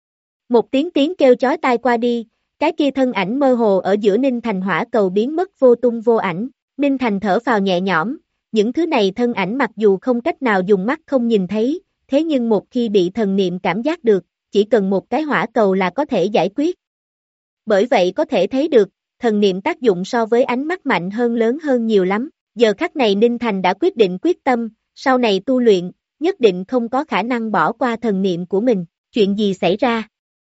Một tiếng kêu chói tai qua đi, cái kia thân ảnh mơ hồ ở giữa Ninh Thành hỏa cầu biến mất vô tung vô ảnh. Ninh Thành thở phào nhẹ nhõm, những thứ này thân ảnh mặc dù không cách nào dùng mắt không nhìn thấy, thế nhưng một khi bị thần niệm cảm giác được, chỉ cần một cái hỏa cầu là có thể giải quyết. Bởi vậy có thể thấy được, thần niệm tác dụng so với ánh mắt mạnh hơn lớn hơn nhiều lắm. Giờ khắc này Ninh Thành đã quyết tâm, sau này tu luyện, nhất định không có khả năng bỏ qua thần niệm của mình. Chuyện gì xảy ra?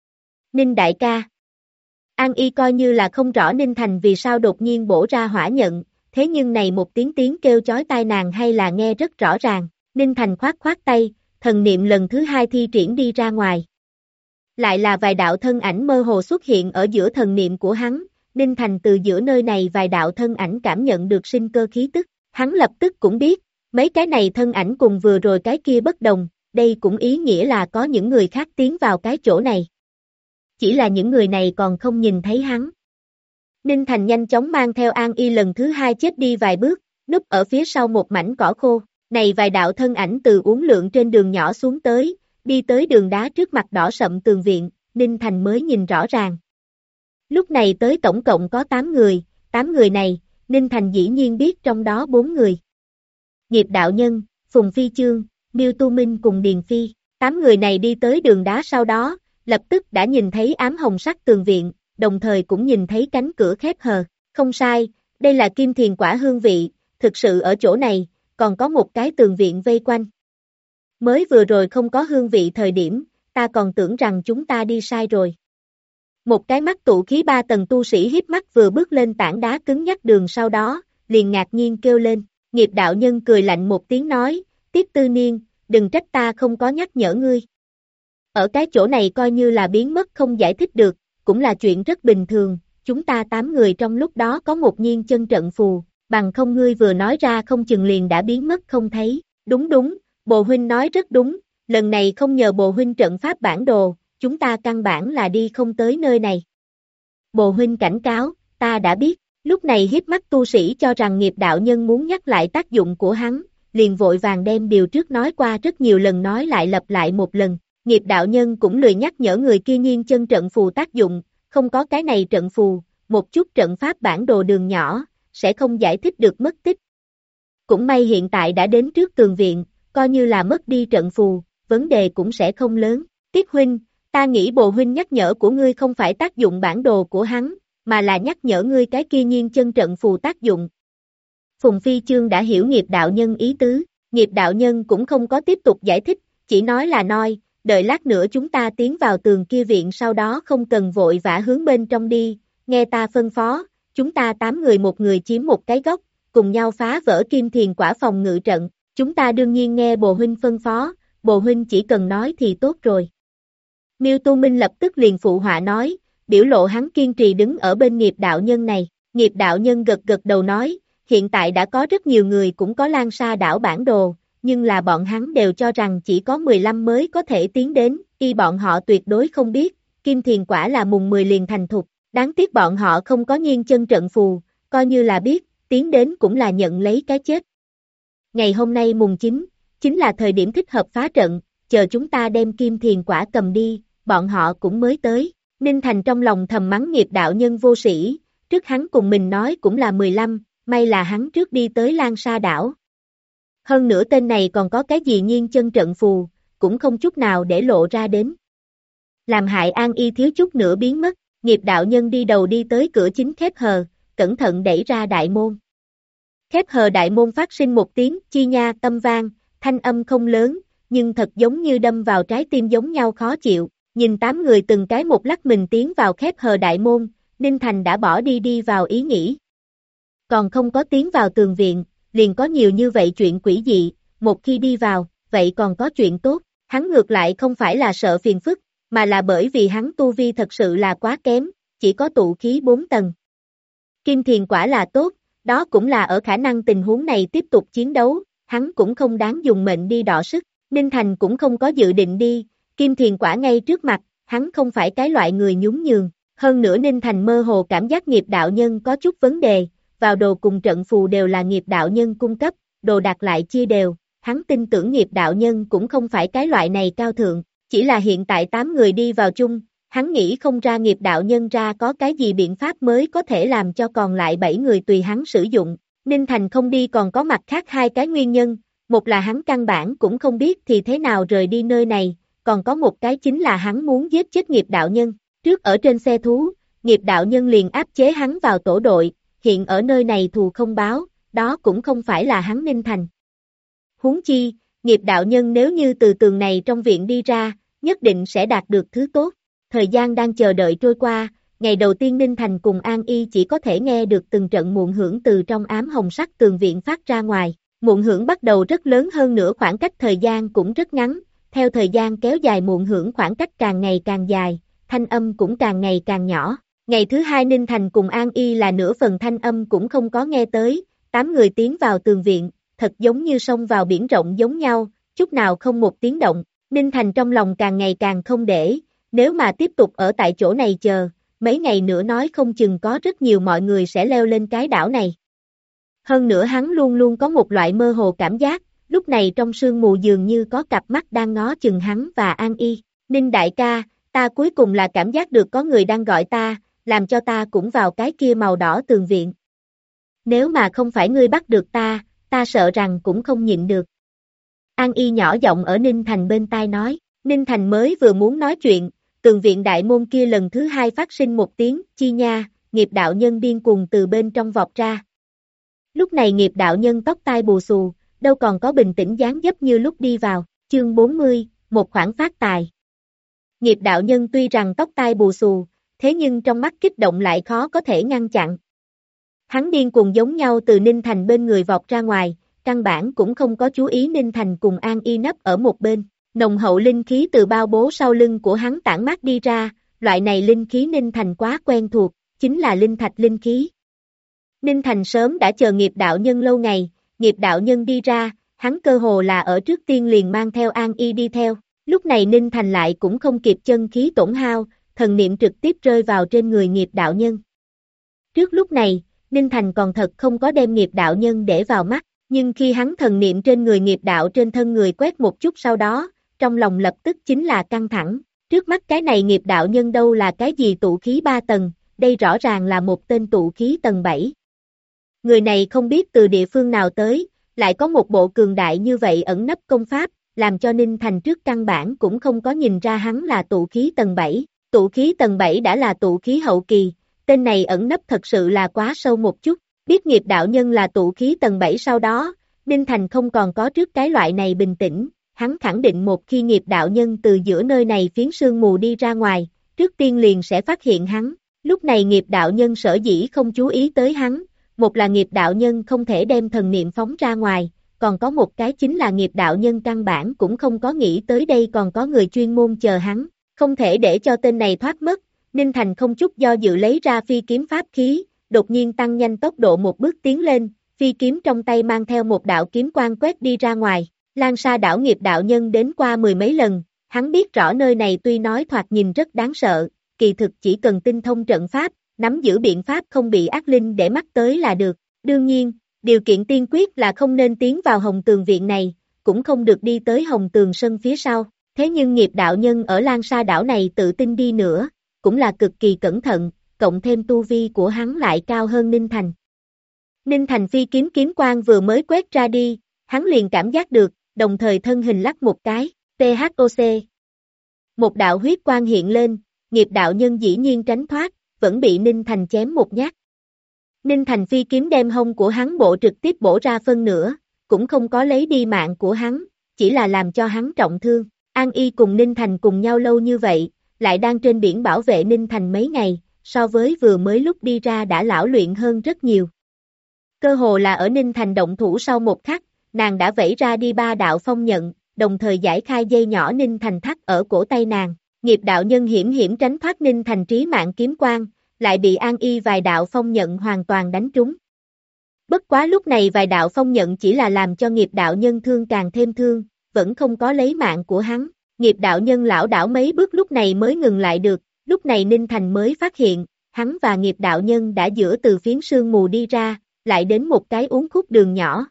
Ninh đại ca. An Y coi như là không rõ Ninh Thành vì sao đột nhiên bổ ra hỏa nhận, thế nhưng này một tiếng kêu chói tai nàng hay là nghe rất rõ ràng. Ninh Thành khoát khoát tay, thần niệm lần thứ hai thi triển đi ra ngoài. Lại là vài đạo thân ảnh mơ hồ xuất hiện ở giữa thần niệm của hắn, Ninh Thành từ giữa nơi này vài đạo thân ảnh cảm nhận được sinh cơ khí tức, hắn lập tức cũng biết, mấy cái này thân ảnh cùng vừa rồi cái kia bất đồng, đây cũng ý nghĩa là có những người khác tiến vào cái chỗ này. Chỉ là những người này còn không nhìn thấy hắn. Ninh Thành nhanh chóng mang theo An Y lần thứ hai chết đi vài bước, núp ở phía sau một mảnh cỏ khô, này vài đạo thân ảnh từ uốn lượn trên đường nhỏ xuống tới, đi tới đường đá trước mặt đỏ sậm tường viện, Ninh Thành mới nhìn rõ ràng. Lúc này tới tổng cộng có 8 người, 8 người này, Ninh Thành dĩ nhiên biết trong đó 4 người. Nghiệp đạo nhân, Phùng Phi Chương, Miêu Tu Minh cùng Điền Phi, 8 người này đi tới đường đá sau đó, lập tức đã nhìn thấy ám hồng sắc tường viện, đồng thời cũng nhìn thấy cánh cửa khép hờ. Không sai, đây là kim thiền quả hương vị, thực sự ở chỗ này, còn có một cái tường viện vây quanh. Mới vừa rồi không có hương vị thời điểm, ta còn tưởng rằng chúng ta đi sai rồi. Một cái mắt tụ khí 3 tầng tu sĩ híp mắt vừa bước lên tảng đá cứng nhắc đường sau đó, liền ngạc nhiên kêu lên. Nghiệp đạo nhân cười lạnh một tiếng nói, Tiết Tư Niên, đừng trách ta không có nhắc nhở ngươi. Ở cái chỗ này coi như là biến mất không giải thích được, cũng là chuyện rất bình thường, chúng ta 8 người trong lúc đó có một nhiên chân trận phù, bằng không ngươi vừa nói ra không chừng liền đã biến mất không thấy. Đúng, Bồ Huynh nói rất đúng, lần này không nhờ Bồ Huynh trận pháp bản đồ, chúng ta căn bản là đi không tới nơi này. Bồ Huynh cảnh cáo, ta đã biết, lúc này híp mắt tu sĩ cho rằng nghiệp đạo nhân muốn nhắc lại tác dụng của hắn, liền vội vàng đem điều trước nói qua rất nhiều lần nói lại lặp lại một lần. Nghiệp đạo nhân cũng lười nhắc nhở người kia nhiên chân trận phù tác dụng, không có cái này trận phù, một chút trận pháp bản đồ đường nhỏ, sẽ không giải thích được mất tích. Cũng may hiện tại đã đến trước tường viện, coi như là mất đi trận phù, vấn đề cũng sẽ không lớn. Tiết Huynh, ta nghĩ Bồ Huynh nhắc nhở của ngươi không phải tác dụng bản đồ của hắn, mà là nhắc nhở ngươi cái kia nhiên chân trận phù tác dụng. Phùng Phi Chương đã hiểu nghiệp đạo nhân ý tứ, nghiệp đạo nhân cũng không có tiếp tục giải thích, chỉ nói là nói, đợi lát nữa chúng ta tiến vào tường kia viện sau đó không cần vội vã hướng bên trong đi, nghe ta phân phó, chúng ta 8 người một người chiếm một cái góc, cùng nhau phá vỡ kim thiền quả phòng ngự trận, chúng ta đương nhiên nghe Bồ Huynh phân phó, Bồ Huynh chỉ cần nói thì tốt rồi. Miêu Tu Minh lập tức liền phụ họa nói, biểu lộ hắn kiên trì đứng ở bên nghiệp đạo nhân này, Nghiệp đạo nhân gật gật đầu nói, hiện tại đã có rất nhiều người cũng có Lan Sa đảo bản đồ, nhưng là bọn hắn đều cho rằng chỉ có 15 mới có thể tiến đến, bọn họ tuyệt đối không biết, Kim Thiền quả là mùng 10 liền thành thục, đáng tiếc bọn họ không có nghiêng chân trận phù, coi như là biết, tiến đến cũng là nhận lấy cái chết. Ngày hôm nay mùng 9, chính là thời điểm thích hợp phá trận, chờ chúng ta đem Kim Thiền quả cầm đi, bọn họ cũng mới tới. Ninh Thành trong lòng thầm mắng nghiệp đạo nhân vô sĩ, trước hắn cùng mình nói cũng là 15, may là hắn trước đi tới Lan Sa đảo. Hơn nữa tên này còn có cái gì nghiêng chân trận phù, cũng không chút nào để lộ ra đến. Làm hại An Y thiếu chút nữa biến mất, nghiệp đạo nhân đi đầu đi tới cửa chính khép hờ, cẩn thận đẩy ra đại môn. Khép hờ đại môn phát sinh một tiếng chi nha âm vang, thanh âm không lớn, nhưng thật giống như đâm vào trái tim giống nhau khó chịu. Nhìn 8 người từng cái một lắc mình tiến vào khép hờ đại môn, Ninh Thành đã bỏ đi vào ý nghĩ. Còn không có tiến vào tường viện, liền có nhiều như vậy chuyện quỷ dị, một khi đi vào, vậy còn có chuyện tốt, hắn ngược lại không phải là sợ phiền phức, mà là bởi vì hắn tu vi thật sự là quá kém, chỉ có tụ khí 4 tầng. Kim Thiền quả là tốt, đó cũng là ở khả năng tình huống này tiếp tục chiến đấu, hắn cũng không đáng dùng mệnh đi đọ sức, Ninh Thành cũng không có dự định đi. Kim Thiền quả ngay trước mặt, hắn không phải cái loại người nhún nhường, hơn nữa Ninh Thành mơ hồ cảm giác nghiệp đạo nhân có chút vấn đề, vào đồ cùng trận phù đều là nghiệp đạo nhân cung cấp, đồ đạc lại chia đều, hắn tin tưởng nghiệp đạo nhân cũng không phải cái loại này cao thượng, chỉ là hiện tại 8 người đi vào chung, hắn nghĩ không ra nghiệp đạo nhân ra có cái gì biện pháp mới có thể làm cho còn lại 7 người tùy hắn sử dụng, Ninh Thành không đi còn có mặt khác 2 cái nguyên nhân, một là hắn căn bản cũng không biết thì thế nào rời đi nơi này. Còn có một cái chính là hắn muốn giết chết nghiệp đạo nhân, trước ở trên xe thú, nghiệp đạo nhân liền áp chế hắn vào tổ đội, hiện ở nơi này thù không báo, đó cũng không phải là hắn Ninh Thành. Huống chi, nghiệp đạo nhân nếu như từ tường này trong viện đi ra, nhất định sẽ đạt được thứ tốt, thời gian đang chờ đợi trôi qua, ngày đầu tiên Ninh Thành cùng An Y chỉ có thể nghe được từng trận muộn hưởng từ trong ám hồng sắc tường viện phát ra ngoài, muộn hưởng bắt đầu rất lớn hơn nữa khoảng cách thời gian cũng rất ngắn. Theo thời gian kéo dài muộn hưởng khoảng cách càng ngày càng dài, thanh âm cũng càng ngày càng nhỏ. Ngày thứ 2 Ninh Thành cùng An Y là nửa phần thanh âm cũng không có nghe tới, 8 người tiến vào tường viện, thật giống như sông vào biển rộng giống nhau, chút nào không một tiếng động. Ninh Thành trong lòng càng ngày càng không để, nếu mà tiếp tục ở tại chỗ này chờ, mấy ngày nữa nói không chừng có rất nhiều mọi người sẽ leo lên cái đảo này. Hơn nữa hắn luôn luôn có một loại mơ hồ cảm giác, lúc này trong sương mù dường như có cặp mắt đang ngó chừng hắn và An Y. Ninh đại ca, ta cuối cùng là cảm giác được có người đang gọi ta, làm cho ta cũng vào cái kia màu đỏ tường viện. Nếu mà không phải ngươi bắt được ta sợ rằng cũng không nhịn được. An Y nhỏ giọng ở Ninh Thành bên tai nói, Ninh Thành mới vừa muốn nói chuyện, tường viện đại môn kia lần thứ 2 phát sinh một tiếng, chi nha, nghiệp đạo nhân điên cuồng từ bên trong vọt ra. Lúc này nghiệp đạo nhân tóc tai bù xù, đâu còn có bình tĩnh dáng dấp như lúc đi vào, chương 40, một khoản phát tài. Nghiệp đạo nhân tuy rằng tóc tai bù xù, thế nhưng trong mắt kích động lại khó có thể ngăn chặn. Hắn điên cuồng giống nhau từ Ninh Thành bên người vọt ra ngoài, căn bản cũng không có chú ý Ninh Thành cùng An Y nấp ở một bên. Nồng hậu linh khí từ bao bố sau lưng của hắn tản mát đi ra, loại này linh khí Ninh Thành quá quen thuộc, chính là linh thạch linh khí. Ninh Thành sớm đã chờ nghiệp đạo nhân lâu ngày, nghiệp đạo nhân đi ra, hắn cơ hồ là ở trước tiên liền mang theo An Y đi theo. Lúc này Ninh Thành lại cũng không kịp chân khí tổn hao, thần niệm trực tiếp rơi vào trên người nghiệp đạo nhân. Trước lúc này, Ninh Thành còn thật không có đem nghiệp đạo nhân để vào mắt, nhưng khi hắn thần niệm trên người nghiệp đạo trên thân người quét một chút sau đó, trong lòng lập tức chính là căng thẳng. Trước mắt cái này nghiệp đạo nhân đâu là cái gì tụ khí 3 tầng, đây rõ ràng là một tên tụ khí tầng 7. Người này không biết từ địa phương nào tới, lại có một bộ cường đại như vậy ẩn nấp công pháp, làm cho Ninh Thành trước căn bản cũng không có nhìn ra hắn là tụ khí tầng 7. Tụ khí tầng 7 đã là tụ khí hậu kỳ, tên này ẩn nấp thật sự là quá sâu một chút. Biết nghiệp đạo nhân là tụ khí tầng 7 sau đó, Ninh Thành không còn có trước cái loại này bình tĩnh, hắn khẳng định một khi nghiệp đạo nhân từ giữa nơi này phiến sương mù đi ra ngoài, trước tiên liền sẽ phát hiện hắn. Lúc này nghiệp đạo nhân sở dĩ không chú ý tới hắn, một là nghiệp đạo nhân không thể đem thần niệm phóng ra ngoài, còn có một cái chính là nghiệp đạo nhân căn bản cũng không có nghĩ tới đây còn có người chuyên môn chờ hắn, không thể để cho tên này thoát mất. Ninh Thành không chút do dự lấy ra phi kiếm pháp khí, đột nhiên tăng nhanh tốc độ một bước tiến lên, phi kiếm trong tay mang theo một đạo kiếm quang quét đi ra ngoài. Lan Sa đảo Nghiệp đạo nhân đến qua mười mấy lần, hắn biết rõ nơi này tuy nói thoạt nhìn rất đáng sợ, kỳ thực chỉ cần tinh thông trận pháp, nắm giữ biện pháp không bị ác linh để mắt tới là được. Đương nhiên, điều kiện tiên quyết là không nên tiến vào Hồng Tường viện này, cũng không được đi tới Hồng Tường sân phía sau. Thế nhưng Nghiệp đạo nhân ở Lan Sa đảo này tự tin đi nữa, cũng là cực kỳ cẩn thận, cộng thêm tu vi của hắn lại cao hơn Ninh Thành. Ninh Thành phi kiếm kiếm quang vừa mới quét ra đi, hắn liền cảm giác được, đồng thời thân hình lắc một cái, THOC. Một đạo huyết quang hiện lên, Nghiệp đạo nhân dĩ nhiên tránh thoát, vẫn bị Ninh Thành chém một nhát. Ninh Thành phi kiếm đem hông của hắn bộ trực tiếp bổ ra phân nửa, cũng không có lấy đi mạng của hắn, chỉ là làm cho hắn trọng thương. An Y cùng Ninh Thành cùng nhau lâu như vậy, lại đang trên biển bảo vệ Ninh Thành mấy ngày, so với vừa mới lúc đi ra đã lão luyện hơn rất nhiều. Cơ hồ là ở Ninh Thành động thủ sau một khắc, nàng đã vẫy ra đi 3 đạo phong nhận, đồng thời giải khai dây nhỏ Ninh Thành thắt ở cổ tay nàng. Nghiệp đạo nhân hiểm hiểm tránh thoát Ninh Thành trí mạng kiếm quang, lại bị An Y vài đạo phong nhận hoàn toàn đánh trúng. Bất quá lúc này vài đạo phong nhận chỉ là làm cho Nghiệp đạo nhân thương càng thêm thương, vẫn không có lấy mạng của hắn. Nghiệp đạo nhân lảo đảo mấy bước lúc này mới ngừng lại được, lúc này Ninh Thành mới phát hiện, hắn và Nghiệp đạo nhân đã giữa từ phiến sương mù đi ra, lại đến một cái uốn khúc đường nhỏ.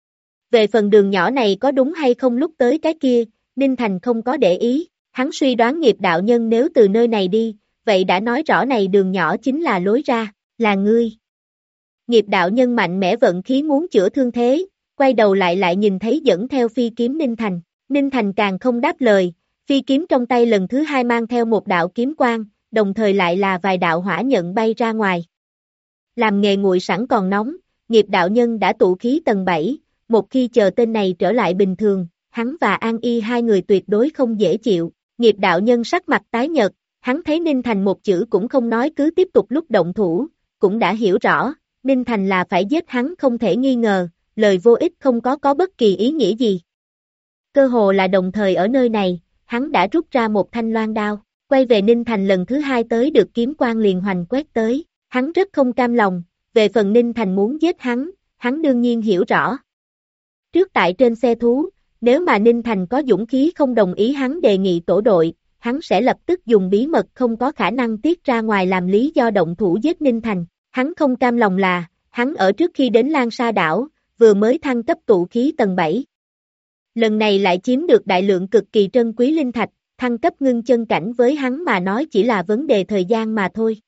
Về phần đường nhỏ này có đúng hay không lúc tới cái kia, Ninh Thành không có để ý, hắn suy đoán Nghiệp đạo nhân nếu từ nơi này đi, vậy đã nói rõ này đường nhỏ chính là lối ra, là ngươi. Nghiệp đạo nhân mạnh mẽ vận khí muốn chữa thương thế, quay đầu lại nhìn thấy dẫn theo phi kiếm Ninh Thành. Ninh Thành càng không đáp lời, phi kiếm trong tay lần thứ hai mang theo một đạo kiếm quang, đồng thời lại là vài đạo hỏa nhận bay ra ngoài. Làm nghề nguội sẵn còn nóng, Nghiệp đạo nhân đã tụ khí tầng 7, một khi chờ tên này trở lại bình thường, hắn và An Y hai người tuyệt đối không dễ chịu. Nghiệp đạo nhân sắc mặt tái nhợt, hắn thấy Ninh Thành một chữ cũng không nói cứ tiếp tục lúc động thủ, cũng đã hiểu rõ, Ninh Thành là phải giết hắn không thể nghi ngờ, lời vô ích không có bất kỳ ý nghĩa gì. Cơ hồ là đồng thời ở nơi này, hắn đã rút ra một thanh loan đao, quay về Ninh Thành lần thứ hai tới được kiếm quang liền hoành quét tới, hắn rất không cam lòng, về phần Ninh Thành muốn giết hắn đương nhiên hiểu rõ. Trước tại trên xe thú, nếu mà Ninh Thành có dũng khí không đồng ý hắn đề nghị tổ đội, hắn sẽ lập tức dùng bí mật không có khả năng tiết ra ngoài làm lý do động thủ giết Ninh Thành. Hắn không cam lòng là, hắn ở trước khi đến Lan Sa đảo, vừa mới thăng cấp tụ khí tầng 7. Lần này lại chiếm được đại lượng cực kỳ trân quý linh thạch, thăng cấp ngưng chân cảnh với hắn mà nói chỉ là vấn đề thời gian mà thôi.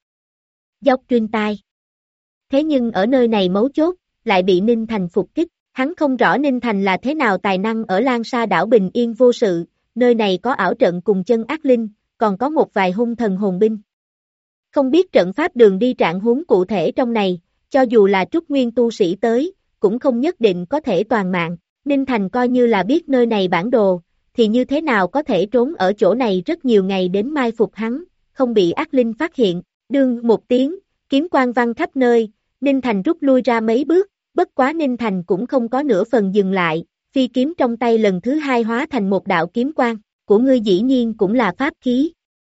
Dốc truyền tai. Thế nhưng ở nơi này mấu chốt, lại bị Ninh Thành phục kích, hắn không rõ Ninh Thành là thế nào tài năng ở Lan Sa đảo bình yên vô sự, nơi này có ảo trận cùng chân ác linh, còn có một vài hung thần hồn binh. Không biết trận pháp đường đi trạng huống cụ thể trong này, cho dù là trúc nguyên tu sĩ tới, cũng không nhất định có thể toàn mạng. Ninh Thành coi như là biết nơi này bản đồ, thì như thế nào có thể trốn ở chỗ này rất nhiều ngày đến mai phục hắn, không bị ác linh phát hiện. Đương một tiếng, kiếm quang văng khắp nơi, Ninh Thành rút lui ra mấy bước, bất quá Ninh Thành cũng không có nửa phần dừng lại, phi kiếm trong tay lần thứ hai hóa thành một đạo kiếm quang, của ngươi dĩ nhiên cũng là pháp khí.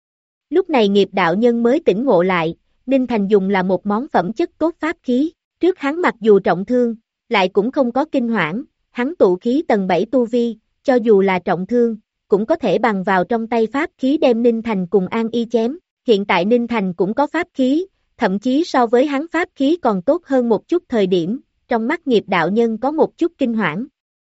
Lúc này Nghiệp đạo nhân mới tỉnh ngộ lại, Ninh Thành dùng là một món phẩm chất tốt pháp khí, trước hắn mặc dù trọng thương, lại cũng không có kinh hoảng, hắn tụ khí tầng 7 tu vi, cho dù là trọng thương, cũng có thể bằng vào trong tay pháp khí đem Ninh Thành cùng An Y chém, hiện tại Ninh Thành cũng có pháp khí, thậm chí so với hắn pháp khí còn tốt hơn một chút thời điểm, trong mắt Nghiệp đạo nhân có một chút kinh hoảng.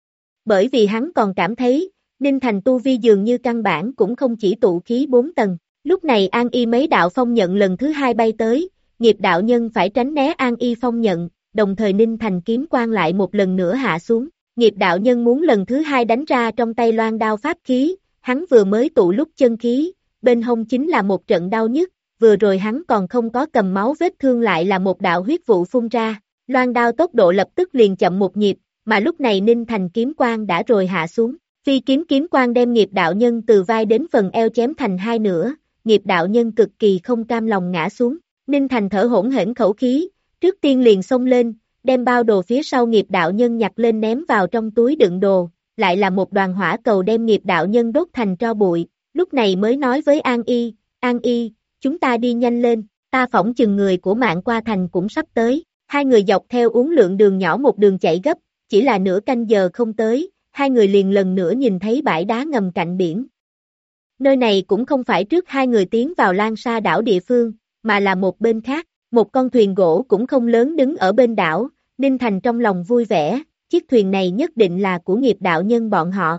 Bởi vì hắn còn cảm thấy, Ninh Thành tu vi dường như căn bản cũng không chỉ tụ khí 4 tầng. Lúc này An Y mấy đạo phong nhận lần thứ hai bay tới, Nghiệp đạo nhân phải tránh né An Y phong nhận, đồng thời Ninh Thành kiếm quang lại một lần nữa hạ xuống. Nghiệp đạo nhân muốn lần thứ hai đánh ra trong tay loan đao pháp khí, hắn vừa mới tụ lúc chân khí, bên hông chính là một trận đau nhức, vừa rồi hắn còn không có cầm máu vết thương lại là một đạo huyết vụ phun ra, loan đao tốc độ lập tức liền chậm một nhịp, mà lúc này Ninh Thành kiếm quang đã rồi hạ xuống, phi kiếm kiếm quang đem Nghiệp đạo nhân từ vai đến phần eo chém thành hai nửa. Nghiệp đạo nhân cực kỳ không cam lòng ngã xuống, Ninh Thành thở hổn hển khẩu khí, trước tiên liền xông lên, đem bao đồ phía sau Nghiệp đạo nhân nhặt lên ném vào trong túi đựng đồ, lại là một đoàn hỏa cầu đem Nghiệp đạo nhân đốt thành tro bụi, lúc này mới nói với An Y, chúng ta đi nhanh lên, ta phỏng chừng người của Mạn Qua Thành cũng sắp tới. Hai người dọc theo uốn lượn đường nhỏ một đường chạy gấp, chỉ là nửa canh giờ không tới, hai người liền lần nữa nhìn thấy bãi đá ngầm cạnh biển. Nơi này cũng không phải trước hai người tiến vào Lan Sa đảo địa phương, mà là một bên khác, một con thuyền gỗ cũng không lớn đứng ở bên đảo, Ninh Thành trong lòng vui vẻ, chiếc thuyền này nhất định là của nghiệp đạo nhân bọn họ.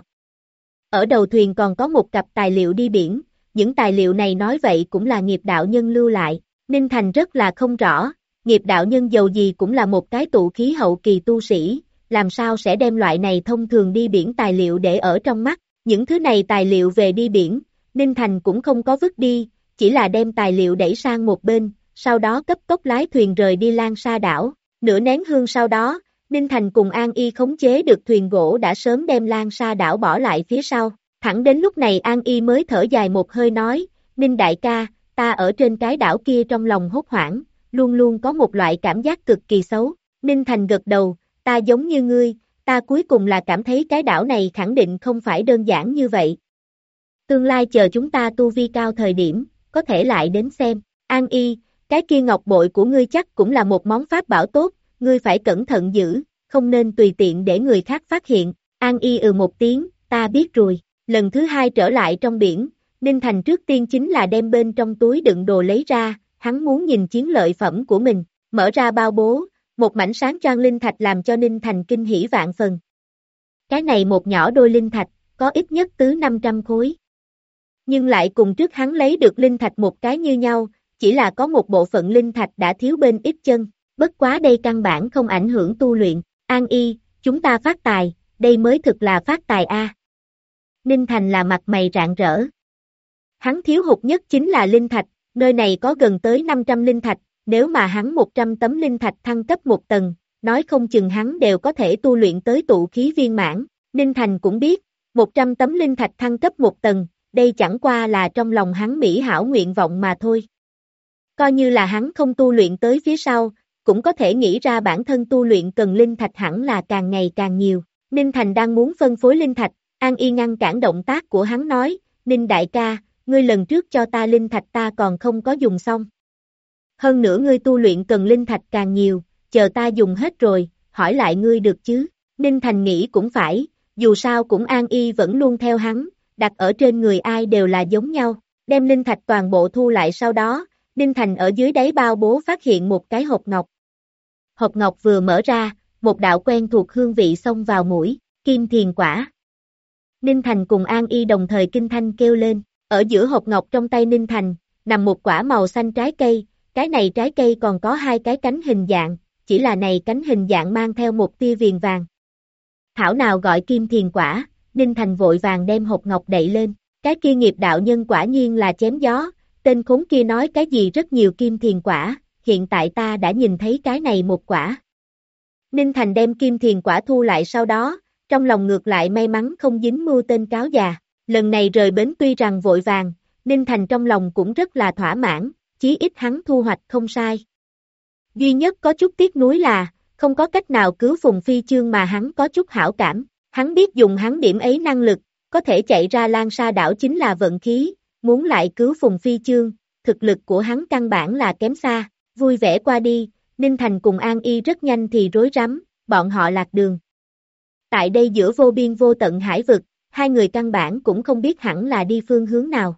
Ở đầu thuyền còn có một cặp tài liệu đi biển, những tài liệu này nói vậy cũng là nghiệp đạo nhân lưu lại, Ninh Thành rất là không rõ, nghiệp đạo nhân dầu gì cũng là một cái tụ khí hậu kỳ tu sĩ, làm sao sẽ đem loại này thông thường đi biển tài liệu để ở trong mắt, những thứ này tài liệu về đi biển, Ninh Thành cũng không có vứt đi, chỉ là đem tài liệu đẩy sang một bên, sau đó cấp tốc lái thuyền rời đi Lan Sa đảo, nửa nén hương sau đó, Ninh Thành cùng An Y khống chế được thuyền gỗ đã sớm đem Lan Sa đảo bỏ lại phía sau, thẳng đến lúc này An Y mới thở dài một hơi nói, Ninh đại ca, ta ở trên cái đảo kia trong lòng hốt hoảng, luôn luôn có một loại cảm giác cực kỳ xấu, Ninh Thành gật đầu, ta giống như ngươi, ta cuối cùng là cảm thấy cái đảo này khẳng định không phải đơn giản như vậy. Tương lai chờ chúng ta tu vi cao thời điểm, có thể lại đến xem, An Y, cái kia ngọc bội của ngươi chắc cũng là một món pháp bảo tốt, ngươi phải cẩn thận giữ, không nên tùy tiện để người khác phát hiện, An Y một tiếng, ta biết rồi, lần thứ hai trở lại trong biển, Ninh Thành trước tiên chính là đem bên trong túi đựng đồ lấy ra, hắn muốn nhìn chiến lợi phẩm của mình, mở ra bao bố, một mảnh sáng choang linh thạch làm cho Ninh Thành kinh hỉ vạn phần. Cái này một nhỏ đôi linh thạch, có ít nhất tứ 500 khối. Nhưng lại cùng trước hắn lấy được linh thạch một cái như nhau, chỉ là có một bộ phận linh thạch đã thiếu bên ít chân, bất quá đây căn bản không ảnh hưởng tu luyện, An Y, chúng ta phát tài, đây mới thực là phát tài a. Ninh Thành là mặt mày rạng rỡ. Hắn thiếu hụt nhất chính là linh thạch, nơi này có gần tới 500 linh thạch, nếu mà hắn 100 tấm linh thạch thăng cấp một tầng, nói không chừng hắn đều có thể tu luyện tới tụ khí viên mãn. Ninh Thành cũng biết, 100 tấm linh thạch thăng cấp một tầng, đây chẳng qua là trong lòng hắn mỹ hảo nguyện vọng mà thôi. Coi như là hắn không tu luyện tới phía sau, cũng có thể nghĩ ra bản thân tu luyện cần linh thạch hẳn là càng ngày càng nhiều. Ninh Thành đang muốn phân phối linh thạch, An Y ngăn cản động tác của hắn nói, Ninh đại ca, ngươi lần trước cho ta linh thạch ta còn không có dùng xong. Hơn nữa ngươi tu luyện cần linh thạch càng nhiều, chờ ta dùng hết rồi, hỏi lại ngươi được chứ. Ninh Thành nghĩ cũng phải, dù sao cũng An Y vẫn luôn theo hắn, đặt ở trên người ai đều là giống nhau, đem linh thạch toàn bộ thu lại sau đó, Ninh Thành ở dưới đáy bao bố phát hiện một cái hộp ngọc. Hộp ngọc vừa mở ra, một đạo quen thuộc hương vị xông vào mũi, kim thiền quả. Ninh Thành cùng An Y đồng thời kinh thanh kêu lên, ở giữa hộp ngọc trong tay Ninh Thành, nằm một quả màu xanh trái cây, cái này trái cây còn có hai cái cánh hình dạng, chỉ là này cánh hình dạng mang theo một tia viền vàng. Thảo nào gọi kim thiền quả, Ninh Thành vội vàng đem hộp ngọc đậy lên, cái kia nghiệp đạo nhân quả nhiên là chém gió, tên khốn kia nói cái gì rất nhiều kim thiền quả, hiện tại ta đã nhìn thấy cái này một quả. Ninh Thành đem kim thiền quả thu lại sau đó, trong lòng ngược lại may mắn không dính mưu tên cáo già, lần này rời bến tuy rằng vội vàng, Ninh Thành trong lòng cũng rất là thỏa mãn, chí ít hắn thu hoạch không sai. Duy nhất có chút tiếc nuối là, không có cách nào cứu Phùng Phi Chương mà hắn có chút hảo cảm, hắn biết dùng hắn điểm ấy năng lực, có thể chạy ra Lan Sa đảo chính là vận khí, muốn lại cứu Phùng Phi Chương, thực lực của hắn căn bản là kém xa, vui vẻ qua đi, Ninh Thành cùng An Y rất nhanh thì rối rắm, bọn họ lạc đường. Tại đây giữa vô biên vô tận hải vực, hai người căn bản cũng không biết hẳn là đi phương hướng nào.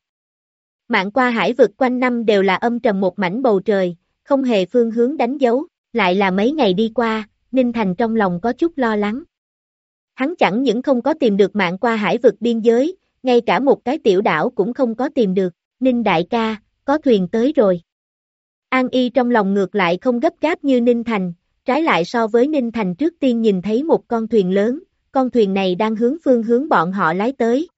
Mạn Qua hải vực quanh năm đều là âm trầm một mảnh bầu trời, không hề phương hướng đánh dấu, lại là mấy ngày đi qua, Ninh Thành trong lòng có chút lo lắng. Hắn chẳng những không có tìm được Mạn Qua hải vực biên giới, ngay cả một cái tiểu đảo cũng không có tìm được, Ninh đại ca, có thuyền tới rồi. An Y trong lòng ngược lại không gấp gáp như Ninh Thành, trái lại so với Ninh Thành trước tiên nhìn thấy một con thuyền lớn, con thuyền này đang hướng phương hướng bọn họ lái tới,